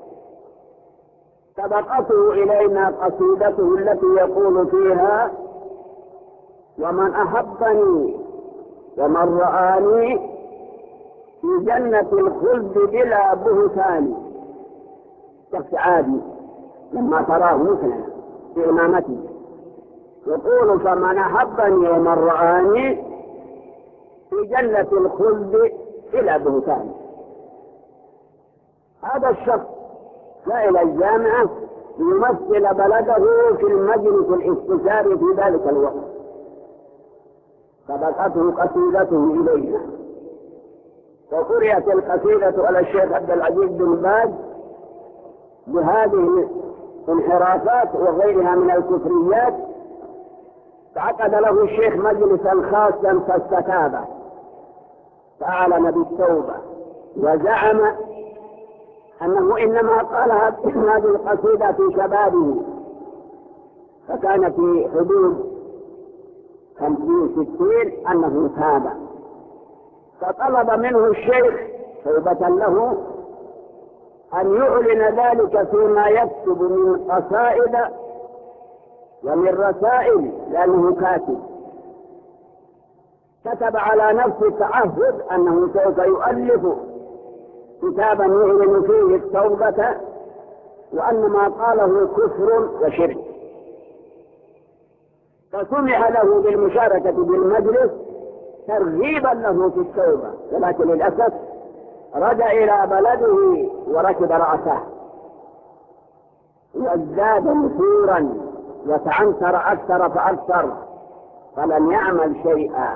سبقته إلينا قصيدته التي يقول فيها: ومن أحبني ومن رآني في جنة الخلد بلا بهتان. شخص عادي لما تراه مثلا في إمامته يقول: فمن أحبني ومن رآني في جنة الخلد بلا بهتان. هذا الشخص جاء إلى الجامعة ليمثل بلده في المجلس الاستشاري في ذلك الوقت، سبقته قصيدته إلينا وقرأت القصيدة على الشيخ عبد العزيز بن باز بهذه الانحرافات وغيرها من الكفريات، فعقد له الشيخ مجلسا خاصا فاستتاب فأعلن بالتوبة وزعم أنه إنما قال هذه القصيدة في شبابه، فكان في حدود خمسين ستين أنه تاب، فطلب منه الشيخ توبة له أن يعلن ذلك فيما يكتب من قصائد ومن رسائل، لأنه كاتب. كتب على نفسه تعهد أنه سوف يؤلف كتابا يعلن فيه التوبة وأن ما قاله كفر وشرك، فسمح له بالمشاركة بالمجلس ترغيبا له في التوبة، ولكن للأسف رجع إلى بلده وركب رأسه وازداد نفورا وتعنتر أكثر فأكثر فلم يعمل شيئا.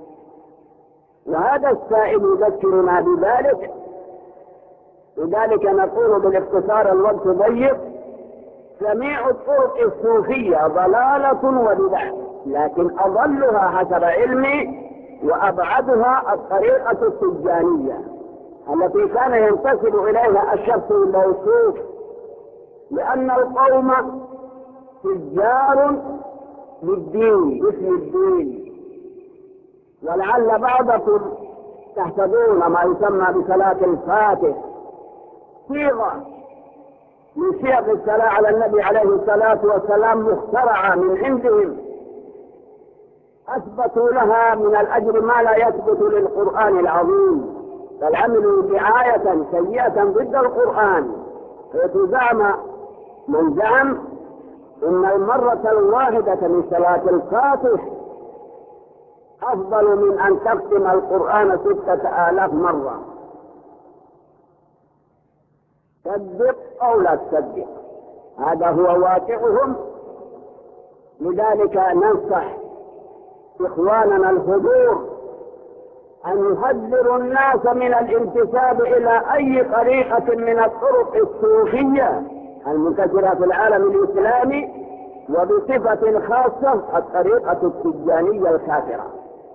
وهذا السائل يذكرنا بذلك، لذلك نقول بالاختصار الوقت ضيق: جميع الطرق الصوفية ضلالة وبدع، لكن أضلها حسب علمي وأبعدها الطريقة التجانية التي كان ينتسب إليها الشخص الموصوف، لأن القوم تجار بالدين باسم الدين. ولعل بعضكم تحتاجون ما يسمى بصلاة الفاتح، صيغة من صيغ الصلاة على النبي عليه الصلاة والسلام مخترعة من عندهم، أثبتوا لها من الأجر ما لا يثبت للقرآن العظيم، بل عملوا دعاية سيئة ضد القرآن. فيتزعم من زعم إن المرة الواحدة من صلاة الفاتح أفضل من أن تختم القرآن ستة آلاف مرة. صدق أو لا تصدق، هذا هو واقعهم. لذلك ننصح إخواننا الحضور أن يحذروا الناس من الانتساب إلى أي طريقة من الطرق الصوفية المنتشرة في العالم الإسلامي، وبصفة خاصة الطريقة التجانية الكافرة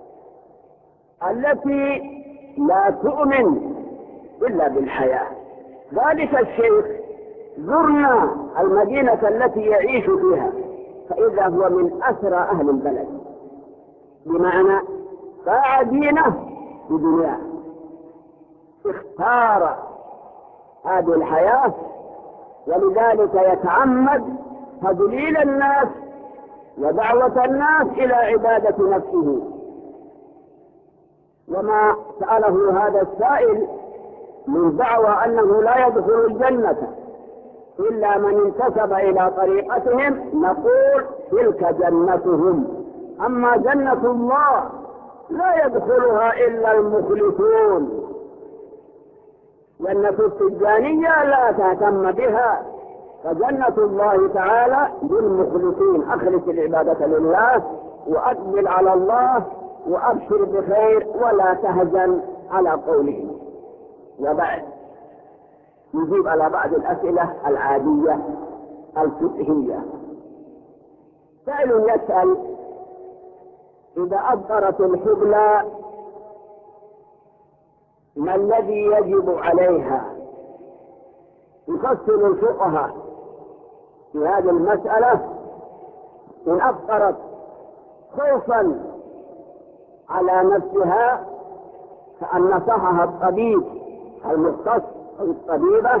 التي لا تؤمن إلا بالحياة. ذلك الشيخ زرنا المدينة التي يعيش فيها فإذا هو من أسرى أهل البلد، بمعنى باع دينه بدنياه، اختار هذه الحياة، ولذلك يتعمد تضليل الناس ودعوة الناس إلى عبادة نفسه. وما سأله هذا السائل من دعوى أنه لا يدخل الجنة إلا من انتسب إلى طريقتهم، نقول تلك جنتهم. أما جنة الله لا يدخلها إلا المخلصون. جنة التجانية لا تهتم بها، فجنة الله تعالى للمخلصين. أخلص العبادة لله وأقبل على الله وأبشر بخير ولا تهزن على قوله. وبعد نجيب على بعض الأسئلة العادية الفقهية. سائل يسأل: إذا أبطرت الحبلى ما الذي يجب عليها؟ يفصل الفقهاء في هذه المسألة. إن أبطرت خوفا على نفسها فأن نصحها الطبيب المختص أو الطبيبة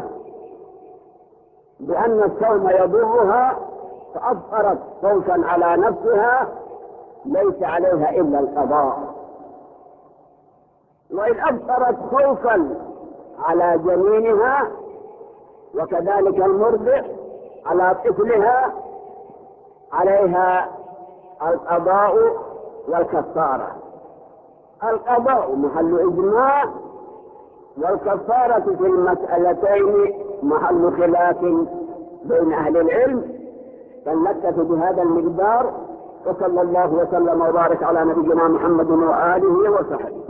بأن الصوم يضرها فأبطرت خوفا على نفسها ليس عليها إلا القضاء. وإن أبطرت خوفا على جنينها وكذلك المرضع على طفلها عليها القضاء والكفارة. القضاء محل إجماع، والكفارة في المسألتين محل خلاف بين أهل العلم. فلنكتفي بهذا المقدار، وصلى الله وسلم وبارك على نبينا محمد وآله وصحبه.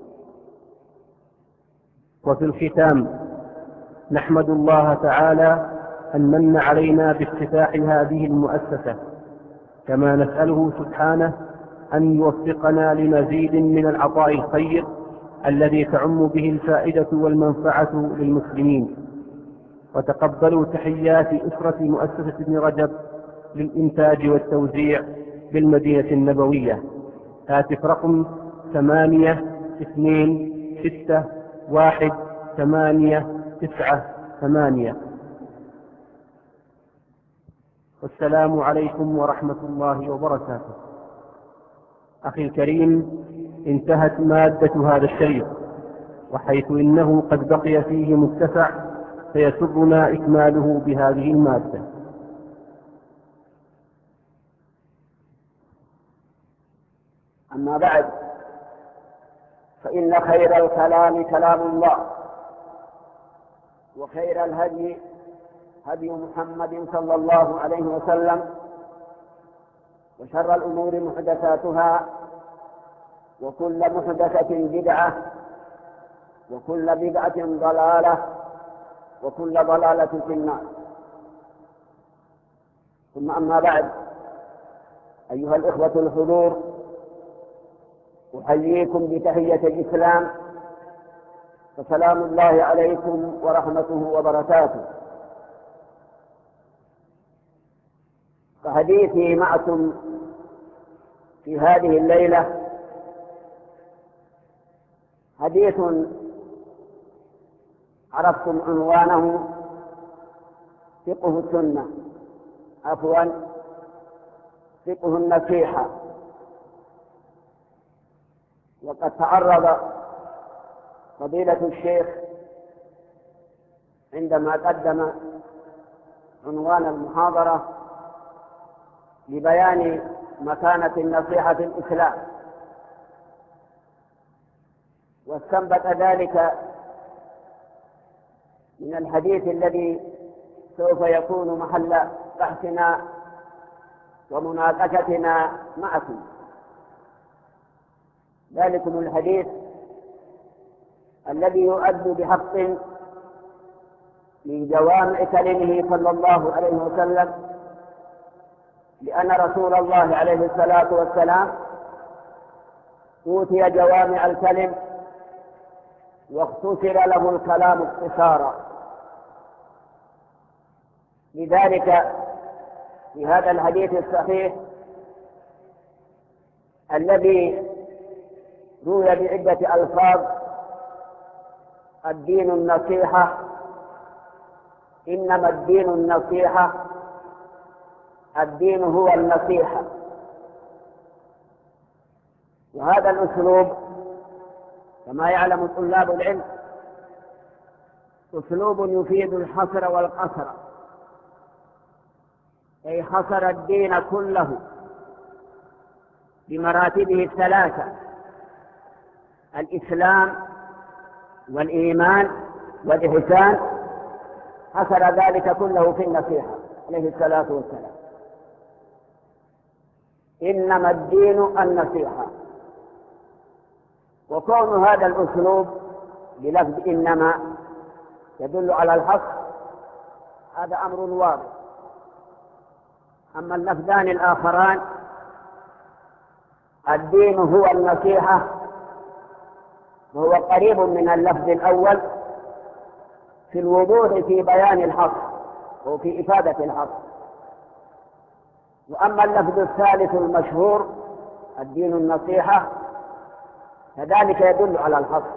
وفي الختام نحمد الله تعالى أن من علينا بافتتاح هذه المؤسسة، كما نسأله سبحانه أن يوفقنا لمزيد من العطاء الخير الذي تعم به الفائدة والمنفعة للمسلمين. وتقبلوا تحيات أسرة مؤسسة ابن رجب للإنتاج والتوزيع بالمدينة النبوية. هاتف رقم ثمانية اثنين ستة واحد ثمانية تسعة ثمانية. والسلام عليكم ورحمة الله وبركاته. أخي الكريم، انتهت مادة هذا الشريط، وحيث إنه قد بقي فيه متسع فيسرنا إكماله بهذه المادة. أما بعد، فإن خير الكلام كلام الله، وخير الهدي هدي محمد صلى الله عليه وسلم، وشر الأمور محدثاتها، وكل محدثة بدعة، وكل بدعة ضلالة، وكل ضلالة في النار. ثم أما بعد، أيها الإخوة الحضور، أحييكم بتحية الإسلام، فسلام الله عليكم ورحمته وبركاته. فحديثي معكم في هذه الليلة حديث عرفتم عنوانه: فقه السنة، عفوا فقه النصيحة. وقد تعرض فضيلة الشيخ عندما قدم عنوان المحاضرة لبيان مكانة النصيحة في الإسلام، واستنبط ذلك من الحديث الذي سوف يكون محل بحثنا ومناقشتنا معكم. ذلكم الحديث الذي يؤد بحق من جوامع كلمه صلى الله عليه وسلم، لأن رسول الله عليه الصلاة والسلام أوتي جوامع الكلم واختصر له الكلام اختصارا. لذلك في هذا الحديث الصحيح الذي روي بعدة ألفاظ: الدين النصيحة، إنما الدين النصيحة، الدين هو النصيحة. وهذا الأسلوب كما يعلم طلاب العلم أسلوب يفيد الحصر والقصر، أي خسر الدين كله بمراتبه الثلاثة: الإسلام والإيمان والإحسان، خسر ذلك كله في النصيحة عليه الصلاة والسلام. إنما الدين النصيحة. وكون هذا الأسلوب بلفظ إنما يدل على الحصر هذا أمر واضح. أما اللفظان الآخران الدين هو النصيحة وهو قريب من اللفظ الأول في الوضوح في بيان الحصر وفي إفادة الحصر. وأما اللفظ الثالث المشهور الدين النصيحة فذلك يدل على الحصر.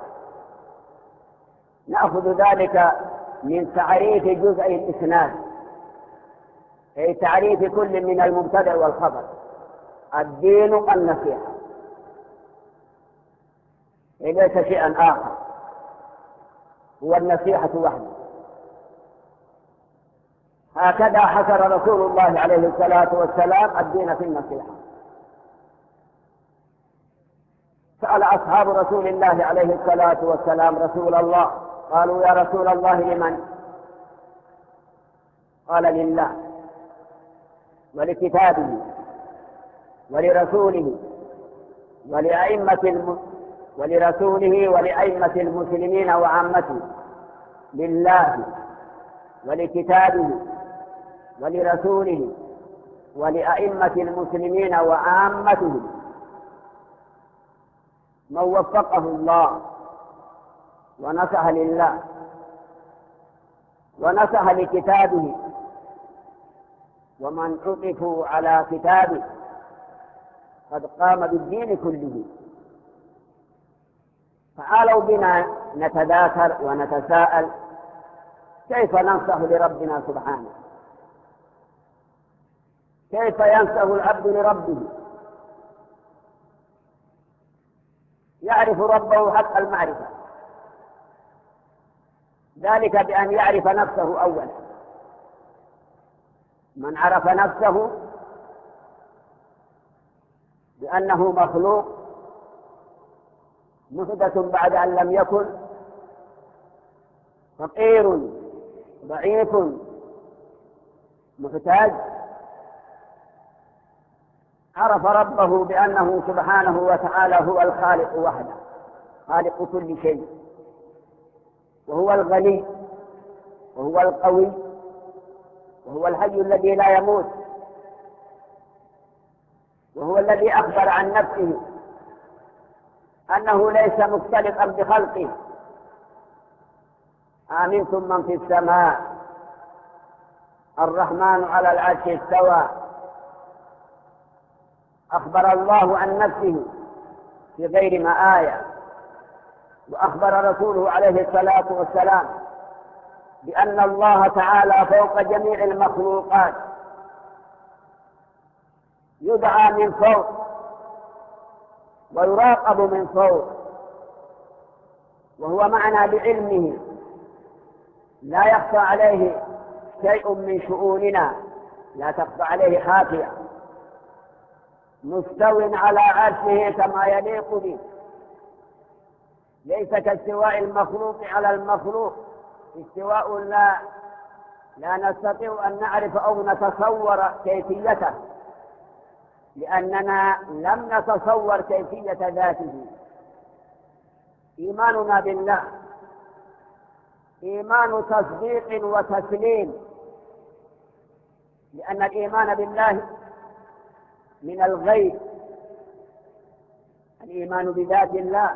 نأخذ ذلك من تعريف جزء الإسناد، أي تعريف كل من المبتدأ والخبر. الدين النصيحة، أي ليس شيئا آخر، هو النصيحة وحده. هكذا حصر رسول الله عليه الصلاة والسلام الدين في النصيحة. سأل أصحاب رسول الله عليه الصلاة والسلام رسول الله، قالوا: يا رسول الله لمن؟ قال: لله ولكتابه ولرسوله ولأئمة الم... ولرسوله ولأئمة المسلمين وعامته. لله ولكتابه ولرسوله ولأئمة المسلمين وعامتهم. من وفقه الله ونصح لله ونصح لكتابه ومن عطفوا على كتابه قد قام بالدين كله. تعالوا بنا نتذاكر ونتساءل كيف ننصح لربنا سبحانه، كيف ينصح العبد لربه، يعرف ربه حق المعرفة، ذلك بأن يعرف نفسه أولا. من عرف نفسه بأنه مخلوق محدث بعد أن لم يكن، فقير ضعيف محتاج، عرف ربه بأنه سبحانه وتعالى هو الخالق وحده، خالق كل شيء، وهو الغني وهو القوي وهو الحي الذي لا يموت، وهو الذي أخبر عن نفسه أنه ليس مختلطا بخلقه. آمنتم من في السماء الرحمن على العرش استوى. أخبر الله عن نفسه في غير ما آية، وأخبر رسوله عليه الصلاة والسلام بأن الله تعالى فوق جميع المخلوقات، يدعى من فوق ويراقب من فوق، وهو معنا بعلمه، لا يخفى عليه شيء من شؤوننا، لا تخفى عليه خافية، مستو على عرشه كما يليق به، ليس كاستواء المخلوق على المخلوق، استواء لا لا نستطيع أن نعرف أو نتصور كيفيته، لأننا لم نتصور كيفية ذاته. إيماننا بالله إيمان تصديق وتسليم، لأن الإيمان بالله من الغيب، الإيمان بذات الله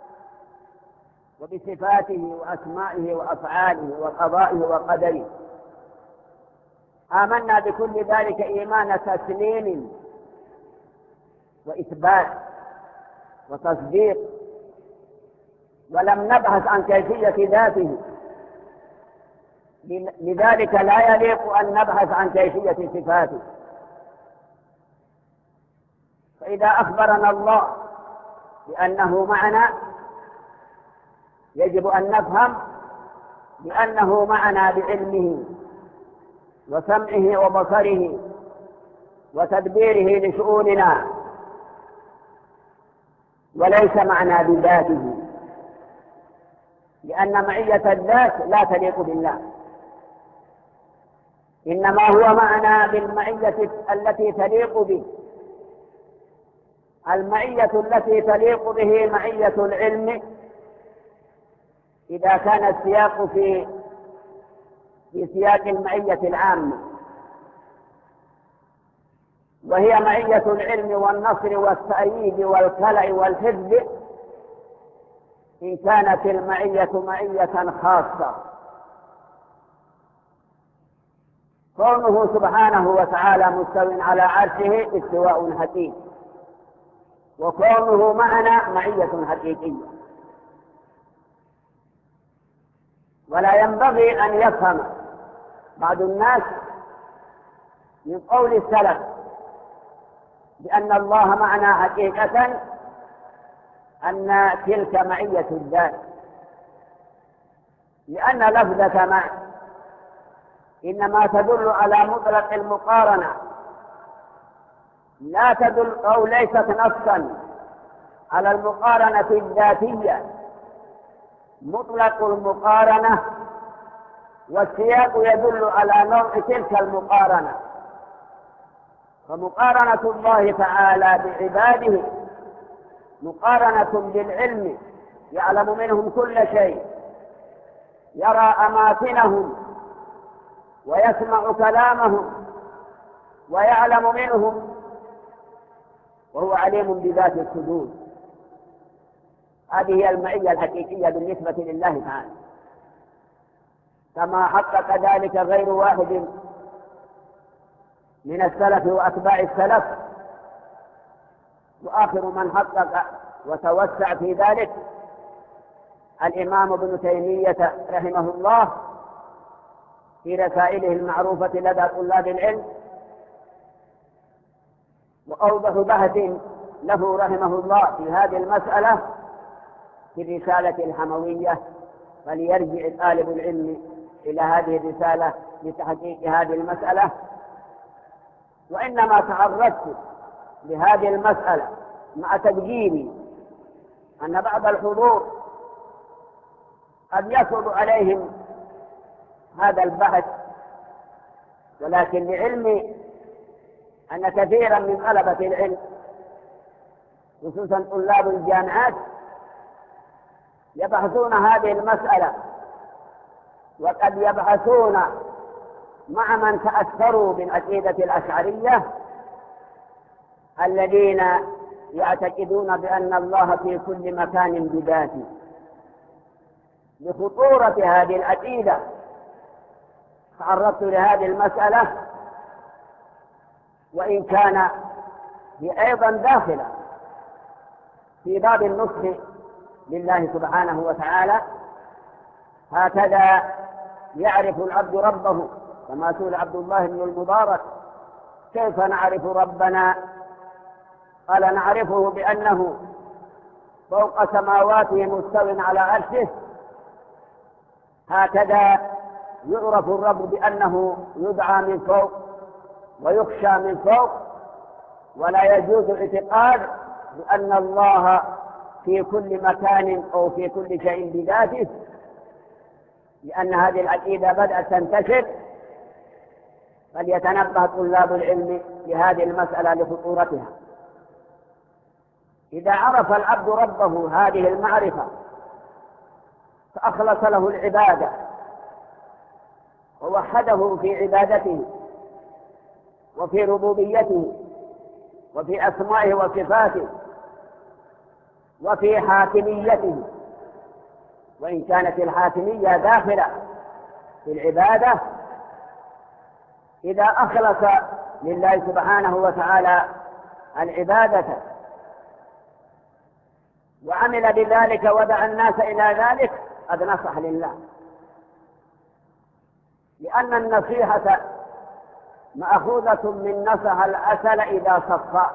وبصفاته وأسمائه وأفعاله وقضائه وقدره. آمنا بكل ذلك إيمان تسليم وإثبات وتصديق، ولم نبحث عن كيفية ذاته، لذلك لا يليق أن نبحث عن كيفية صفاته. فإذا أخبرنا الله بأنه معنا يجب أن نفهم بأنه معنا بعلمه وسمعه وبصره وتدبيره لشؤوننا، وليس معنا بذاته، لأن معية الذات لا تليق بالله، إنما هو معنا بالمعية التي تليق به. المعية التي تليق به معية العلم إذا كان السياق في في سياق المعية العامة، وهي معية العلم والنصر والتأييد والكلأ والحفظ إن كانت المعية معية خاصة. كونه سبحانه وتعالى مستو على عرشه استواء حقيقي، وكونه معنا معية حقيقية. ولا ينبغي أن يفهم بعض الناس من قول السلف بأن الله معنا حقيقة أن تلك معية الذات، لأن لفظة مع إنما تدل على مطلق المقارنة، لا تدل أو ليست نصا على المقارنة الذاتية. مطلق المقارنة والسياق يدل على نوع تلك المقارنة. فمقارنة الله تعالى بعباده مقارنة بالعلم، يعلم منهم كل شيء، يرى أماكنهم ويسمع كلامهم ويعلم منهم، وهو عليم بذات الصدور. هذه هي المعية الحقيقية بالنسبة لله تعالى، كما حقق ذلك غير واحد من السلف وأتباع السلف. وآخر من حقق وتوسع في ذلك الإمام ابن تيمية رحمه الله في رسائله المعروفة لدى طلاب العلم، وأوضح بحث له رحمه الله في هذه المسألة في الرسالة الحموية، فليرجع طالب العلم إلى هذه الرسالة لتحقيق هذه المسألة. وإنما تعرضت لهذه المسألة مع تقديري أن بعض الحضور قد يصعب عليهم هذا البحث، ولكن لعلمي أن كثيرا من طلبة العلم خصوصا طلاب الجامعات يبحثون هذه المسألة، وقد يبحثون مع من تأثروا بالعقيدة الأشعرية الذين يعتقدون بأن الله في كل مكان بذاته. لخطورة هذه العقيدة تعرضت لهذه المسألة، وإن كان هي أيضا داخلة في باب النصح لله سبحانه وتعالى. هكذا يعرف العبد ربه، كما سئل عبد الله بن المبارك كيف نعرف ربنا؟ قال نعرفه بأنه فوق سماواته مستو على عرشه. هكذا يعرف الرب بأنه يدعى من فوق ويخشى من فوق، ولا يجوز الاعتقاد بأن الله في كل مكان أو في كل شيء بذاته، لأن هذه العقيدة بدأت تنتشر. فليتنبه طلاب العلم لهذه المسألة لخطورتها. إذا عرف العبد ربه هذه المعرفة فأخلص له العبادة ووحده في عبادته وفي ربوبيته وفي أسمائه وصفاته وفي حاكميته، وإن كانت الحاكمية داخلة في العبادة. إذا أخلص لله سبحانه وتعالى العبادة وعمل بذلك ودعا الناس إلى ذلك قد نصح لله، لأن النصيحة مأخوذة من نصح العسل إذا صفى.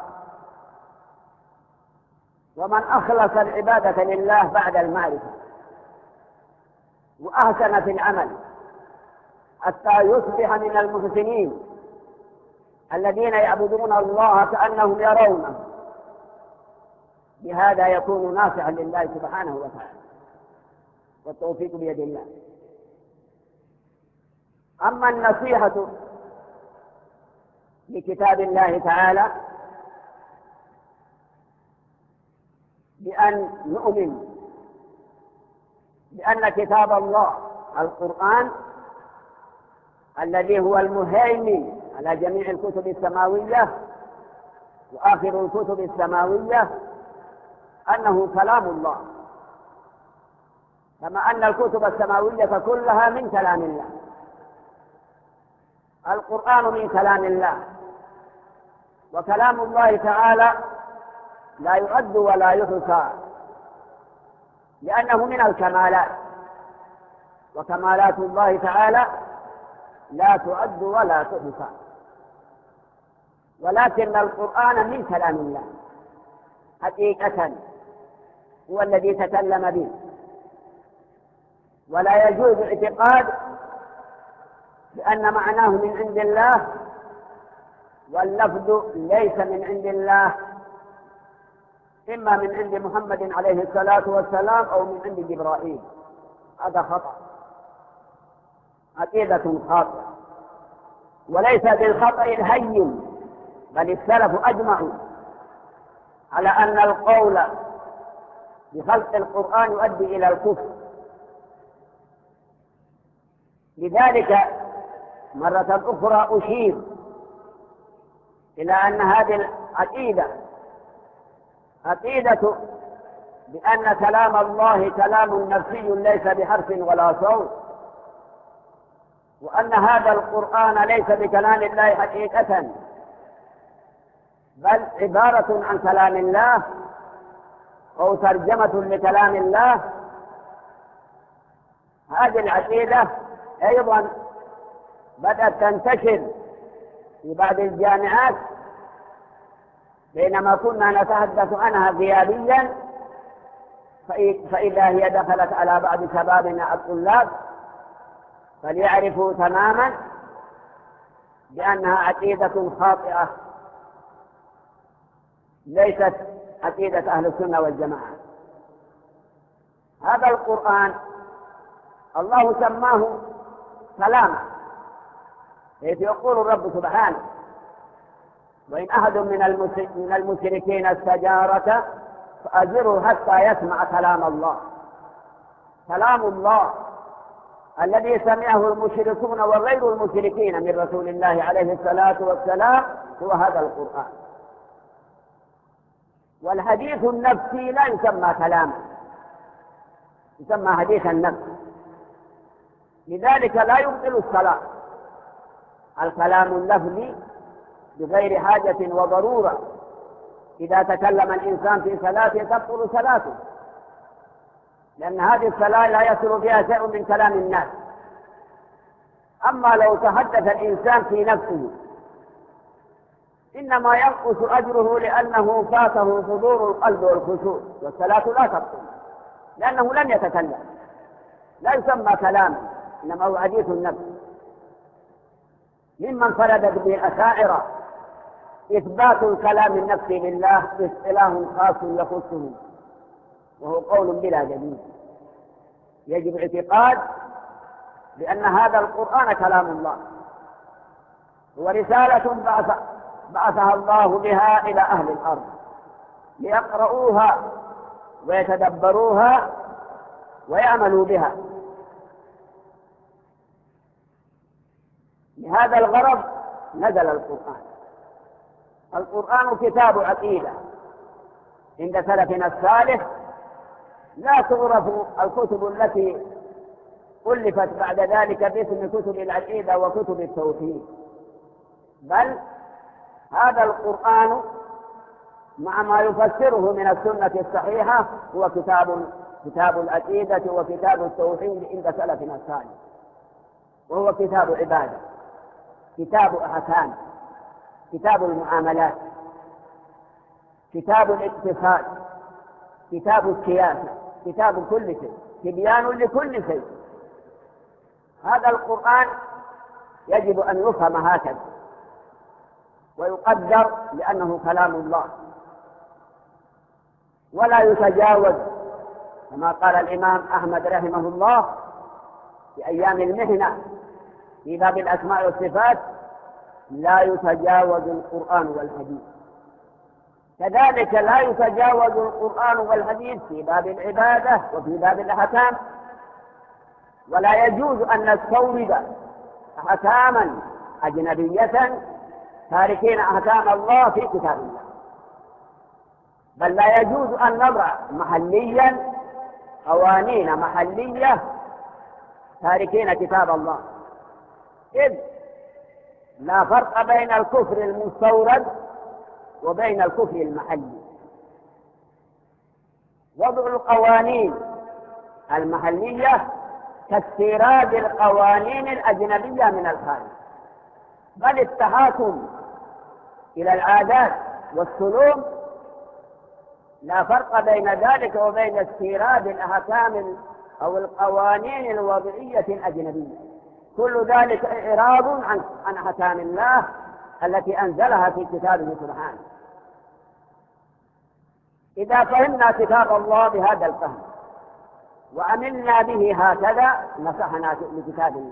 ومن أخلص العبادة لله بعد المعرفة وأحسن في العمل حتى يصبح من المحسنين الذين يعبدون الله كأنهم يرونه، بهذا يكون ناصحا لله سبحانه وتعالى، والتوفيق بيد الله. أما النصيحة لكتاب الله تعالى بأن نؤمن بأن كتاب الله القرآن الذي هو المهيمن على جميع الكتب السماوية وآخر الكتب السماوية أنه كلام الله، كما أن الكتب السماوية كلها من كلام الله. القرآن من كلام الله، وكلام الله تعالى لا يعد ولا يحصى، لأنه من الكمالات، وكمالات الله تعالى لا تعد ولا تحصى. ولكن القرآن من كلام الله حقيقة، هو الذي تكلم به، ولا يجوز اعتقاد بأن معناه من عند الله واللفظ ليس من عند الله، إما من عند محمد عليه الصلاة والسلام أو من عند جبرائيل. هذا خطأ، عقيدة خاطئة، وليس بالخطأ الهين، بل السلف أجمعوا على أن القول بخلق القرآن يؤدي إلى الكفر. لذلك مرة أخرى أشير إلى أن هذه العقيدة عقيدة بأن كلام الله كلام نفسي ليس بحرف ولا صوت، وأن هذا القرآن ليس بكلام الله حقيقة، بل عبارة عن كلام الله أو ترجمة لكلام الله. هذه العقيدة أيضا بدأت تنتشر في بعض الجامعات، بينما كنا نتحدث عنها غيابيا فإذا هي دخلت على بعض شبابنا الطلاب، فليعرفوا تماما بأنها عقيدة خاطئة ليست عقيدة أهل السنة والجماعة. هذا القرآن الله سماه كلاما، حيث يقول الرب سبحانه: وإن أحد من المشركين استجارك فأجره حتى يسمع كلام الله. كلام الله الذي سمعه المشركون وغير المشركين من رسول الله عليه الصلاة والسلام هو هذا القرآن. والحديث النفسي لا يسمى كلاما، يسمى حديث النفس. لذلك لا يبطل الصلاة الكلام اللفظي بغير حاجة وضرورة. إذا تكلم الإنسان في صلاته تبطل صلاته، لأن هذه الصلاة لا يصل فيها شيء من كلام الناس. أما لو تحدث الإنسان في نفسه إنما ينقص أجره، لأنه فاته حضور القلب والخشوع، والصلاة لا تبطل لأنه لم يتكلم، لا يسمى كلاما، إنما هو حديث النفس. ممن فردت به الأشاعرة إثبات الكلام النفسي لله اصطلاح خاص يخصه، وهو قول بلا دليل. يجب اعتقاد بأن هذا القرآن كلام الله، ورسالة بعث بعثها الله بها إلى أهل الأرض ليقرؤوها ويتدبروها ويعملوا بها. لهذا الغرض نزل القرآن. القرآن كتاب عقيدة عند سلفنا الصالح، لا تعرف الكتب التي ألفت بعد ذلك باسم كتب العقيدة وكتب التوحيد، بل هذا القرآن مع ما يفسره من السنة الصحيحة هو كتاب كتاب العقيدة وكتاب التوحيد عند سلفنا الصالح، وهو كتاب عبادة، كتاب أحكام، كتاب المعاملات، كتاب الاقتصاد، كتاب السياسة، كتاب كل شيء، تبيان لكل شيء. هذا القرآن يجب أن يفهم هكذا. ويقدر لأنه كلام الله، ولا يتجاوز كما قال الإمام أحمد رحمه الله في أيام المهنة في باب الأسماء والصفات: لا يتجاوز القرآن والحديث. كذلك لا يتجاوز القرآن والحديث في باب العبادة وفي باب الأحكام، ولا يجوز أن نستورد أحكاما أجنبية تاركين أحكام الله في كتاب الله، بل لا يجوز أن نضع محليا قوانين محلية تاركين كتاب الله، إذ لا فرق بين الكفر المستورد وبين الكفر المحلي. وضع القوانين المحلية كاستيراد القوانين الأجنبية من الخارج، بل التحاكم إلى العادات والسلوك لا فرق بين ذلك وبين استيراد الأحكام أو القوانين الوضعية الأجنبية، كل ذلك إعراض عن عن أحكام الله التي أنزلها في كتابه سبحانه. إذا فهمنا كتاب الله بهذا الفهم وعملنا به هكذا نصحنا لكتاب الله.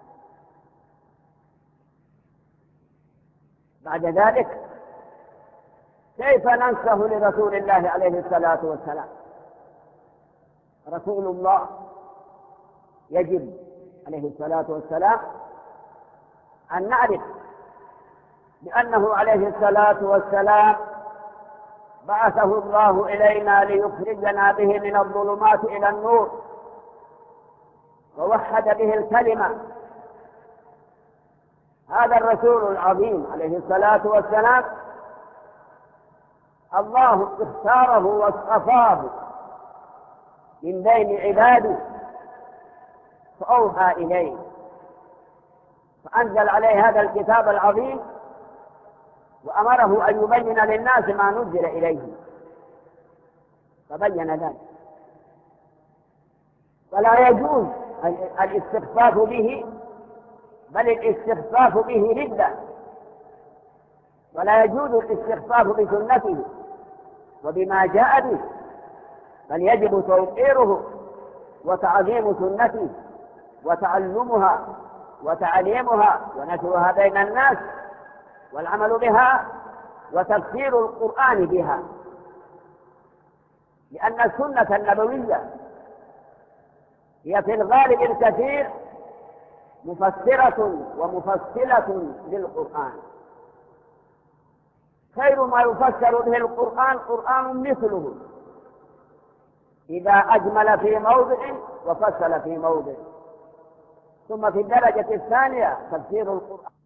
بعد ذلك كيف ننسه لرسول الله عليه الصلاة والسلام؟ رسول الله يجب عليه الصلاة والسلام أن نعرف بأنه عليه الصلاة والسلام بعثه الله إلينا ليخرجنا به من الظلمات إلى النور، ووحد به الكلمة. هذا الرسول العظيم عليه الصلاة والسلام الله اختاره واصطفاه من بين عباده، فأوحى إليه فأنزل عليه هذا الكتاب العظيم، وأمره أن يبين للناس ما نزل إليه فبين ذلك. ولا يجوز الاستخفاف به، بل الاستخفاف به ردة، ولا يجوز الاستخفاف بسنته وبما جاء به، بل يجب توقيره وتعظيم سنته وتعلمها وتعليمها ونشرها بين الناس والعمل بها وتفسير القرآن بها، لأن السنة النبوية هي في الغالب الكثير مفسرة ومفصلة للقرآن. خير ما يفسر به القرآن قرآن مثله، إذا أجمل في موضع وفصل في موضع. ثم في الدرجة الثانية تفسير القرآن